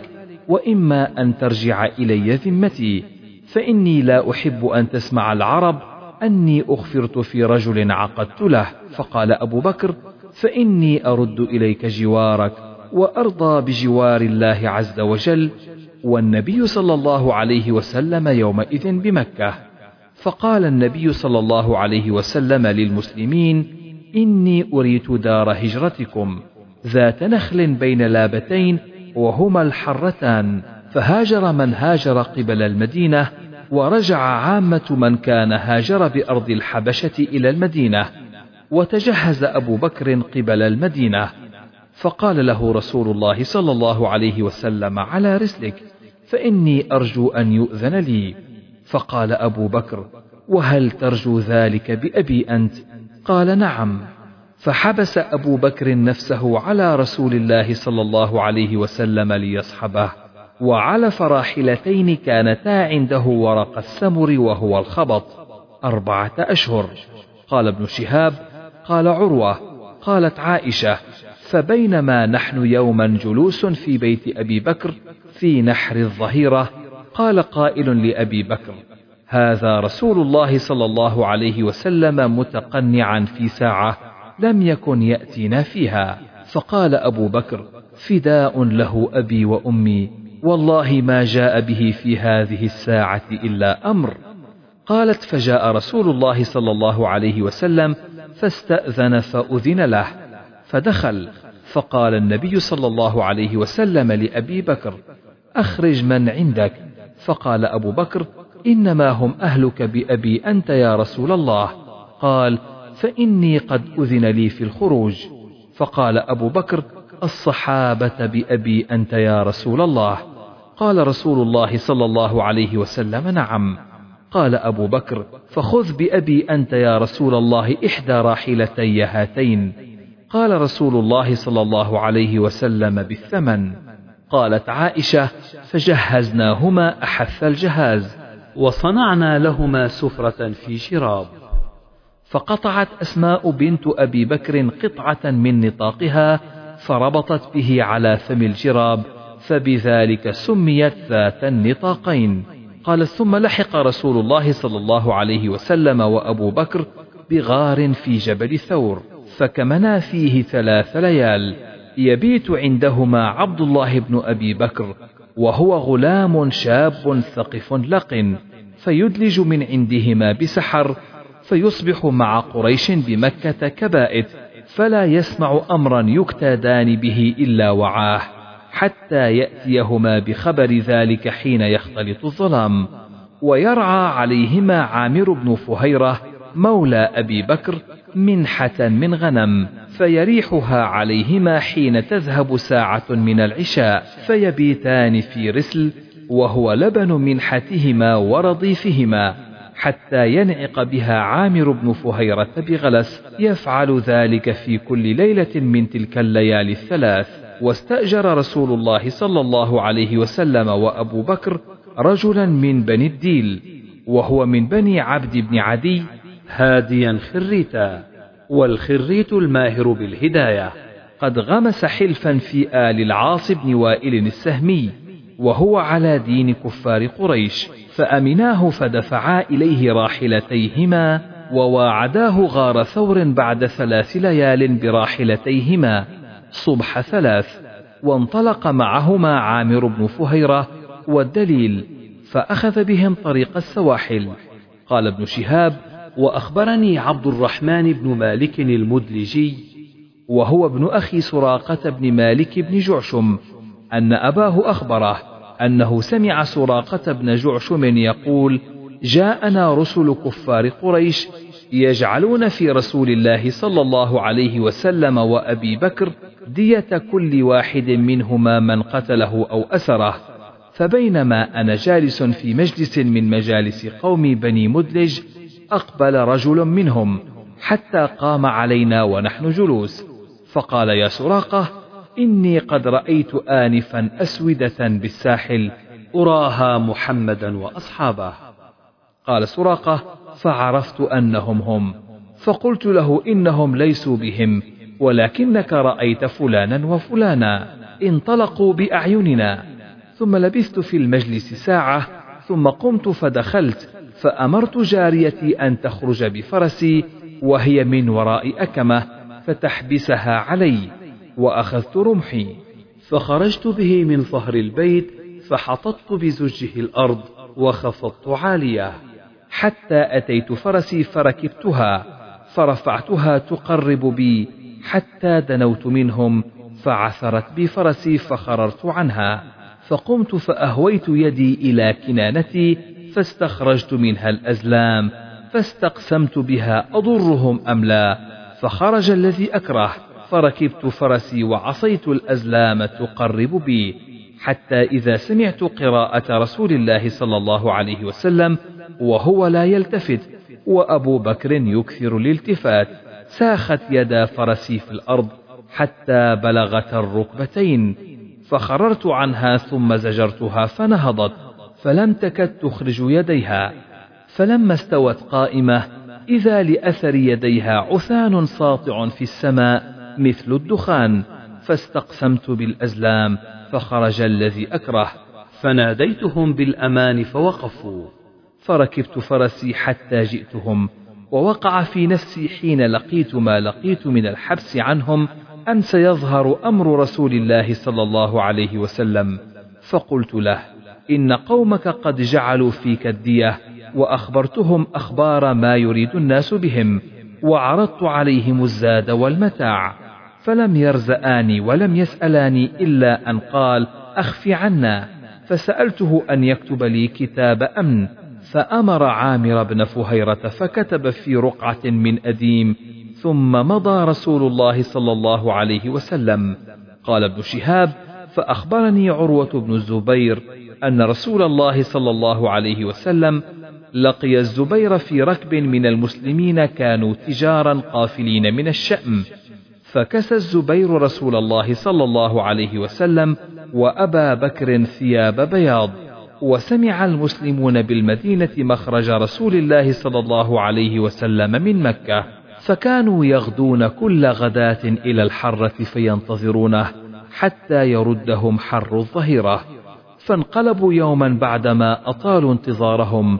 وإما أن ترجع إلي ذمتي، فإني لا أحب أن تسمع العرب أني أخفرت في رجل عقدت له. فقال أبو بكر: فإني أرد إليك جوارك وأرضى بجوار الله عز وجل، والنبي صلى الله عليه وسلم يومئذ بمكة. فقال النبي صلى الله عليه وسلم للمسلمين: إني أريت دار هجرتكم ذات نخل بين لابتين وهما الحرتان، فهاجر من هاجر قبل المدينة، ورجع عامة من كان هاجر بأرض الحبشة إلى المدينة، وتجهز أبو بكر قبل المدينة. فقال له رسول الله صلى الله عليه وسلم: على رسلك، فإني أرجو أن يؤذن لي. فقال أبو بكر: وهل ترجو ذلك بأبي أنت؟ قال: نعم. فحبس أبو بكر نفسه على رسول الله صلى الله عليه وسلم ليصحبه، وعلى فراحلتين كانتا عنده ورق السمر وهو الخبط أربعة أشهر. قال ابن شهاب: قال عروة: قالت عائشة: فبينما نحن يوما جلوس في بيت أبي بكر في نحر الظهيرة، قال قائل لأبي بكر: هذا رسول الله صلى الله عليه وسلم متقنعا في ساعة لم يكن يأتينا فيها. فقال أبو بكر: فداء له أبي وأمي، والله ما جاء به في هذه الساعة إلا أمر. قالت: فجاء رسول الله صلى الله عليه وسلم فاستأذن فأذن له، فدخل، فقال النبي صلى الله عليه وسلم لأبي بكر: أخرج من عندك. فقال أبو بكر: إنما هم أهلك بأبي أنت يا رسول الله. قال: فإني قد أذن لي في الخروج. فقال أبو بكر: الصحابة بأبي أنت يا رسول الله. قال رسول الله صلى الله عليه وسلم: نعم. قال أبو بكر: فخذ بأبي أنت يا رسول الله إحدى راحلتي هاتين. قال رسول الله صلى الله عليه وسلم: بالثمن. قالت عائشة: فجهزناهما أحث الجهاز، وصنعنا لهما سفرة في شراب. فقطعت أسماء بنت أبي بكر قطعة من نطاقها فربطت به على فم الجراب، فبذلك سميت ذات النطاقين. قال: ثم لحق رسول الله صلى الله عليه وسلم وأبو بكر بغار في جبل ثور، فكمنا فيه ثلاث ليال، يبيت عندهما عبد الله بن أبي بكر، وهو غلام شاب ثقف لقن، فيدلج من عندهما بسحر، فيصبح مع قريش بمكة كبائت، فلا يسمع أمرا يكتادان به إلا وعاه، حتى يأتيهما بخبر ذلك حين يختلط الظلام. ويرعى عليهما عامر بن فهيرة مولى أبي بكر منحة من غنم، فيريحها عليهما حين تذهب ساعة من العشاء، فيبيتان في رسل، وهو لبن منحتهما ورضيفهما، حتى ينعق بها عامر بن فهيرة بغلس، يفعل ذلك في كل ليلة من تلك الليالي الثلاث. واستأجر رسول الله صلى الله عليه وسلم وأبو بكر رجلا من بني الديل، وهو من بني عبد بن عدي، هاديا خريتا، والخريت الماهر بالهداية، قد غمس حلفا في آل العاص بن وائل السهمي، وهو على دين كفار قريش، فأمناه فدفعا إليه راحلتيهما، وواعداه غار ثور بعد ثلاث ليال براحلتيهما صبح ثلاث، وانطلق معهما عامر بن فهيرة والدليل، فأخذ بهم طريق السواحل. قال ابن شهاب: وأخبرني عبد الرحمن بن مالك المدلجي، وهو ابن أخي سراقة بن مالك بن جعشم، أن أباه أخبره أنه سمع سراقة بن جعشم يقول: جاءنا رسل كفار قريش يجعلون في رسول الله صلى الله عليه وسلم وأبي بكر دية كل واحد منهما من قتله أو أسره. فبينما أنا جالس في مجلس من مجالس قوم بني مدلج، أقبل رجل منهم حتى قام علينا ونحن جلوس، فقال: يا سراقة، إني قد رأيت آنفا أسودة بالساحل أراها محمدا وأصحابه. قال سراقة: فعرفت أنهم هم، فقلت له: إنهم ليسوا بهم، ولكنك رأيت فلانا وفلانا، انطلقوا بأعيننا. ثم لبثت في المجلس ساعة، ثم قمت فدخلت، فأمرت جاريتي أن تخرج بفرسي وهي من وراء أكمة فتحبسها علي، وأخذت رمحي فخرجت به من ظهر البيت، فحططت بزجه الأرض وخفضت عالية حتى أتيت فرسي فركبتها، فرفعتها تقرب بي حتى دنوت منهم، فعثرت بي فرسي فخررت عنها، فقمت فأهويت يدي إلى كنانتي فاستخرجت منها الأزلام، فاستقسمت بها أضرهم أم لا، فخرج الذي أكره، فركبت فرسي وعصيت الأزلام تقرب بي، حتى إذا سمعت قراءة رسول الله صلى الله عليه وسلم وهو لا يلتفت وأبو بكر يكثر الالتفات، ساخت يدا فرسي في الأرض حتى بلغت الركبتين، فخررت عنها ثم زجرتها فنهضت، فلم تكد تخرج يديها، فلما استوت قائمة إذا لأثر يديها عثان ساطع في السماء مثل الدخان، فاستقسمت بالأزلام، فخرج الذي أكره، فناديتهم بالأمان فوقفوا، فركبت فرسي حتى جئتهم، ووقع في نفسي حين لقيت ما لقيت من الحبس عنهم أن سيظهر أمر رسول الله صلى الله عليه وسلم، فقلت له: إن قومك قد جعلوا فيك الدية، وأخبرتهم أخبار ما يريد الناس بهم، وعرضت عليهم الزاد والمتاع، فلم يرزآني ولم يسألاني إلا أن قال: أخف عنا، فسألته أن يكتب لي كتاب أمن، فأمر عامر بن فهيرة فكتب في رقعة من أديم، ثم مضى رسول الله صلى الله عليه وسلم. قال ابن شهاب: فأخبرني عروة بن الزبير أن رسول الله صلى الله عليه وسلم لقي الزبير في ركب من المسلمين كانوا تجارا قافلين من الشأم، فكسى الزبير رسول الله صلى الله عليه وسلم وأبا بكر ثياب بياض، وسمع المسلمون بالمدينة مخرج رسول الله صلى الله عليه وسلم من مكة، فكانوا يغدون كل غداة إلى الحرة فينتظرونه حتى يردهم حر الظهيرة، فانقلبوا يوما بعدما أطالوا انتظارهم،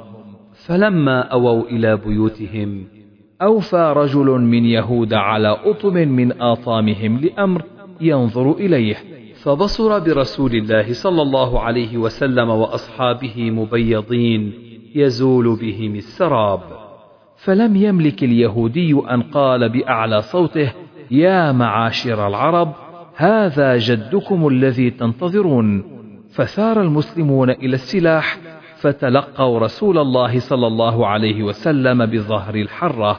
فلما أووا إلى بيوتهم أوفى رجل من يهود على أطم من آطامهم لأمر ينظر إليه، فبصر برسول الله صلى الله عليه وسلم وأصحابه مبيضين يزول بهم السراب، فلم يملك اليهودي أن قال بأعلى صوته: يا معاشر العرب، هذا جدكم الذي تنتظرون. فثار المسلمون إلى السلاح، فتلقوا رسول الله صلى الله عليه وسلم بظهر الحرة،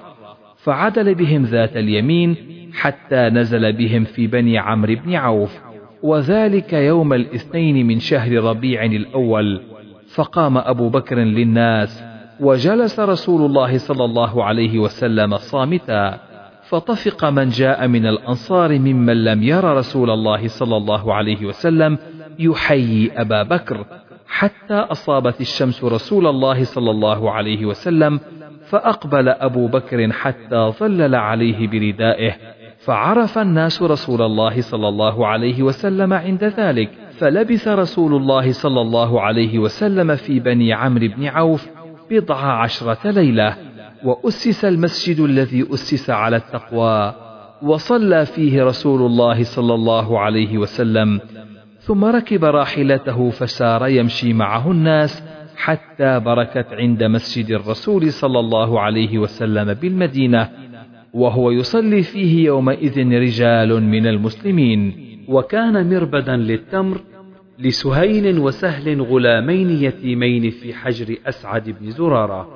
فعدل بهم ذات اليمين حتى نزل بهم في بني عمرو بن عوف، وذلك يوم الاثنين من شهر ربيع الأول. فقام أبو بكر للناس وجلس رسول الله صلى الله عليه وسلم صامتا، فطفق من جاء من الأنصار ممن لم ير رسول الله صلى الله عليه وسلم يحيي أبا بكر، حتى أصابت الشمس رسول الله صلى الله عليه وسلم، فأقبل أبو بكر حتى ظلل عليه بردائه، فعرف الناس رسول الله صلى الله عليه وسلم عند ذلك، فلبث رسول الله صلى الله عليه وسلم في بني عمرو بن عوف بضع عشرة ليلة، وأسس المسجد الذي أسس على التقوى، وصلى فيه رسول الله صلى الله عليه وسلم، ثم ركب راحلته فسار يمشي معه الناس حتى بركت عند مسجد الرسول صلى الله عليه وسلم بالمدينة، وهو يصلي فيه يومئذ رجال من المسلمين. وكان مربدا للتمر لسهيل وسهل غلامين يتيمين في حجر أسعد بن زرارة.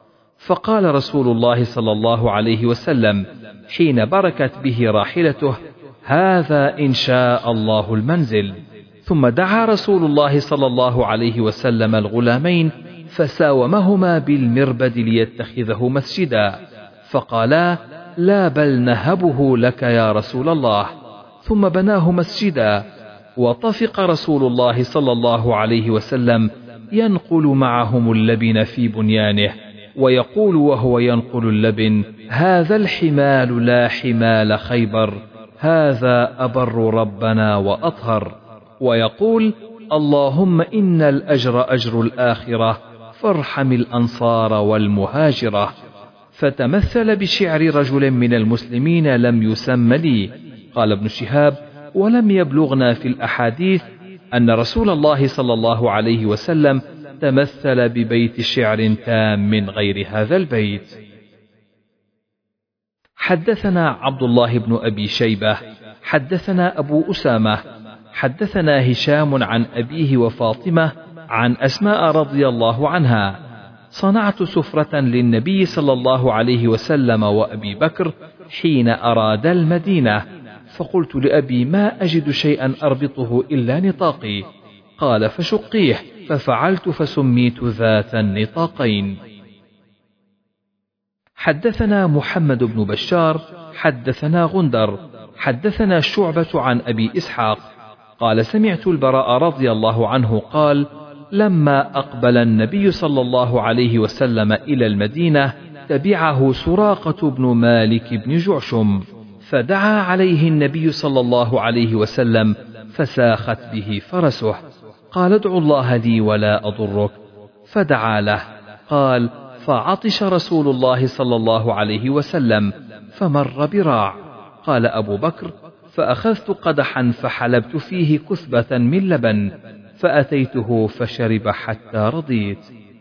فقال رسول الله صلى الله عليه وسلم حين بركت به راحلته: هذا إن شاء الله المنزل. ثم دعا رسول الله صلى الله عليه وسلم الغلامين فساومهما بالمربد ليتخذه مسجدا، فقالا: لا بل نهبه لك يا رسول الله. ثم بناه مسجدا، وطفق رسول الله صلى الله عليه وسلم ينقل معهم اللبن في بنيانه، ويقول وهو ينقل اللبن: هذا الحمال لا حمال خيبر، هذا أبر ربنا وأطهر. ويقول: اللهم إن الأجر أجر الآخرة، فارحم الأنصار والمهاجرة. فتمثل بشعر رجل من المسلمين لم يسم لي. قال ابن شهاب: ولم يبلغنا في الأحاديث أن رسول الله صلى الله عليه وسلم تمثل ببيت شعر تام من غير هذا البيت. حدثنا عبد الله بن أبي شيبة حدثنا أبو أسامة حدثنا هشام عن أبيه وفاطمة عن أسماء رضي الله عنها: صنعت سفرة للنبي صلى الله عليه وسلم وأبي بكر حين أراد المدينة، فقلت لأبي: ما أجد شيئا أربطه إلا نطاقي. قال: فشقيه، ففعلت فسميت ذات النطاقين. حدثنا محمد بن بشار حدثنا غندر حدثنا شعبة عن أبي إسحاق قال: سمعت البراء رضي الله عنه قال: لما أقبل النبي صلى الله عليه وسلم إلى المدينة تبعه سراقة بن مالك بن جعشم، فدعا عليه النبي صلى الله عليه وسلم فساخت به فرسه. قال: ادع الله لي ولا أضرك، فدعا له. قال: فعطش رسول الله صلى الله عليه وسلم فمر براع. قال أبو بكر: فأخذت قدحا فحلبت فيه كثبة من لبن، فأتيته فشرب حتى رضيت.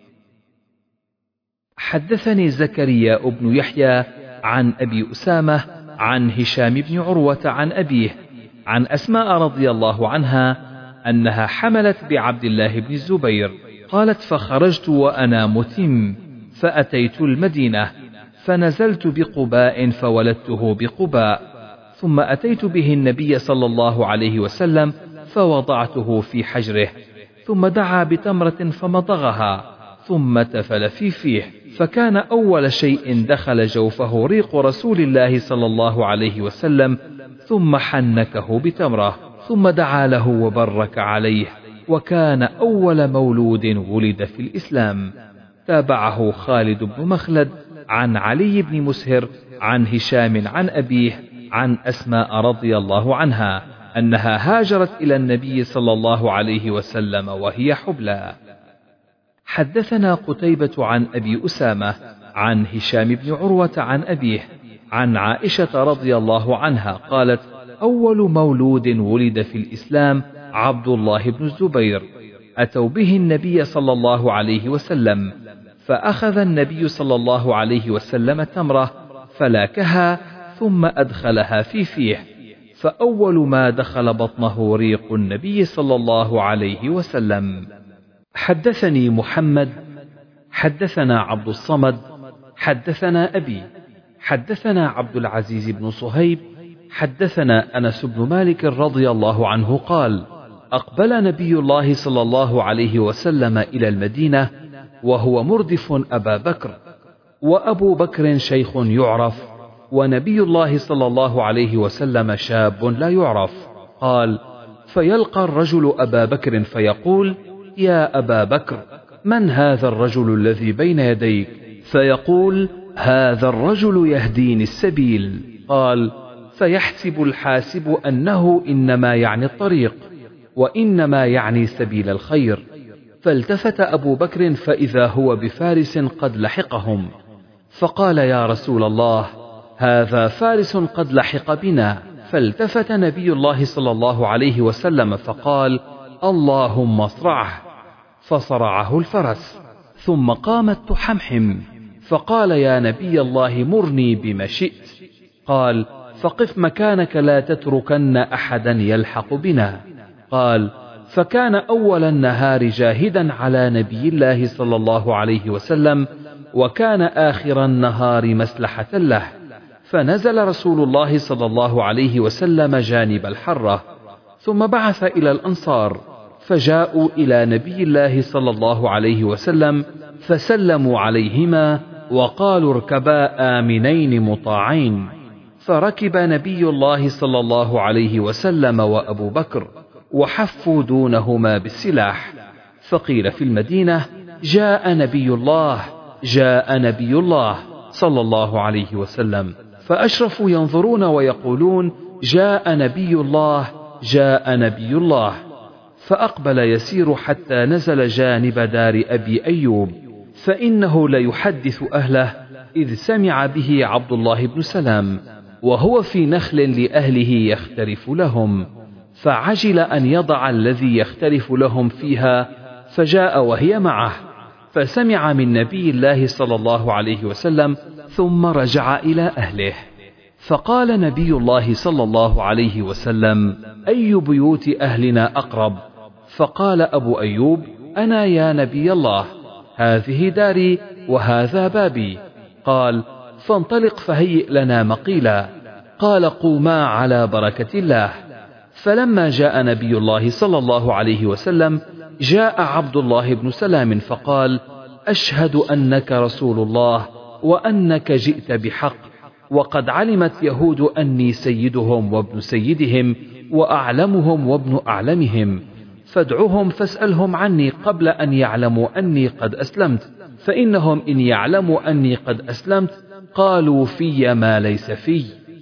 حدثني زكريا بن يحيى عن أبي أسامة عن هشام بن عروة عن أبيه عن أسماء رضي الله عنها أنها حملت بعبد الله بن الزبير. قالت: فخرجت وأنا متم، فأتيت المدينة، فنزلت بقباء فولدته بقباء، ثم أتيت به النبي صلى الله عليه وسلم فوضعته في حجره، ثم دعا بتمرة فمضغها، ثم تفل في فيه، فكان أول شيء دخل جوفه ريق رسول الله صلى الله عليه وسلم، ثم حنكه بتمرة، ثم دعا له وبرك عليه، وكان أول مولود ولد في الإسلام. تابعه خالد بن مخلد عن علي بن مسهر عن هشام عن أبيه عن أسماء رضي الله عنها أنها هاجرت إلى النبي صلى الله عليه وسلم وهي حبلى. حدثنا قتيبة عن أبي أسامة عن هشام بن عروة عن أبيه عن عائشة رضي الله عنها قالت: أول مولود ولد في الإسلام عبد الله بن الزبير. أتوا به النبي صلى الله عليه وسلم، فأخذ النبي صلى الله عليه وسلم تمرة فلاكها ثم أدخلها في فيه، فأول ما دخل بطنه ريق النبي صلى الله عليه وسلم. حدثني محمد حدثنا عبد الصمد حدثنا أبي حدثنا عبد العزيز بن صهيب حدثنا أنس بن مالك رضي الله عنه قال: أقبل نبي الله صلى الله عليه وسلم إلى المدينة وهو مردف أبا بكر، وأبو بكر شيخ يعرف، ونبي الله صلى الله عليه وسلم شاب لا يعرف. قال: فيلقى الرجل أبا بكر فيقول: يا أبا بكر، من هذا الرجل الذي بين يديك؟ فيقول: هذا الرجل يهديني السبيل. قال: فيحسب الحاسب أنه إنما يعني الطريق، وإنما يعني سبيل الخير. فالتفت أبو بكر فإذا هو بفارس قد لحقهم، فقال: يا رسول الله، هذا فارس قد لحق بنا. فالتفت نبي الله صلى الله عليه وسلم فقال: اللهم اصرعه. فصرعه الفرس، ثم قامت تحمحم، فقال: يا نبي الله، مرني بما شئت. قال: فقف مكانك لا تتركن أحدا يلحق بنا. قال: فكان أول النهار جاهدا على نبي الله صلى الله عليه وسلم، وكان آخر النهار مسلحة له. فنزل رسول الله صلى الله عليه وسلم جانب الحرة، ثم بعث إلى الأنصار، فجاءوا إلى نبي الله صلى الله عليه وسلم فسلموا عليهما وقالوا: اركبا آمنين مطاعين. فركب نبي الله صلى الله عليه وسلم وأبو بكر، وحفوا دونهما بالسلاح. فقيل في المدينة: جاء نبي الله، جاء نبي الله صلى الله عليه وسلم. فأشرفوا ينظرون ويقولون: جاء نبي الله، جاء نبي الله. فأقبل يسير حتى نزل جانب دار أبي أيوب، فإنه ليحدث أهله، إذ سمع به عبد الله بن سلام، وهو في نخل لأهله يختلف لهم، فعجل أن يضع الذي يختلف لهم فيها، فجاء وهي معه، فسمع من نبي الله صلى الله عليه وسلم، ثم رجع إلى أهله. فقال نبي الله صلى الله عليه وسلم: أي بيوت أهلنا أقرب؟ فقال أبو أيوب: أنا يا نبي الله، هذه داري وهذا بابي. قال: فانطلق فهيئ لنا مقيلا. قال: قوما على بركة الله. فلما جاء نبي الله صلى الله عليه وسلم، جاء عبد الله بن سلام فقال: أشهد أنك رسول الله، وأنك جئت بحق، وقد علمت يهود أني سيدهم وابن سيدهم، وأعلمهم وابن أعلمهم، فادعهم فاسألهم عني قبل أن يعلموا أني قد أسلمت، فإنهم إن يعلموا أني قد أسلمت قالوا في ما ليس في.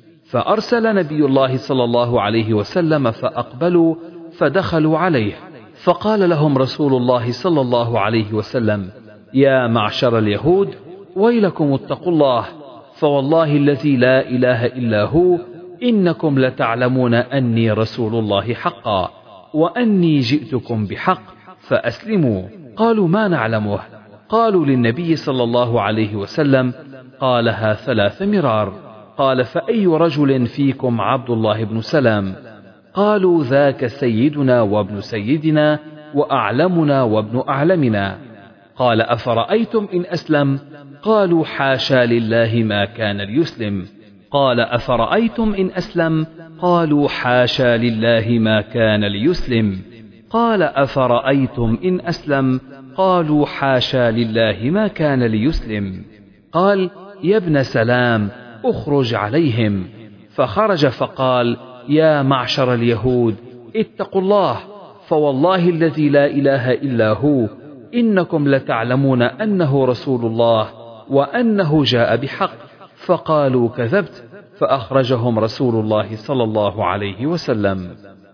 فأرسل نبي الله صلى الله عليه وسلم فأقبلوا، فدخلوا عليه، فقال لهم رسول الله صلى الله عليه وسلم: يا معشر اليهود، ويلكم اتقوا الله، فوالله الذي لا إله إلا هو، إنكم لتعلمون أني رسول الله حقا، وأني جئتكم بحق، فأسلموا. قالوا: ما نعلمه. قالوا للنبي صلى الله عليه وسلم: قالها ثلاث مرار. قال: فأي رجل فيكم عبد الله بن سلام؟ قالوا: ذاك سيدنا وابن سيدنا، وأعلمنا وابن أعلمنا. قال: أفرأيتم إن أسلم؟ قالوا: حاشا لله ما كان ليسلم. قال: أفرأيتم إن أسلم؟ قالوا: حاشا لله ما كان ليسلم. قال: أفرأيتم إن أسلم؟ قالوا: حاشا لله ما كان ليسلم. قال: يا ابن سلام، اخرج عليهم. فخرج فقال: يا معشر اليهود، اتقوا الله، فوالله الذي لا إله إلا هو، إنكم لتعلمون أنه رسول الله، وأنه جاء بحق. فقالوا: كذبت. فأخرجهم رسول الله صلى الله عليه وسلم.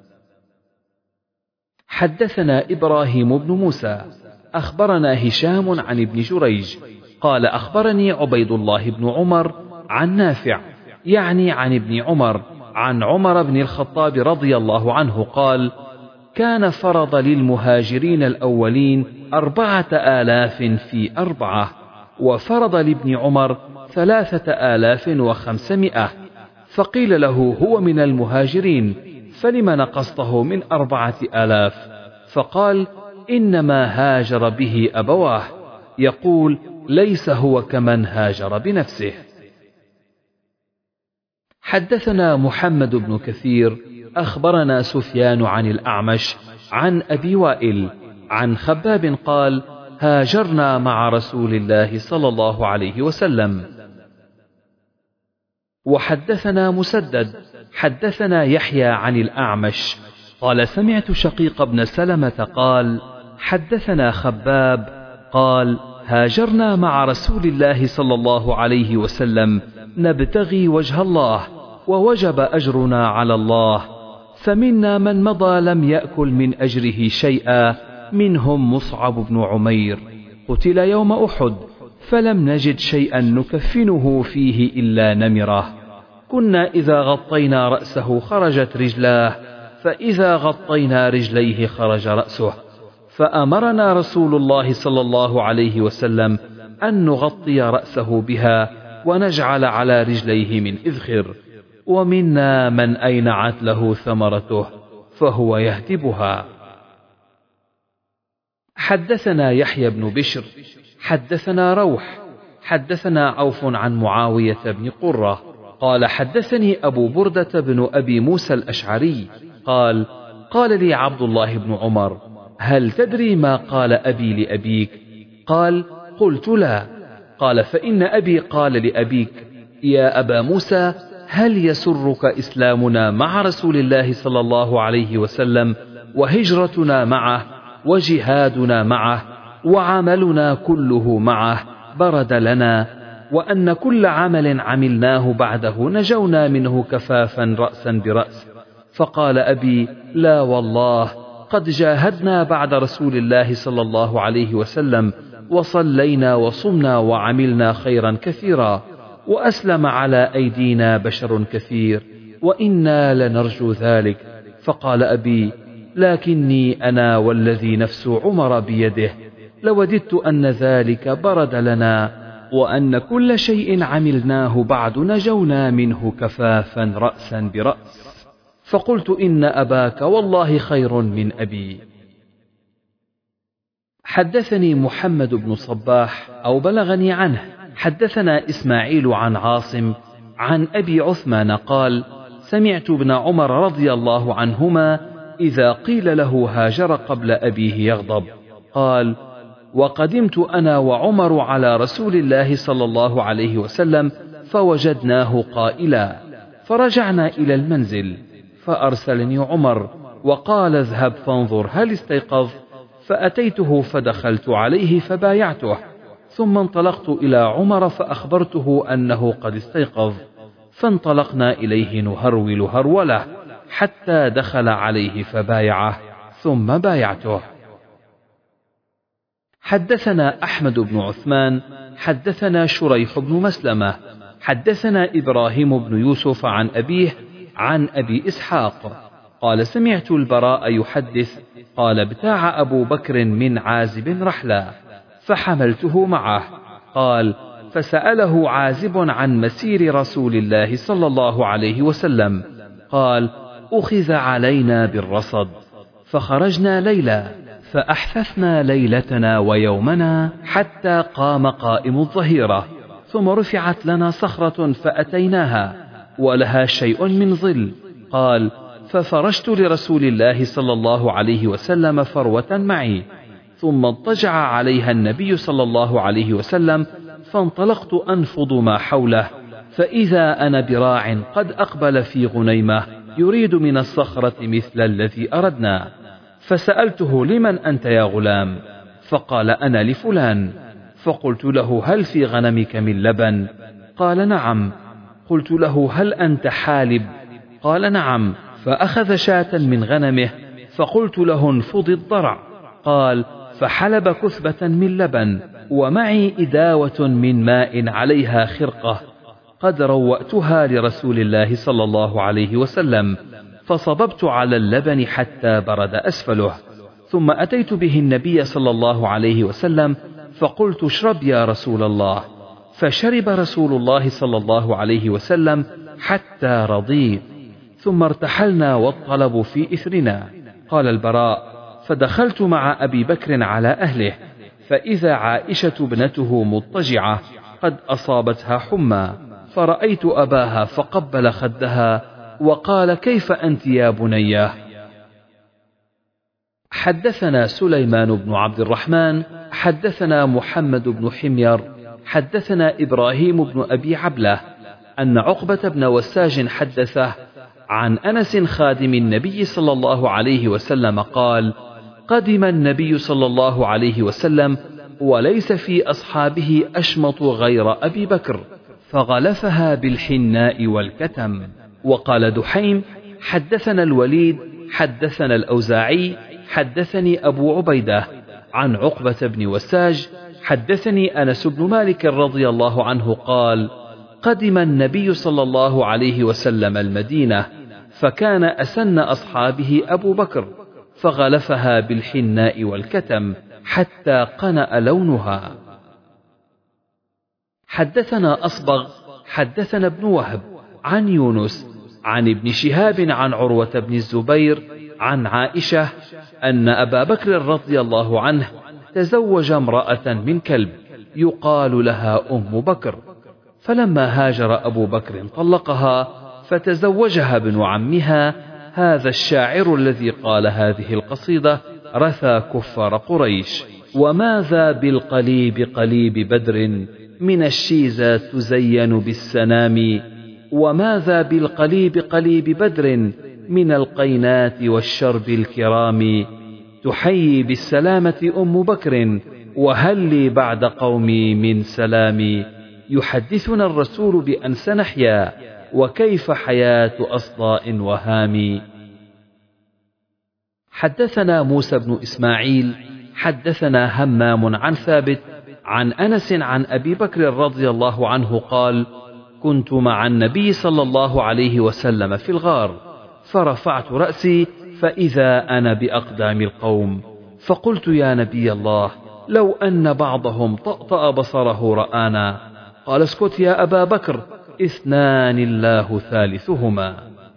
حدثنا إبراهيم بن موسى أخبرنا هشام عن ابن جريج قال: أخبرني عبيد الله بن عمر عن نافع، يعني عن ابن عمر، عن عمر بن الخطاب رضي الله عنه قال: كان فرض للمهاجرين الأولين أربعة آلاف في أربعة، وفرض لابن عمر ثلاثة آلاف وخمسمائة. فقيل له: هو من المهاجرين، فلم نقصته من أربعة آلاف؟ فقال: إنما هاجر به أبواه. يقول: ليس هو كمن هاجر بنفسه. حدثنا محمد بن كثير أخبرنا سفيان عن الأعمش عن أبي وائل عن خباب قال: هاجرنا مع رسول الله صلى الله عليه وسلم. وحدثنا مسدد حدثنا يحيى عن الأعمش قال سمعت شقيق بن سلمة قال حدثنا خباب قال هاجرنا مع رسول الله صلى الله عليه وسلم نبتغي وجه الله ووجب أجرنا على الله، فمنا من مضى لم يأكل من أجره شيئا، منهم مصعب بن عمير قتل يوم أحد فلم نجد شيئا نكفنه فيه إلا نمرة، كنا إذا غطينا رأسه خرجت رجلاه، فإذا غطينا رجليه خرج رأسه، فأمرنا رسول الله صلى الله عليه وسلم أن نغطي رأسه بها ونجعل على رجليه من إذخر، ومنا من أينعت له ثمرته فهو يهتبها. حدثنا يحيى بن بشر حدثنا روح حدثنا عوف عن معاوية بن قرة قال حدثني أبو بردة بن أبي موسى الأشعري قال قال لي عبد الله بن عمر هل تدري ما قال أبي لأبيك؟ قال قلت لا. قال فإن أبي قال لأبيك يا أبا موسى هل يسرك إسلامنا مع رسول الله صلى الله عليه وسلم وهجرتنا معه وجهادنا معه وعملنا كله معه برد لنا، وأن كل عمل عملناه بعده نجونا منه كفافا رأسا برأس؟ فقال أبي لا والله، قد جاهدنا بعد رسول الله صلى الله عليه وسلم وصلينا وصمنا وعملنا خيرا كثيرا، وأسلم على أيدينا بشر كثير، وإنا لنرجو ذلك. فقال أبي لكني أنا والذي نفس عمر بيده لوددت أن ذلك برد لنا، وأن كل شيء عملناه بعد نجونا منه كفافا رأسا برأس. فقلت إن أباك والله خير من أبي. حدثني محمد بن صباح أو بلغني عنه حدثنا إسماعيل عن عاصم عن أبي عثمان قال سمعت ابن عمر رضي الله عنهما إذا قيل له هاجر قبل أبيه يغضب قال وقدمت أنا وعمر على رسول الله صلى الله عليه وسلم فوجدناه قائلا، فرجعنا إلى المنزل فأرسلني عمر وقال اذهب فانظر هل استيقظ، فأتيته فدخلت عليه فبايعته، ثم انطلقت إلى عمر فأخبرته أنه قد استيقظ، فانطلقنا إليه نهرول هروله حتى دخل عليه فبايعه ثم بايعته. حدثنا أحمد بن عثمان حدثنا شريح بن مسلمة حدثنا إبراهيم بن يوسف عن أبيه عن أبي إسحاق قال سمعت البراء يحدث قال ابتاع أبو بكر من عازب رحلا فحملته معه، قال فسأله عازب عن مسير رسول الله صلى الله عليه وسلم، قال أخذ علينا بالرصد، فخرجنا ليلا فأحثثنا ليلتنا ويومنا حتى قام قائم الظهيرة، ثم رفعت لنا صخرة فأتيناها ولها شيء من ظل، قال ففرشت لرسول الله صلى الله عليه وسلم فروة معي، ثم اضطجع عليها النبي صلى الله عليه وسلم، فانطلقت أنفض ما حوله، فإذا أنا براع قد أقبل في غنيمة يريد من الصخرة مثل الذي أردنا، فسألته لمن أنت يا غلام؟ فقال أنا لفلان. فقلت له هل في غنمك من لبن؟ قال نعم. قلت له هل أنت حالب؟ قال نعم. فأخذ شاة من غنمه، فقلت له انفض الضرع، قال فحلب كثبة من لبن، ومعي إداوة من ماء عليها خرقة قد روأتها لرسول الله صلى الله عليه وسلم، فصببت على اللبن حتى برد أسفله، ثم أتيت به النبي صلى الله عليه وسلم فقلت اشرب يا رسول الله، فشرب رسول الله صلى الله عليه وسلم حتى رضيت، ثم ارتحلنا والطلب في إثرنا. قال البراء فدخلت مع أبي بكر على أهله، فإذا عائشة ابنته مضطجعة قد أصابتها حمى، فرأيت أباها فقبل خدها وقال كيف أنت يا بنيه؟ حدثنا سليمان بن عبد الرحمن حدثنا محمد بن حمير حدثنا إبراهيم بن أبي عبلة أن عقبة بن وساج حدثه عن أنس خادم النبي صلى الله عليه وسلم قال: قدم النبي صلى الله عليه وسلم وليس في أصحابه أشمط غير أبي بكر، فغلفها بالحناء والكتم. وقال دحيم: حدثنا الوليد حدثنا الأوزاعي حدثني أبو عبيدة عن عقبة بن وساج حدثني أنس بن مالك رضي الله عنه قال: قدم النبي صلى الله عليه وسلم المدينة، فكان أسن أصحابه أبو بكر، فغلفها بالحناء والكتم حتى قنأ لونها. حدثنا أصبغ حدثنا ابن وهب عن يونس عن ابن شهاب عن عروة بن الزبير عن عائشة أن أبا بكر رضي الله عنه تزوج امرأة من كلب يقال لها أم بكر، فلما هاجر أبو بكر طلقها فتزوجها ابن عمها هذا الشاعر الذي قال هذه القصيدة: رثى كفار قريش: وماذا بالقليب قليب بدر من الشيزة تزين بالسنام، وماذا بالقليب قليب بدر من القينات والشرب الكرام، تحيي بالسلامة أم بكر وهل لي بعد قومي من سلام، يحدثنا الرسول بأن سنحيا وكيف حياة أصداء وهام. حدثنا موسى بن إسماعيل حدثنا همام عن ثابت عن أنس عن أبي بكر رضي الله عنه قال: كنت مع النبي صلى الله عليه وسلم في الغار، فرفعت رأسي فإذا أنا بأقدام القوم، فقلت: يا نبي الله، لو أن بعضهم طأطأ بصره رآنا. قال: اسكت يا أبا بكر، اثنان الله ثالثهما.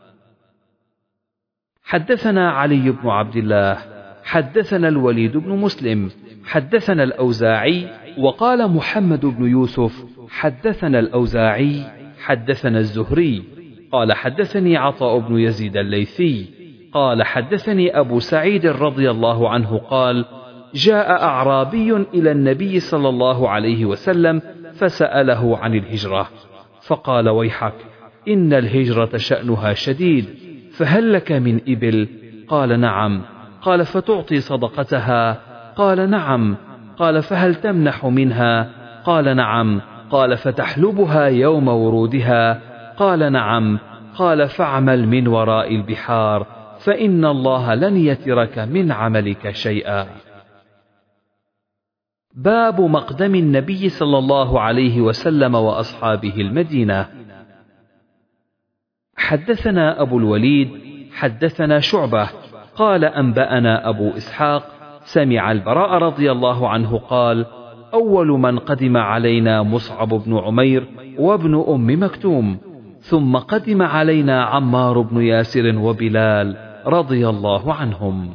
حدثنا علي بن عبد الله حدثنا الوليد بن مسلم حدثنا الأوزاعي، وقال محمد بن يوسف حدثنا الأوزاعي حدثنا الزهري قال حدثني عطاء بن يزيد الليثي قال حدثني أبو سعيد رضي الله عنه قال: جاء أعرابي إلى النبي صلى الله عليه وسلم فسأله عن الهجرة، فقال: ويحك، إن الهجرة شأنها شديد، فهل لك من إبل؟ قال: نعم. قال: فتعطي صدقتها؟ قال: نعم. قال: فهل تمنح منها؟ قال: نعم. قال: فتحلبها يوم ورودها؟ قال: نعم. قال: فاعمل من وراء البحار، فإن الله لن يترك من عملك شيئا. باب مقدم النبي صلى الله عليه وسلم وأصحابه المدينة. حدثنا أبو الوليد حدثنا شعبة قال: أنبأنا أبو إسحاق سمع البراء رضي الله عنه قال: أول من قدم علينا مصعب بن عمير وابن أم مكتوم، ثم قدم علينا عمار بن ياسر وبلال رضي الله عنهم.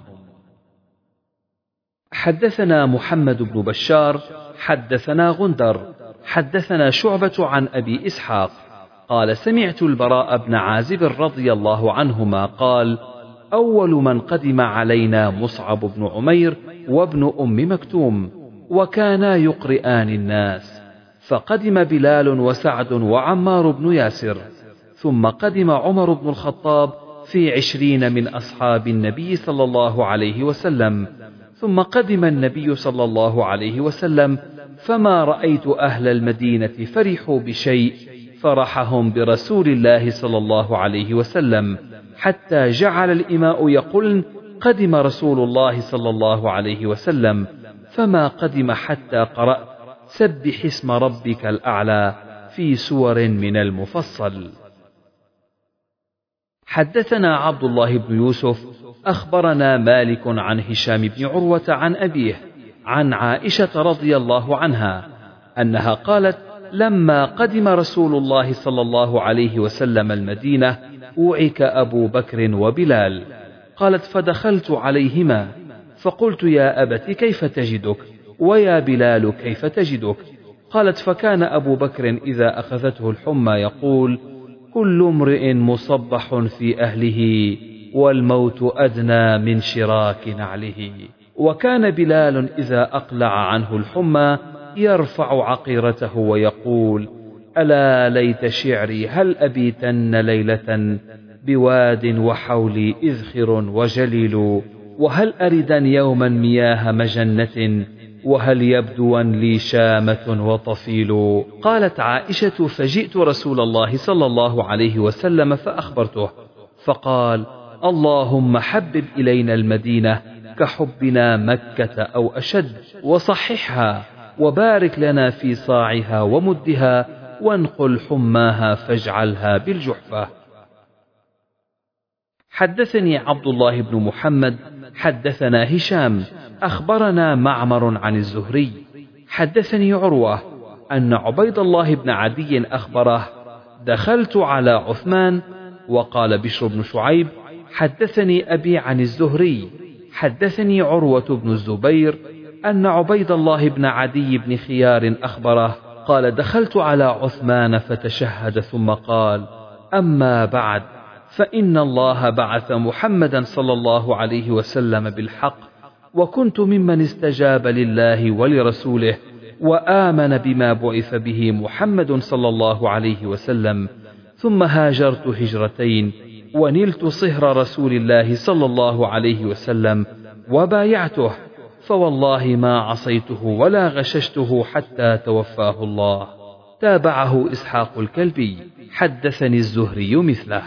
حدثنا محمد بن بشار حدثنا غندر حدثنا شعبة عن أبي إسحاق قال: سمعت البراء بن عازب رضي الله عنهما قال: أول من قدم علينا مصعب بن عمير وابن أم مكتوم، وكانا يقرئان الناس، فقدم بلال وسعد وعمار بن ياسر، ثم قدم عمر بن الخطاب في عشرين من أصحاب النبي صلى الله عليه وسلم، ثم قدم النبي صلى الله عليه وسلم، فما رأيت أهل المدينة فرحوا بشيء فرحهم برسول الله صلى الله عليه وسلم، حتى جعل الإماء يقولن: قدم رسول الله صلى الله عليه وسلم، فما قدم حتى قرأت: سبح اسم ربك الأعلى في سور من المفصل. حدثنا عبد الله بن يوسف أخبرنا مالك عن هشام بن عروة عن أبيه عن عائشة رضي الله عنها أنها قالت: لما قدم رسول الله صلى الله عليه وسلم المدينة وعك أبو بكر وبلال. قالت: فدخلت عليهما فقلت: يا أبت كيف تجدك؟ ويا بلال كيف تجدك؟ قالت: فكان أبو بكر إذا أخذته الحمى يقول: كل امرئ مصبح في أهله والموت أدنى من شراك نعله. وكان بلال إذا أقلع عنه الحمى يرفع عقيرته ويقول: ألا ليت شعري هل أبيتن ليلة بواد وحولي إذخر وجليل، وهل أردن يوما مياه مجنة، وهل يبدوا لي شامة وطفيل. قالت عائشة: فجئت رسول الله صلى الله عليه وسلم فأخبرته، فقال: اللهم حبب إلينا المدينة كحبنا مكة أو أشد، وصححها، وبارك لنا في صاعها ومدها، وانقل حماها فاجعلها بالجحفة. حدثني عبد الله بن محمد حدثنا هشام أخبرنا معمر عن الزهري حدثني عروة أن عبيد الله بن عدي أخبره: دخلت على عثمان. وقال بشر بن شعيب: حدثني أبي عن الزهري حدثني عروة بن الزبير أن عبيد الله بن عدي بن خيار أخبره قال: دخلت على عثمان فتشهد ثم قال: أما بعد، فإن الله بعث محمدا صلى الله عليه وسلم بالحق، وكنت ممن استجاب لله ولرسوله وآمن بما بعث به محمد صلى الله عليه وسلم، ثم هاجرت هجرتين ونلت صهر رسول الله صلى الله عليه وسلم وبايعته، فوالله ما عصيته ولا غششته حتى توفاه الله. تابعه إسحاق الكلبي. حدثني الزهري مثله.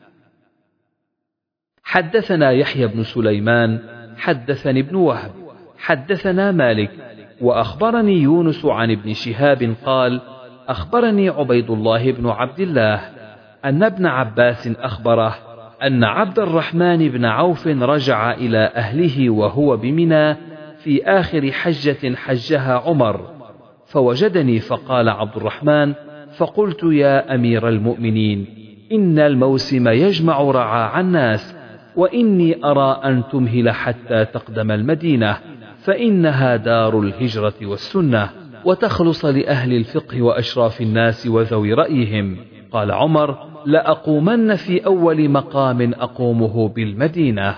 حدثنا يحيى بن سليمان حدثني ابن وهب حدثنا مالك وأخبرني يونس عن ابن شهاب قال: أخبرني عبيد الله بن عبد الله أن ابن عباس أخبره أن عبد الرحمن بن عوف رجع إلى أهله وهو بمنى في آخر حجة حجها عمر، فوجدني فقال عبد الرحمن: فقلت: يا أمير المؤمنين، إن الموسم يجمع رعاع الناس، وإني أرى أن تمهل حتى تقدم المدينة، فإنها دار الهجرة والسنة، وتخلص لأهل الفقه وأشراف الناس وذوي رأيهم. قال عمر: لأقومن في أول مقام أقومه بالمدينة.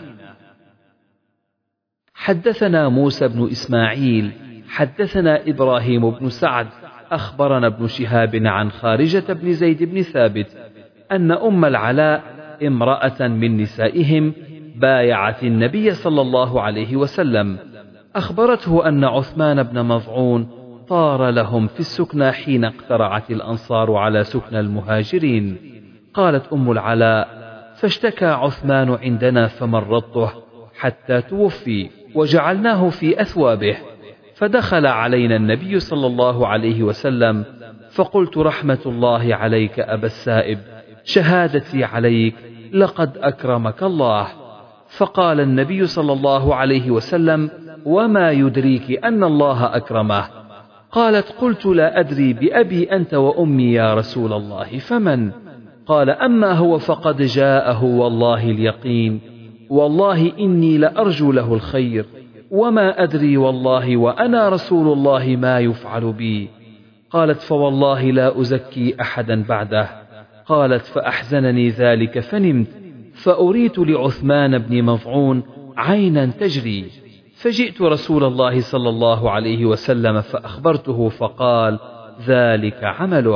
حدثنا موسى بن إسماعيل حدثنا إبراهيم بن سعد أخبرنا ابن شهاب عن خارجة بن زيد بن ثابت أن أم العلاء امرأة من نسائهم بايعت النبي صلى الله عليه وسلم، أخبرته أن عثمان بن مظعون طار لهم في السكنى حين اقترعت الأنصار على سكنى المهاجرين. قالت أم العلاء: فاشتكى عثمان عندنا فمرضته حتى توفي، وجعلناه في أثوابه، فدخل علينا النبي صلى الله عليه وسلم، فقلت: رحمة الله عليك أبا السائب، شهادتي عليك، لقد أكرمك الله. فقال النبي صلى الله عليه وسلم: وما يدريك أن الله أكرمه؟ قالت: قلت: لا أدري، بأبي أنت وأمي يا رسول الله، فمن؟ قال: أما هو فقد جاءه والله اليقين، والله إني لأرجو له الخير، وما أدري والله وأنا رسول الله ما يفعل بي. قالت: فوالله لا أزكي أحدا بعده. قالت: فأحزنني ذلك فنمت، فأريت لعثمان بن مظعون عينا تجري، فجئت رسول الله صلى الله عليه وسلم فأخبرته، فقال: ذلك عمله.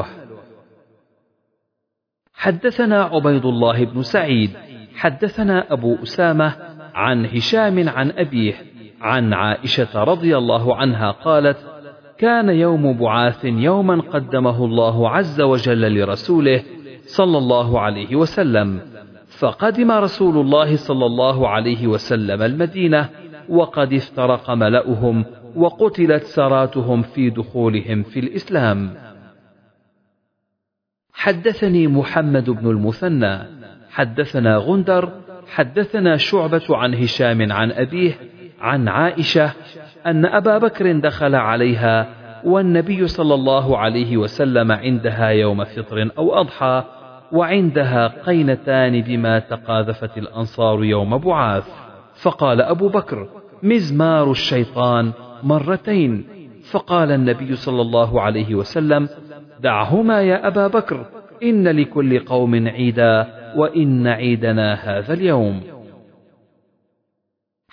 حدثنا عبيد الله بن سعيد حدثنا أبو أسامة عن هشام عن أبيه عن عائشة رضي الله عنها قالت: كان يوم بعاث يوما قدمه الله عز وجل لرسوله صلى الله عليه وسلم، فقدم رسول الله صلى الله عليه وسلم المدينة وقد افترق ملأهم وقتلت سراتهم في دخولهم في الإسلام. حدثني محمد بن المثنى حدثنا غندر حدثنا شعبة عن هشام عن أبيه عن عائشة أن أبا بكر دخل عليها والنبي صلى الله عليه وسلم عندها يوم فطر أو أضحى، وعندها قينتان بما تقاذفت الأنصار يوم بعاث، فقال أبو بكر: مزمار الشيطان مرتين. فقال النبي صلى الله عليه وسلم: دعهما يا أبا بكر، إن لكل قوم عيدا، وإن عيدنا هذا اليوم.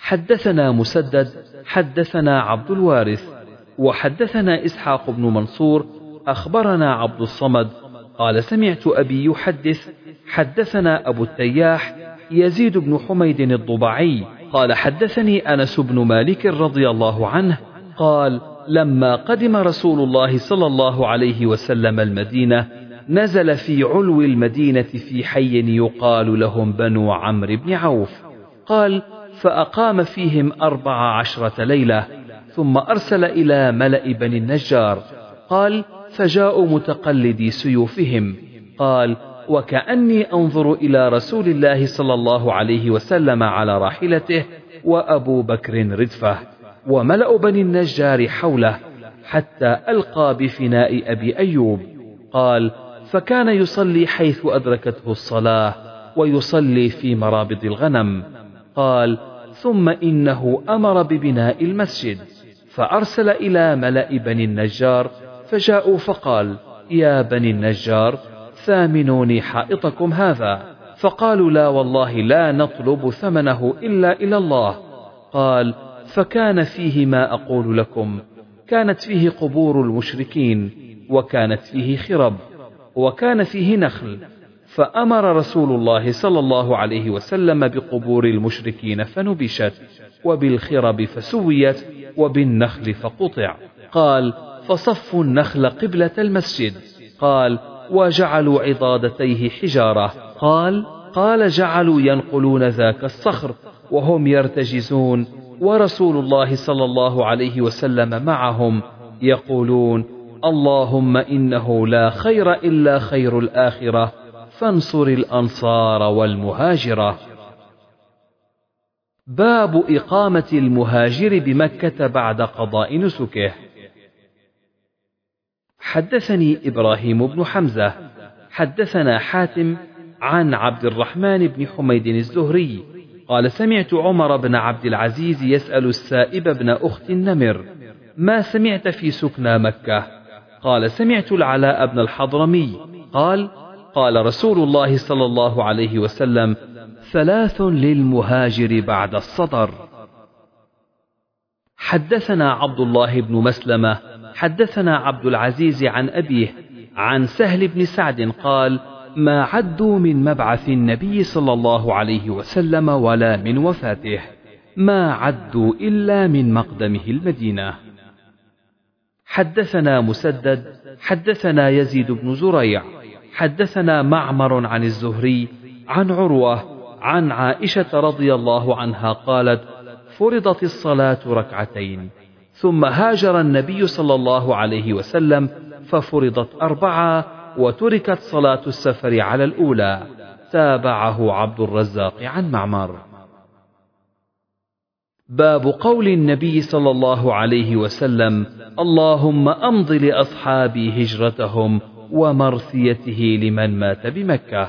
حدثنا مسدد حدثنا عبد الوارث وحدثنا إسحاق بن منصور أخبرنا عبد الصمد قال سمعت أبي يحدث حدثنا أبو التياح يزيد بن حميد الضبعي قال حدثني أنس بن مالك رضي الله عنه قال لما قدم رسول الله صلى الله عليه وسلم المدينة نزل في علو المدينة في حي يقال لهم بنو عمرو بن عوف قال فأقام فيهم أربع عشرة ليلة ثم أرسل إلى ملأ بني النجار قال فجاءوا متقلدي سيوفهم قال وكأني أنظر إلى رسول الله صلى الله عليه وسلم على راحلته وأبو بكر ردفه وملأ بني النجار حوله حتى ألقى بفناء أبي أيوب قال فكان يصلي حيث أدركته الصلاة ويصلي في مرابض الغنم قال ثم إنه أمر ببناء المسجد فأرسل إلى ملأ بني النجار فجاءوا فقال يا بني النجار ثامنوني حائطكم هذا فقالوا لا والله لا نطلب ثمنه إلا إلى الله قال فكان فيه ما أقول لكم كانت فيه قبور المشركين وكانت فيه خرب وكان فيه نخل فأمر رسول الله صلى الله عليه وسلم بقبور المشركين فنبشت وبالخرب فسويت وبالنخل فقطع قال فصفوا النخل قبلة المسجد قال وجعلوا عضادتيه حجارة قال قال جعلوا ينقلون ذاك الصخر وهم يرتجزون ورسول الله صلى الله عليه وسلم معهم يقولون اللهم إنه لا خير إلا خير الآخرة فانصر الأنصار والمهاجرة. باب إقامة المهاجر بمكة بعد قضاء نسكه. حدثني إبراهيم بن حمزة حدثنا حاتم عن عبد الرحمن بن حميد الزهري قال سمعت عمر بن عبد العزيز يسأل السائب بن أخت النمر ما سمعت في سكنى مكة؟ قال سمعت العلاء بن الحضرمي قال قال رسول الله صلى الله عليه وسلم ثلاث للمهاجر بعد الصدر. حدثنا عبد الله بن مسلمة حدثنا عبد العزيز عن أبيه عن سهل بن سعد قال ما عدوا من مبعث النبي صلى الله عليه وسلم ولا من وفاته ما عدوا إلا من مقدمه المدينة. حدثنا مسدد حدثنا يزيد بن زريع حدثنا معمر عن الزهري عن عروة عن عائشة رضي الله عنها قالت فرضت الصلاة ركعتين ثم هاجر النبي صلى الله عليه وسلم ففرضت أربعة وتركت صلاة السفر على الأولى. تابعه عبد الرزاق عن معمر. باب قول النبي صلى الله عليه وسلم اللهم أمض لأصحابي هجرتهم ومرثيته لمن مات بمكة.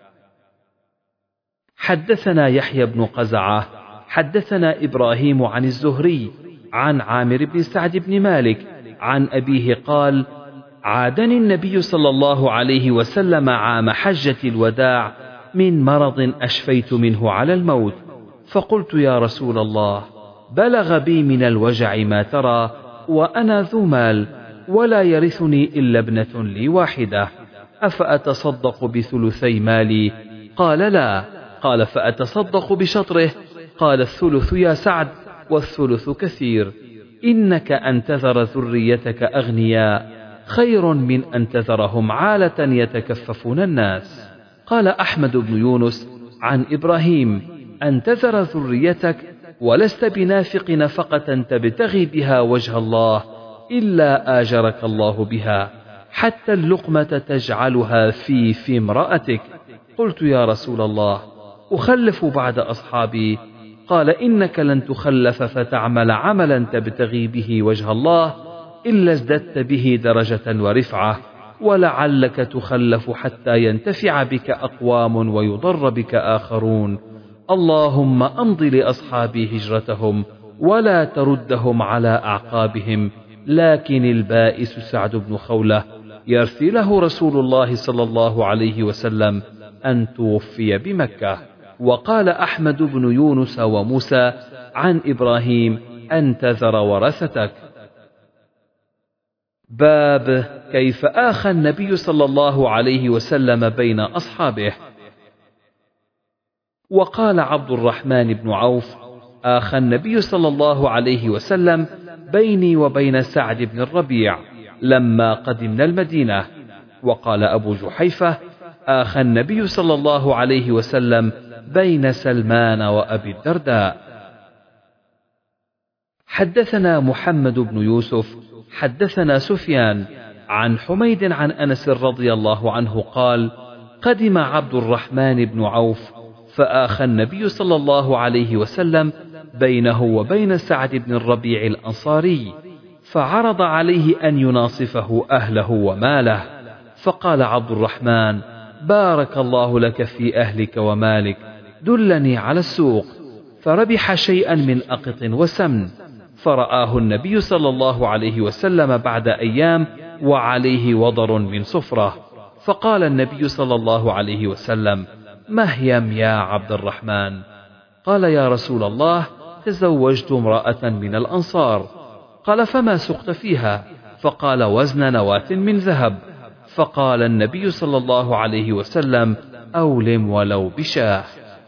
حدثنا يحيى بن قزعة حدثنا إبراهيم عن الزهري عن عامر بن سعد بن مالك عن أبيه قال عادني النبي صلى الله عليه وسلم عام حجة الوداع من مرض أشفيت منه على الموت فقلت يا رسول الله بلغ بي من الوجع ما ترى وأنا ذو مال ولا يرثني إلا ابنة لي واحدة أفأتصدق بثلثي مالي؟ قال لا. قال فأتصدق بشطره؟ قال الثلث يا سعد والثلث كثير إنك أن تذر ذريتك أغنياء خير من أن تذرهم عالة يتكففون الناس. قال أحمد بن يونس عن إبراهيم أن تذر ذريتك ولست بنافق نفقة تبتغي بها وجه الله إلا آجرك الله بها حتى اللقمة تجعلها في في امرأتك. قلت يا رسول الله أخلف بعد أصحابي؟ قال إنك لن تخلف فتعمل عملا تبتغي به وجه الله إلا ازددت به درجة ورفعة ولعلك تخلف حتى ينتفع بك أقوام ويضر بك آخرون. اللهم أمض لأصحابي هجرتهم ولا تردهم على أعقابهم. لكن البائس سعد بن خولة يرثي له رسول الله صلى الله عليه وسلم أن توفي بمكة. وقال أحمد بن يونس وموسى عن إبراهيم أن تذر ورثتك. باب كيف آخى النبي صلى الله عليه وسلم بين أصحابه. وقال عبد الرحمن بن عوف: آخى النبي صلى الله عليه وسلم بيني وبين سعد بن الربيع لما قدمنا المدينة. وقال أبو جحيفة: آخى النبي صلى الله عليه وسلم بين سلمان وأبي الدرداء. حدثنا محمد بن يوسف حدثنا سفيان عن حميد عن أنس رضي الله عنه قال: قدم عبد الرحمن بن عوف فآخى النبي صلى الله عليه وسلم بينه وبين سعد بن الربيع الأنصاري، فعرض عليه أن يناصفه أهله وماله، فقال عبد الرحمن: بارك الله لك في أهلك ومالك، دلني على السوق. فربح شيئا من أقط وسمن، فرآه النبي صلى الله عليه وسلم بعد أيام وعليه وضر من صفرة، فقال النبي صلى الله عليه وسلم: مهيم يا عبد الرحمن. قال: يا رسول الله، تزوجت امرأة من الأنصار. قال: فما سقت فيها؟ فقال: وزن نواة من ذهب. فقال النبي صلى الله عليه وسلم: أولم ولو بشاه.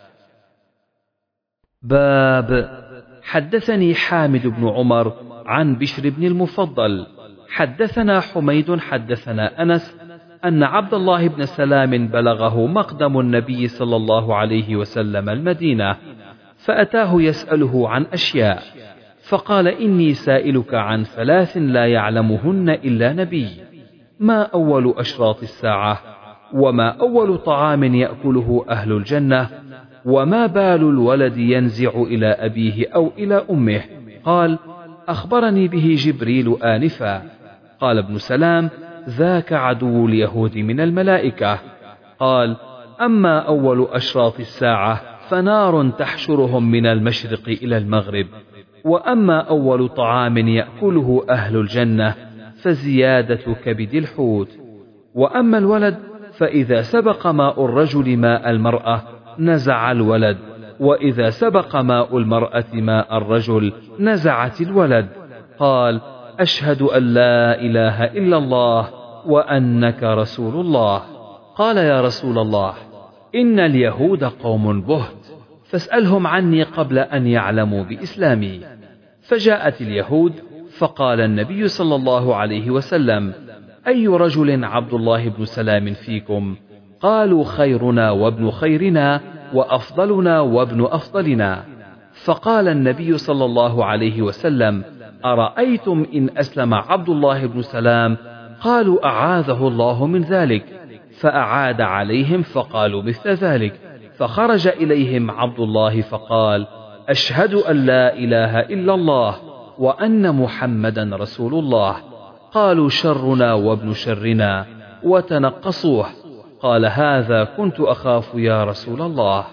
باب حدثني حامد بن عمر عن بشر بن المفضل حدثنا حميد حدثنا أنس أن عبد الله بن سلام بلغه مقدم النبي صلى الله عليه وسلم المدينة، فأتاه يسأله عن أشياء، فقال: إني سائلك عن ثلاث لا يعلمهن إلا نبي: ما أول أشراط الساعة؟ وما أول طعام يأكله أهل الجنة؟ وما بال الولد ينزع إلى أبيه أو إلى أمه؟ قال: أخبرني به جبريل آنفا. قال ابن سلام: ذاك عدو اليهود من الملائكة. قال: أما أول أشراط الساعة فنار تحشرهم من المشرق إلى المغرب. وأما أول طعام يأكله أهل الجنة فزيادة كبد الحوت. وأما الولد فإذا سبق ماء الرجل ماء المرأة نزع الولد، وإذا سبق ماء المرأة ماء الرجل نزعت الولد. قال: أشهد أن لا إله إلا الله وأنك رسول الله. قال: يا رسول الله، إن اليهود قوم بهت، فاسألهم عني قبل أن يعلموا بإسلامي. فجاءت اليهود، فقال النبي صلى الله عليه وسلم: أي رجل عبد الله بن سلام فيكم؟ قالوا: خيرنا وابن خيرنا وأفضلنا وابن أفضلنا. فقال النبي صلى الله عليه وسلم: أرأيتم إن أسلم عبد الله بن سلام؟ قالوا: أعاذه الله من ذلك. فأعاد عليهم فقالوا مثل ذلك. فخرج إليهم عبد الله فقال: أشهد أن لا إله إلا الله وأن محمدا رسول الله. قالوا: شرنا وابن شرنا، وتنقصوه. قال: هذا كنت أخاف يا رسول الله.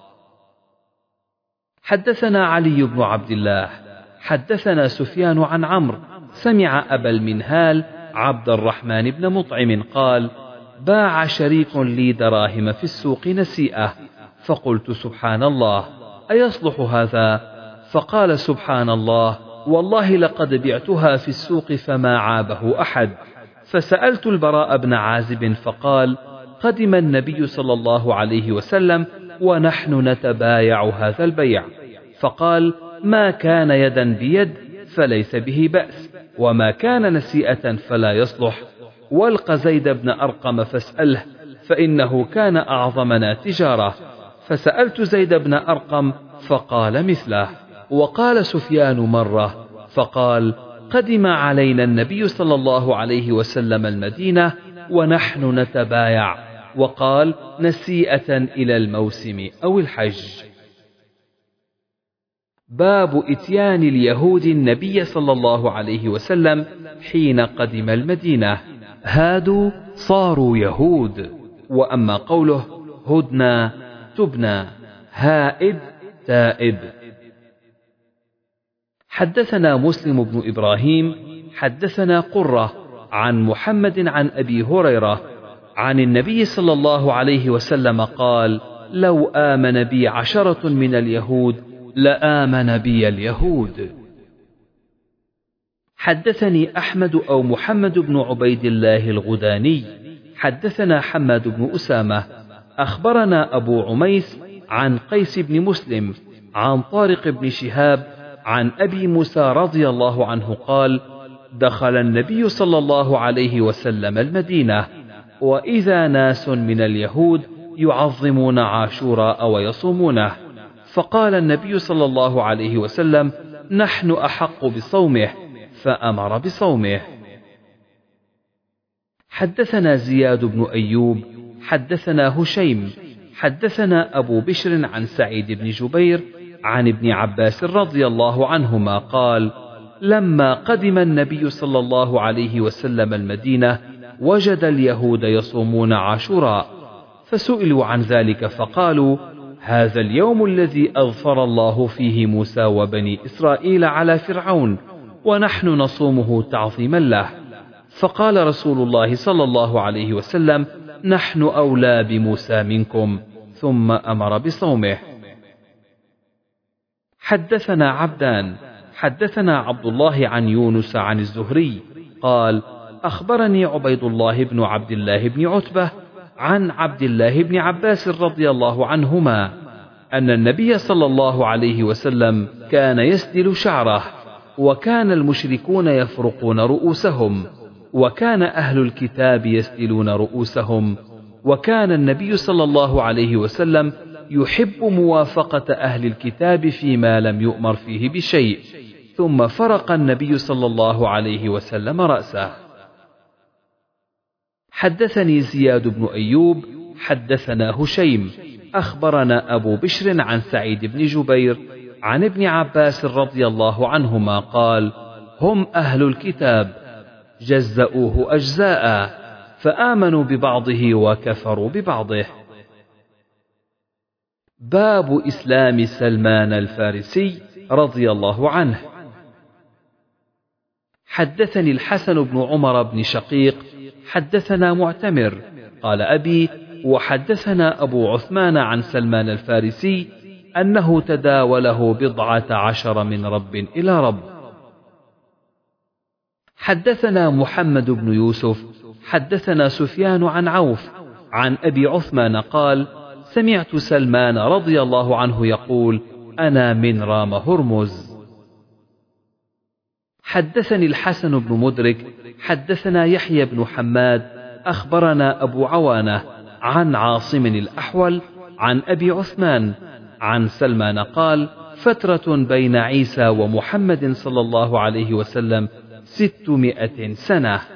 حدثنا علي بن عبد الله حدثنا سفيان عن عمرو سمع أبا المنهال عبد الرحمن بن مطعم قال: باع شريك لي دراهم في السوق نسيئة، فقلت: سبحان الله، أيصلح هذا؟ فقال: سبحان الله، والله لقد بعتها في السوق فما عابه أحد. فسألت البراء بن عازب فقال: قدم النبي صلى الله عليه وسلم ونحن نتبايع هذا البيع، فقال: ما كان يدا بيد فليس به بأس، وما كان نسيئة فلا يصلح. والق زيد بن أرقم فاسأله، فإنه كان أعظمنا تجارة. فسألت زيد بن أرقم فقال مثله. وقال سفيان مرة فقال: قدم علينا النبي صلى الله عليه وسلم المدينة ونحن نتبايع، وقال: نسيئة إلى الموسم أو الحج. باب إتيان اليهود النبي صلى الله عليه وسلم حين قدم المدينة. هادوا صاروا يهود. وأما قوله هدنا تبنى هائد تائب. حدثنا مسلم بن إبراهيم حدثنا قرة عن محمد عن أبي هريرة عن النبي صلى الله عليه وسلم قال: لو آمن بي عشرة من اليهود لآمن بي اليهود. حدثني أحمد أو محمد بن عبيد الله الغداني حدثنا حماد بن أسامة أخبرنا أبو عميس عن قيس بن مسلم عن طارق بن شهاب عن أبي موسى رضي الله عنه قال: دخل النبي صلى الله عليه وسلم المدينة وإذا ناس من اليهود يعظمون عاشوراء ويصومونه، فقال النبي صلى الله عليه وسلم: نحن أحق بصومه، فأمر بصومه. حدثنا زياد بن أيوب حدثنا هشيم حدثنا أبو بشر عن سعيد بن جبير عن ابن عباس رضي الله عنهما قال: لما قدم النبي صلى الله عليه وسلم المدينة وجد اليهود يصومون عاشوراء، فسئلوا عن ذلك فقالوا: هذا اليوم الذي أظفر الله فيه موسى وبني إسرائيل على فرعون، ونحن نصومه تعظيما له. فقال رسول الله صلى الله عليه وسلم: نحن أولى بموسى منكم، ثم أمر بصومه. حدثنا عبدان حدثنا عبد الله عن يونس عن الزهري قال: أخبرني عبيد الله بن عبد الله بن عتبة عن عبد الله بن عباس رضي الله عنهما أن النبي صلى الله عليه وسلم كان يسدل شعره، وكان المشركون يفرقون رؤوسهم، وكان أهل الكتاب يسدلون رؤوسهم، وكان النبي صلى الله عليه وسلم يحب موافقة أهل الكتاب فيما لم يؤمر فيه بشيء، ثم فرق النبي صلى الله عليه وسلم رأسه. حدثني زياد بن أيوب حدثنا هشيم أخبرنا أبو بشر عن سعيد بن جبير عن ابن عباس رضي الله عنهما قال: هم أهل الكتاب جزأوه أجزاء، فآمنوا ببعضه وكفروا ببعضه. باب إسلام سلمان الفارسي رضي الله عنه. حدثني الحسن بن عمر بن شقيق حدثنا معتمر قال أبي: وحدثنا أبو عثمان عن سلمان الفارسي أنه تداوله بضعة عشر من رب إلى رب. حدثنا محمد بن يوسف حدثنا سفيان عن عوف عن أبي عثمان قال: سمعت سلمان رضي الله عنه يقول: أنا من رام هرمز. حدثني الحسن بن مدرك حدثنا يحيى بن حماد أخبرنا أبو عوانة عن عاصم الأحول عن أبي عثمان عن سلمان قال: فترة بين عيسى ومحمد صلى الله عليه وسلم ستمائة سنة.